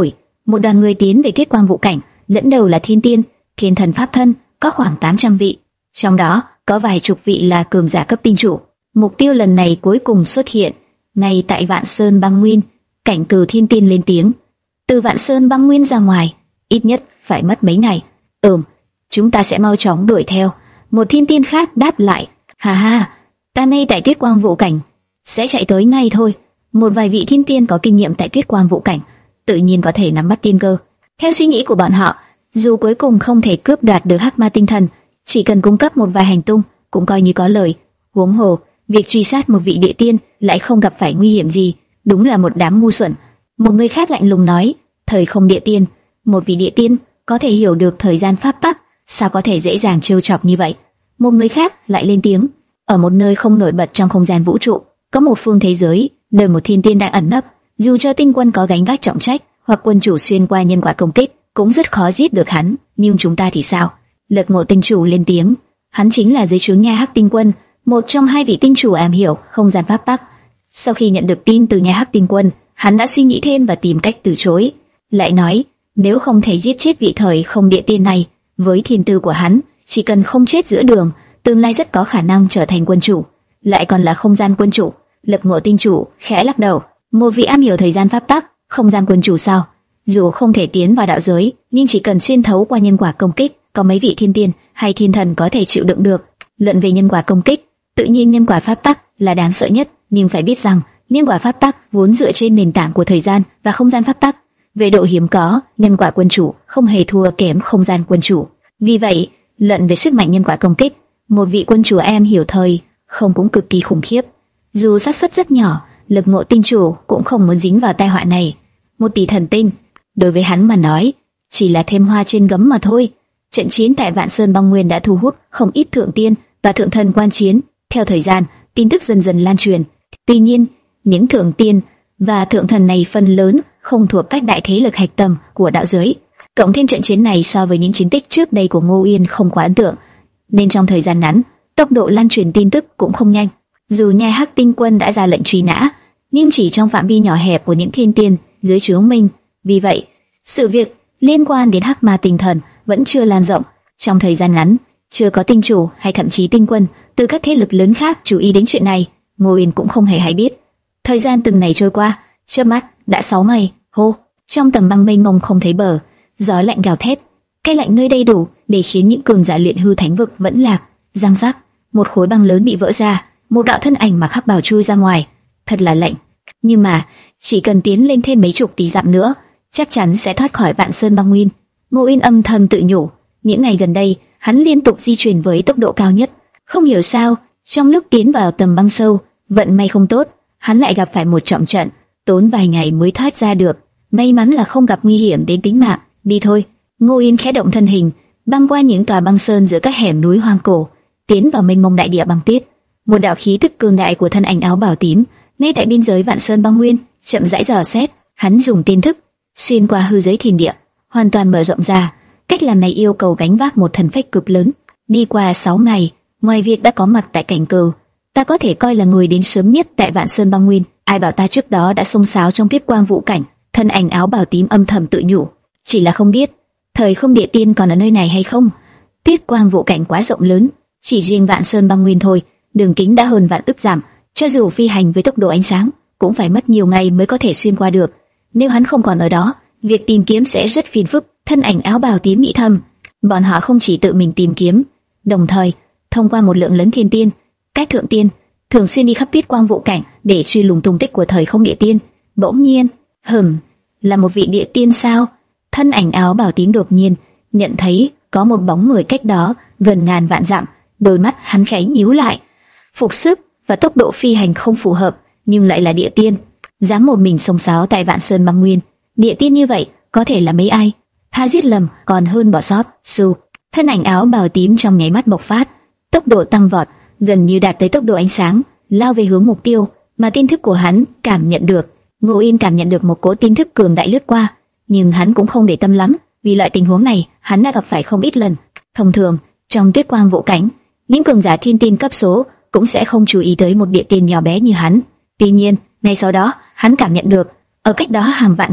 một đoàn người tiến về Tuyết Quang Vũ Cảnh, dẫn đầu là thiên tiên, thiên thần pháp thân, có khoảng tám trăm vị, trong đó có vài chục vị là cường giả cấp tinh chủ. Mục tiêu lần này cuối cùng xuất hiện ngay tại Vạn Sơn Băng Nguyên. Cảnh Cừ thiên tiên lên tiếng, từ Vạn Sơn Băng Nguyên ra ngoài, ít nhất phải mất mấy ngày. Ừm, chúng ta sẽ mau chóng đuổi theo. Một thiên tiên khác đáp lại, ha ha, ta ngay tại Tuyết Quang Vũ Cảnh, sẽ chạy tới ngay thôi. Một vài vị thiên tiên có kinh nghiệm tại Tuyết Quang Vũ Cảnh, tự nhiên có thể nắm bắt tiên cơ. Theo suy nghĩ của bọn họ, dù cuối cùng không thể cướp đoạt được hắc ma tinh thần, chỉ cần cung cấp một vài hành tung cũng coi như có lời. Huống hồ, việc truy sát một vị địa tiên lại không gặp phải nguy hiểm gì, đúng là một đám ngu xuẩn. Một người khác lạnh lùng nói, thời không địa tiên, một vị địa tiên có thể hiểu được thời gian pháp tắc, sao có thể dễ dàng trêu chọc như vậy? Một người khác lại lên tiếng, ở một nơi không nổi bật trong không gian vũ trụ, có một phương thế giới, nơi một thiên tiên đang ẩn nấp. Dù cho tinh quân có gánh vác trọng trách, hoặc quân chủ xuyên qua nhân quả công kích, cũng rất khó giết được hắn. Nhưng chúng ta thì sao? Lật Ngộ tinh chủ lên tiếng, hắn chính là dưới trướng Nha Hắc tinh quân, một trong hai vị tinh chủ am hiểu không gian pháp tắc. Sau khi nhận được tin từ Nha Hắc tinh quân, hắn đã suy nghĩ thêm và tìm cách từ chối. Lại nói, nếu không thể giết chết vị thời không địa tiên này, với thiên tư của hắn, chỉ cần không chết giữa đường, tương lai rất có khả năng trở thành quân chủ, lại còn là không gian quân chủ. Lập Ngộ tinh chủ khẽ lắc đầu, một vị am hiểu thời gian pháp tắc, không gian quân chủ sao? Dù không thể tiến vào đạo giới, nhưng chỉ cần xuyên thấu qua nhân quả công kích, có mấy vị thiên tiên hay thiên thần có thể chịu đựng được. Luận về nhân quả công kích, tự nhiên nhân quả pháp tắc là đáng sợ nhất, nhưng phải biết rằng nhân quả pháp tắc vốn dựa trên nền tảng của thời gian và không gian pháp tắc. Về độ hiếm có, nhân quả quân chủ không hề thua kém không gian quân chủ. Vì vậy, luận về sức mạnh nhân quả công kích, một vị quân chủ em hiểu thời không cũng cực kỳ khủng khiếp. Dù xác suất rất nhỏ, Lực Ngộ tinh chủ cũng không muốn dính vào tai họa này. Một tỷ thần tinh, đối với hắn mà nói, chỉ là thêm hoa trên gấm mà thôi. Trận chiến tại Vạn Sơn Băng Nguyên đã thu hút không ít thượng tiên và thượng thần quan chiến. Theo thời gian, tin tức dần dần lan truyền. Tuy nhiên, những thượng tiên và thượng thần này phần lớn không thuộc các đại thế lực hạch tâm của đạo giới. Cộng thêm trận chiến này so với những chiến tích trước đây của Ngô Yên không quá ấn tượng, nên trong thời gian ngắn, tốc độ lan truyền tin tức cũng không nhanh. Dù Nha Hắc tinh quân đã ra lệnh truy nã, nhưng chỉ trong phạm vi nhỏ hẹp của những thiên tiên dưới trướng mình. Vì vậy, sự việc liên quan đến hắc ma tinh thần vẫn chưa lan rộng. Trong thời gian ngắn, chưa có tinh chủ hay thậm chí tinh quân từ các thế lực lớn khác chú ý đến chuyện này. Ngô Yên cũng không hề hay biết. Thời gian từng ngày trôi qua, chớp mắt đã sáu ngày. Hô, trong tầng băng mênh mông không thấy bờ, gió lạnh gào thét. Cái lạnh nơi đây đủ để khiến những cường giả luyện hư thánh vực vẫn lạc. Răng rắc, một khối băng lớn bị vỡ ra, một đạo thân ảnh mặc hắc bào chui ra ngoài. Thật là lạnh, nhưng mà chỉ cần tiến lên thêm mấy chục tí dặm nữa, chắc chắn sẽ thoát khỏi Vạn Sơn Băng Nguyên. Ngô Yên âm thầm tự nhủ. Những ngày gần đây, hắn liên tục di chuyển với tốc độ cao nhất. Không hiểu sao, trong lúc tiến vào tầng băng sâu, vận may không tốt, hắn lại gặp phải một trọng trận, tốn vài ngày mới thoát ra được. May mắn là không gặp nguy hiểm đến tính mạng. Đi thôi. Ngô Yên khẽ động thân hình, băng qua những tòa băng sơn giữa các hẻm núi hoang cổ, tiến vào mênh mông đại địa băng tuyết. Một đạo khí tức cường đại của thân ảnh áo bào tím, ngay tại biên giới Vạn Sơn Băng Nguyên, chậm rãi dò xét. Hắn dùng tiên thức xuyên qua hư giới thiên địa, hoàn toàn mở rộng ra. Cách làm này yêu cầu gánh vác một thần phách cực lớn. Đi qua sáu ngày, ngoài việc đã có mặt tại cảnh cờ, ta có thể coi là người đến sớm nhất tại Vạn Sơn Băng Nguyên. Ai bảo ta trước đó đã xông xáo trong Tuyết Quang Vũ Cảnh? Thân ảnh áo bào tím âm thầm tự nhủ. Chỉ là không biết thời không địa tiên còn ở nơi này hay không. Tuyết Quang Vũ Cảnh quá rộng lớn, chỉ riêng Vạn Sơn Băng Nguyên thôi, đường kính đã hơn vạn ức dặm, cho dù phi hành với tốc độ ánh sáng, cũng phải mất nhiều ngày mới có thể xuyên qua được. Nếu hắn không còn ở đó, việc tìm kiếm sẽ rất phiền phức. Thân ảnh áo bào tím nghĩ thầm. Bọn họ không chỉ tự mình tìm kiếm, đồng thời thông qua một lượng lớn thiên tiên, các thượng tiên thường xuyên đi khắp Tuyết Quang Vũ Cảnh để truy lùng tung tích của thời không địa tiên. Bỗng nhiên, hừm, là một vị địa tiên sao? Thân ảnh áo bào tím đột nhiên nhận thấy có một bóng người cách đó gần ngàn vạn dặm. Đôi mắt hắn khẽ nhíu lại. Phục sức và tốc độ phi hành không phù hợp, nhưng lại là địa tiên, dám một mình xông xáo tại Vạn Sơn Băng Nguyên. Địa tiên như vậy có thể là mấy ai? Tha giết lầm còn hơn bỏ sót. Su, thân ảnh áo bào tím trong nháy mắt bộc phát, tốc độ tăng vọt, gần như đạt tới tốc độ ánh sáng, lao về hướng mục tiêu mà tiên thức của hắn cảm nhận được. Ngô Yên cảm nhận được một cỗ tiên thức cường đại lướt qua, nhưng hắn cũng không để tâm lắm, vì loại tình huống này hắn đã gặp phải không ít lần. Thông thường, trong Tuyết Quang Vũ Cảnh, những cường giả thiên tiên cấp số cũng sẽ không chú ý tới một địa tiên nhỏ bé như hắn. Tuy nhiên, ngay sau đó, hắn cảm nhận được, ở cách đó hàng vạn dặm,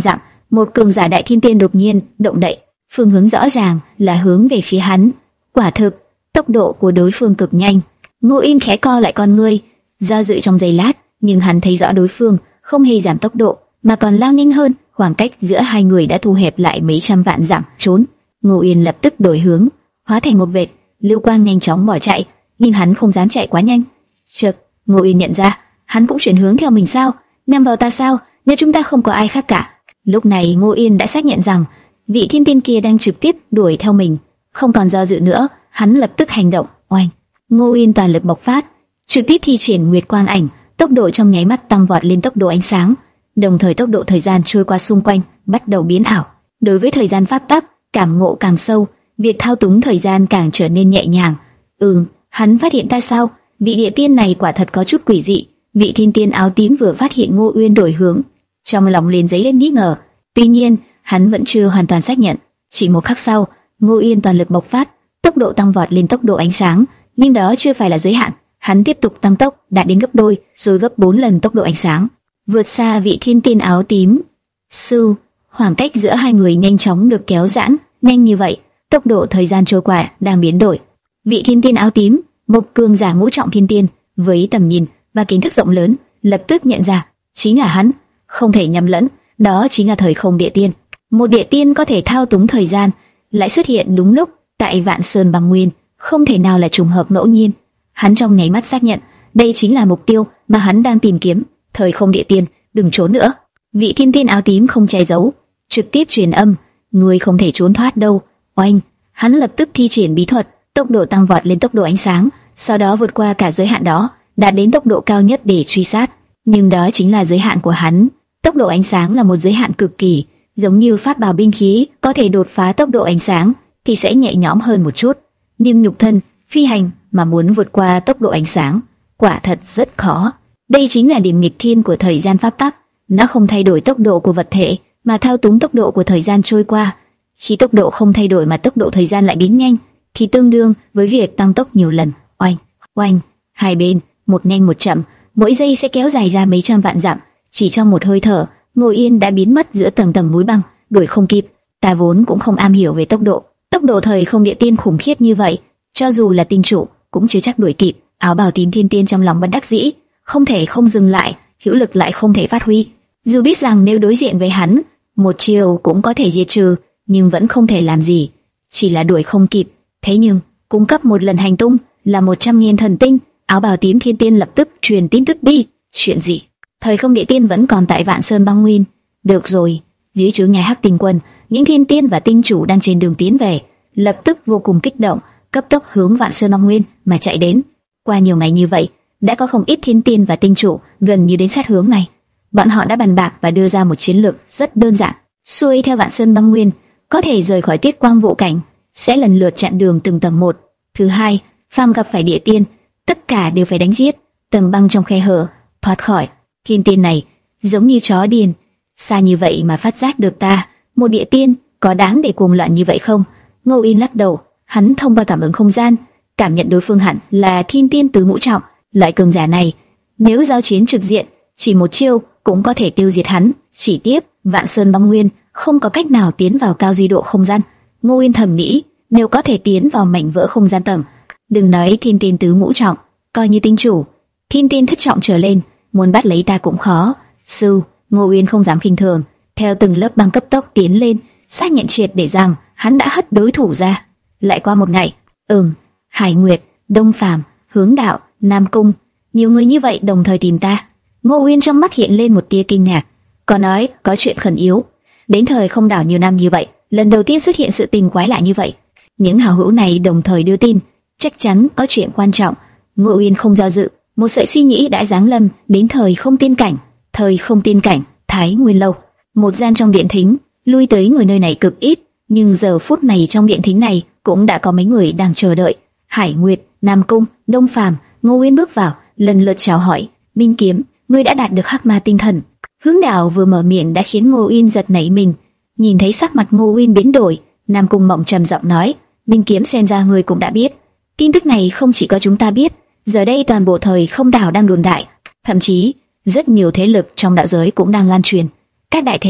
một cường giả đại thiên tiên đột nhiên động đậy, phương hướng rõ ràng là hướng về phía hắn. Quả thực, tốc độ của đối phương cực nhanh. Ngô Yên khẽ co lại con ngươi, do dự trong giây lát, nhưng hắn thấy rõ đối phương không hề giảm tốc độ, mà còn lao nhanh hơn. Khoảng cách giữa hai người đã thu hẹp lại mấy trăm vạn dặm. Trốn! Ngô Yên lập tức đổi hướng, hóa thành một vệt lưu quang nhanh chóng bỏ chạy, nhưng hắn không dám chạy quá nhanh. Chợt, Ngô Yên nhận ra, hắn cũng chuyển hướng theo mình sao? Nhằm vào ta sao? Nếu chúng ta không có ai khác cả. Lúc này Ngô Yên đã xác nhận rằng vị thiên tiên kia đang trực tiếp đuổi theo mình, không còn do dự nữa, hắn lập tức hành động. Oanh! Ngô Yên toàn lực bộc phát, trực tiếp thi triển Nguyệt Quang Ảnh, tốc độ trong nháy mắt tăng vọt lên tốc độ ánh sáng, đồng thời tốc độ thời gian trôi qua xung quanh bắt đầu biến ảo. Đối với thời gian pháp tắc, cảm ngộ càng sâu, việc thao túng thời gian càng trở nên nhẹ nhàng. Ừm, hắn phát hiện ta sao? Vị địa tiên này quả thật có chút quỷ dị. Vị thiên tiên áo tím vừa phát hiện Ngô Uyên đổi hướng, trong lòng liền dấy lên nghi ngờ. Tuy nhiên, hắn vẫn chưa hoàn toàn xác nhận. Chỉ một khắc sau, Ngô Uyên toàn lực bộc phát, tốc độ tăng vọt lên tốc độ ánh sáng, nhưng đó chưa phải là giới hạn. Hắn tiếp tục tăng tốc, đạt đến gấp đôi, rồi gấp bốn lần tốc độ ánh sáng, vượt xa vị thiên tiên áo tím. Sư, khoảng cách giữa hai người nhanh chóng được kéo giãn. Nhanh như vậy, tốc độ thời gian trôi qua đang biến đổi. Vị thiên tiên áo tím, một cường giả ngũ trọng thiên tiên, với tầm nhìn và kiến thức rộng lớn, lập tức nhận ra chính là hắn, không thể nhầm lẫn, đó chính là thời không địa tiên. Một địa tiên có thể thao túng thời gian, lại xuất hiện đúng lúc tại Vạn Sơn Băng Nguyên, không thể nào là trùng hợp ngẫu nhiên. Hắn trong nháy mắt xác nhận, đây chính là mục tiêu mà hắn đang tìm kiếm. Thời không địa tiên, đừng trốn nữa. Vị thiên tiên áo tím không che giấu, trực tiếp truyền âm, ngươi không thể trốn thoát đâu. Oanh! Hắn lập tức thi triển bí thuật, tốc độ tăng vọt lên tốc độ ánh sáng, sau đó vượt qua cả giới hạn đó, đạt đến tốc độ cao nhất để truy sát. Nhưng đó chính là giới hạn của hắn. Tốc độ ánh sáng là một giới hạn cực kỳ, giống như pháp bảo binh khí có thể đột phá tốc độ ánh sáng thì sẽ nhẹ nhõm hơn một chút, nhưng nhục thân, phi hành mà muốn vượt qua tốc độ ánh sáng, quả thật rất khó. Đây chính là điểm nghịch thiên của thời gian pháp tắc, nó không thay đổi tốc độ của vật thể, mà thao túng tốc độ của thời gian trôi qua. Khi tốc độ không thay đổi mà tốc độ thời gian lại biến nhanh, thì tương đương với việc tăng tốc nhiều lần. Oanh, oanh, hai bên, một nhanh một chậm, mỗi giây sẽ kéo dài ra mấy trăm vạn dặm. Chỉ trong một hơi thở, Ngô Yên đã biến mất giữa tầng tầng núi băng, đuổi không kịp. Ta vốn cũng không am hiểu về tốc độ, tốc độ thời không địa tiên khủng khiếp như vậy, cho dù là tinh chủ cũng chưa chắc đuổi kịp. Áo bào tím thiên tiên trong lòng bất đắc dĩ, không thể không dừng lại, hữu lực lại không thể phát huy. Dù biết rằng nếu đối diện với hắn, một chiều cũng có thể diệt trừ, nhưng vẫn không thể làm gì, chỉ là đuổi không kịp. Thế nhưng cung cấp một lần hành tung là một trăm nghìn thần tinh. Áo bào tím thiên tiên lập tức truyền tin tức đi. Chuyện gì? Thời không địa tiên vẫn còn tại Vạn Sơn Băng Nguyên. Được rồi. Dưới trướng nhà Hắc Tinh Quân, những thiên tiên và tinh chủ đang trên đường tiến về, lập tức vô cùng kích động, cấp tốc hướng Vạn Sơn Băng Nguyên mà chạy đến. Qua nhiều ngày như vậy, đã có không ít thiên tiên và tinh chủ gần như đến sát hướng này. Bọn họ đã bàn bạc và đưa ra một chiến lược rất đơn giản. Xuôi theo Vạn Sơn Băng Nguyên, có thể rời khỏi Tiết Quang Vụ Cảnh, sẽ lần lượt chặn đường từng tầng một. Thứ hai, phàm gặp phải địa tiên, tất cả đều phải đánh giết. Tầng băng trong khe hở, thoát khỏi. Thiên tiên này giống như chó điên, xa như vậy mà phát giác được ta, một địa tiên, có đáng để cuồng loạn như vậy không? Ngô Yên lắc đầu, hắn thông qua cảm ứng không gian, cảm nhận đối phương hẳn là thiên tiên tứ ngũ trọng. Loại cường giả này, nếu giao chiến trực diện, chỉ một chiêu cũng có thể tiêu diệt hắn. Chỉ tiếc Vạn Sơn Băng Nguyên không có cách nào tiến vào cao duy độ không gian. Ngô Yên thầm nghĩ, nếu có thể tiến vào mảnh vỡ không gian tầng, đừng nói thiên tiên tứ ngũ trọng, coi như tinh chủ, thiên tiên thất trọng trở lên, muốn bắt lấy ta cũng khó. Sư, Ngô Yên không dám khinh thường, theo từng lớp băng cấp tốc tiến lên, xác nhận triệt để rằng hắn đã hất đối thủ ra. Lại qua một ngày, ừm, Hải Nguyệt, Đông Phàm, Hướng Đạo, Nam Cung, nhiều người như vậy đồng thời tìm ta. Ngô Uyên trong mắt hiện lên một tia kinh ngạc, có nói có chuyện khẩn yếu. Đến thời không đảo nhiều năm như vậy, lần đầu tiên xuất hiện sự tình quái lạ như vậy. Những hảo hữu này đồng thời đưa tin, chắc chắn có chuyện quan trọng. Ngô Uyên không do dự, một sợi suy nghĩ đã giáng lâm đến thời không tiên cảnh. Thời không tiên cảnh, Thái Nguyên Lâu, một gian trong điện thính, lui tới người nơi này cực ít, nhưng giờ phút này trong điện thính này cũng đã có mấy người đang chờ đợi. Hải Nguyệt, Nam Cung, Đông Phàm, Ngô Uyên bước vào, lần lượt chào hỏi. Minh Kiếm, ngươi đã đạt được Hắc Ma tinh thần. Hướng Đạo vừa mở miệng đã khiến Ngô Uyên giật nảy mình. Nhìn thấy sắc mặt Ngô Uyên biến đổi, Nam Cung mộng trầm giọng nói: Minh Kiếm, xem ra ngươi cũng đã biết. Tin tức này không chỉ có chúng ta biết, giờ đây toàn bộ thời không đảo đang đồn đại, thậm chí rất nhiều thế lực trong đạo giới cũng đang lan truyền. Các đại thế lực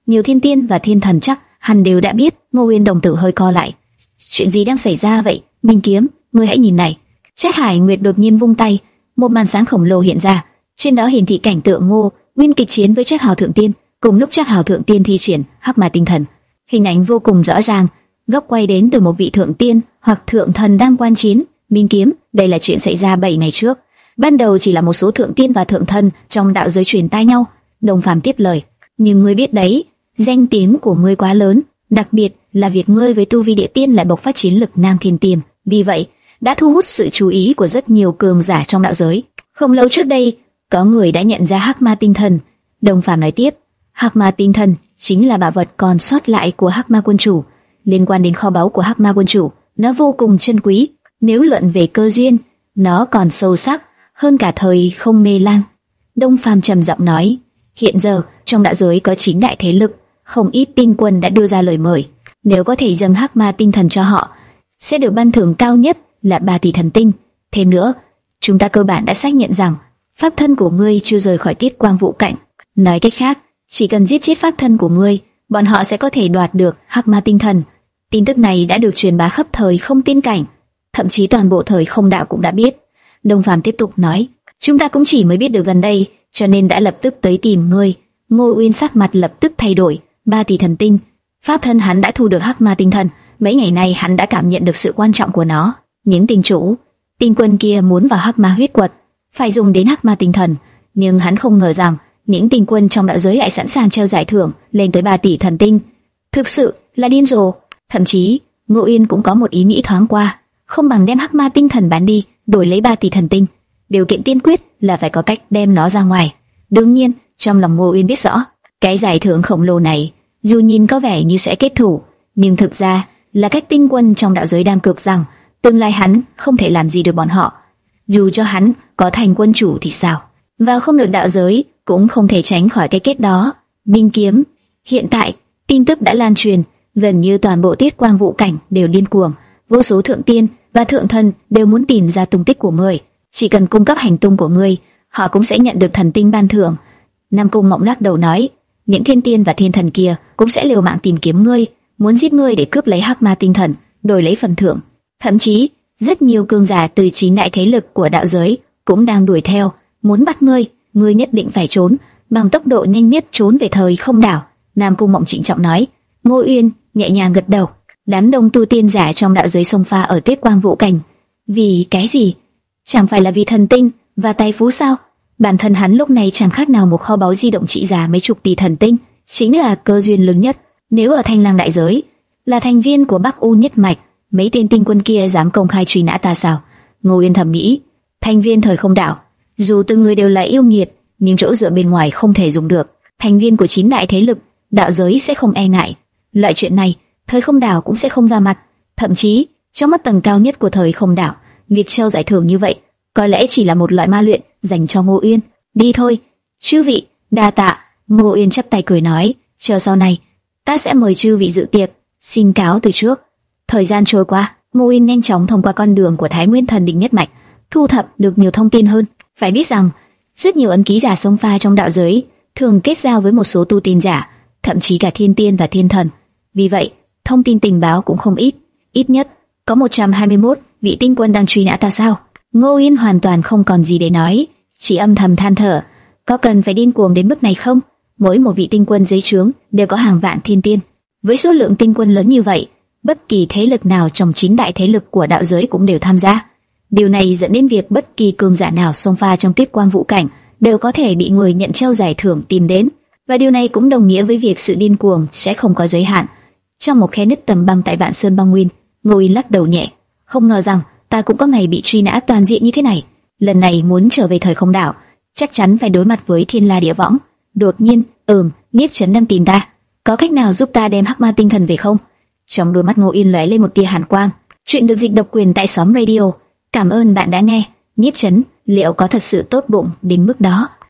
nhiều thiên tiên và thiên thần chắc hắn đều đã biết. Ngô Uyên đồng tử hơi co lại. Chuyện gì đang xảy ra vậy? Minh Kiếm, ngươi hãy nhìn này. Trách Hải Nguyệt đột nhiên vung tay, một màn sáng khổng lồ hiện ra, trên đó hiển thị cảnh tượng Ngô Uyên kịch chiến với Trách Hào Thượng Tiên, cùng lúc Trách Hào Thượng Tiên thi triển Hắc Ma Tinh Thần. Hình ảnh vô cùng rõ ràng, góc quay đến từ một vị thượng tiên hoặc thượng thần đang quan chiến. Minh Kiếm, đây là chuyện xảy ra bảy ngày trước. Ban đầu chỉ là một số thượng tiên và thượng thần trong đạo giới truyền tai nhau. Đồng Phàm tiếp lời, nhưng ngươi biết đấy, danh tiếng của ngươi quá lớn, đặc biệt là việc ngươi với tu vi địa tiên lại bộc phát chiến lực Nam Thiên Tiềm, vì vậy đã thu hút sự chú ý của rất nhiều cường giả trong đạo giới. Không lâu trước đây, có người đã nhận ra Hắc Ma Tinh Thần. Đồng Phàm nói tiếp, Hắc Ma Tinh Thần chính là bảo vật còn sót lại của Hắc Ma Quân Chủ, liên quan đến kho báu của Hắc Ma Quân Chủ, nó vô cùng chân quý. Nếu luận về cơ duyên, nó còn sâu sắc hơn cả thời Không Mê Lang. Đông Phàm trầm giọng nói, hiện giờ trong đạo giới có chín đại thế lực, không ít tinh quân đã đưa ra lời mời, nếu có thể dâng Hắc Ma Tinh Thần cho họ, sẽ được ban thưởng cao nhất là ba tỷ thần tinh. Thêm nữa, chúng ta cơ bản đã xác nhận rằng pháp thân của ngươi chưa rời khỏi Tiết Quang Vũ Cảnh. Nói cách khác, chỉ cần giết chết pháp thân của ngươi, bọn họ sẽ có thể đoạt được Hắc Ma Tinh Thần. Tin tức này đã được truyền bá khắp thời Không Tiên Cảnh, thậm chí toàn bộ thời Không Đạo cũng đã biết. Đông Phàm tiếp tục nói, chúng ta cũng chỉ mới biết được gần đây, cho nên đã lập tức tới tìm ngươi. Ngô Uyên sắc mặt lập tức thay đổi. Ba tỷ thần tinh, pháp thân hắn đã thu được Hắc Ma Tinh Thần, mấy ngày nay hắn đã cảm nhận được sự quan trọng của nó. Những tinh chủ, tinh quân kia muốn vào Hắc Ma huyết quật, phải dùng đến Hắc Ma Tinh Thần, nhưng hắn không ngờ rằng những tinh quân trong đạo giới lại sẵn sàng treo giải thưởng lên tới ba tỷ thần tinh. Thực sự là điên rồ. Thậm chí Ngô Uyên cũng có một ý nghĩ thoáng qua, không bằng đem Hắc Ma Tinh Thần bán đi, đổi lấy ba tỷ thần tinh. Điều kiện tiên quyết là phải có cách đem nó ra ngoài. Đương nhiên, trong lòng Ngô Uyên biết rõ, cái giải thưởng khổng lồ này, dù nhìn có vẻ như sẽ kết thủ, nhưng thực ra là cách tinh quân trong đạo giới đang cược rằng tương lai hắn không thể làm gì được bọn họ. Dù cho hắn có thành quân chủ thì sao, vào không được đạo giới cũng không thể tránh khỏi cái kết đó. Minh Kiếm, hiện tại tin tức đã lan truyền, gần như toàn bộ Tiết Quang Vũ Cảnh đều điên cuồng, vô số thượng tiên và thượng thần đều muốn tìm ra tung tích của ngươi. Chỉ cần cung cấp hành tung của ngươi, họ cũng sẽ nhận được thần tinh ban thưởng. Nam Cung Mộng lắc đầu nói, những thiên tiên và thiên thần kia cũng sẽ liều mạng tìm kiếm ngươi, muốn giết ngươi để cướp lấy Hắc Ma Tinh Thần, đổi lấy phần thưởng. Thậm chí rất nhiều cường giả từ chín đại thế lực của đạo giới cũng đang đuổi theo, muốn bắt ngươi. Ngươi nhất định phải trốn, bằng tốc độ nhanh nhất trốn về thời Không Đảo. Nam Cung Mộng trịnh trọng nói. Ngô Uyên nhẹ nhàng gật đầu. Đám đông tu tiên giả trong đạo giới xông pha ở Tiết Quang Vũ Cảnh. Vì cái gì? Chẳng phải là vì thần tinh và tài phú sao? Bản thân hắn lúc này chẳng khác nào một kho báu di động trị giá mấy chục tỷ thần tinh, chính là cơ duyên lớn nhất. Nếu ở Thanh Lang đại giới, là thành viên của Bắc U nhất mạch, mấy tên tinh quân kia dám công khai truy nã ta sao? Ngô Uyên thầm nghĩ, thành viên thời Không Đạo, dù từng người đều là yêu nghiệt, nhưng chỗ dựa bên ngoài không thể dùng được. Thành viên của chín đại thế lực, đạo giới sẽ không e ngại. Loại chuyện này, thời Không Đạo cũng sẽ không ra mặt. Thậm chí, trong mắt tầng cao nhất của thời Không Đạo, việc treo giải thưởng như vậy có lẽ chỉ là một loại ma luyện dành cho Ngô Uyên. Đi thôi, chư vị, đa tạ. Ngô Uyên chắp tay cười nói, chờ sau này ta sẽ mời chư vị dự tiệc, xin cáo từ trước. Thời gian trôi qua, Ngô Uyên nhanh chóng thông qua con đường của Thái Nguyên Thần Đình nhất mạch, thu thập được nhiều thông tin hơn. Phải biết rằng, rất nhiều ấn ký giả xông pha trong đạo giới thường kết giao với một số tu tiên giả, thậm chí cả thiên tiên và thiên thần. Vì vậy, thông tin tình báo cũng không ít. Ít nhất có một trăm hai mươi mốt vị tinh quân đang truy nã ta sao? Ngô Uyên hoàn toàn không còn gì để nói, chỉ âm thầm than thở. Có cần phải điên cuồng đến mức này không? Mỗi một vị tinh quân dưới trướng đều có hàng vạn thiên tiên. Với số lượng tinh quân lớn như vậy, bất kỳ thế lực nào trong chín đại thế lực của đạo giới cũng đều tham gia. Điều này dẫn đến việc bất kỳ cường giả nào xông pha trong Tiết Quang Vũ Cảnh đều có thể bị người nhận treo giải thưởng tìm đến, và điều này cũng đồng nghĩa với việc sự điên cuồng sẽ không có giới hạn. Trong một khe nứt tầng băng tại Vạn Sơn Băng Nguyên, Ngô Uyên lắc đầu nhẹ, không ngờ rằng ta cũng có ngày bị truy nã toàn diện như thế này. Lần này muốn trở về thời Không Đảo, chắc chắn phải đối mặt với Thiên La Địa Võng. Đột nhiên, ừm, Niếp Chấn đang tìm ta, có cách nào giúp ta đem Hắc Ma Tinh Thần về không? Trong đôi mắt Ngô Uyên lóe lên một tia hàn quang. Chuyện được dịch độc quyền tại Xóm Radio. Cảm ơn bạn đã nghe. Niếp Chấn, liệu có thật sự tốt bụng đến mức đó?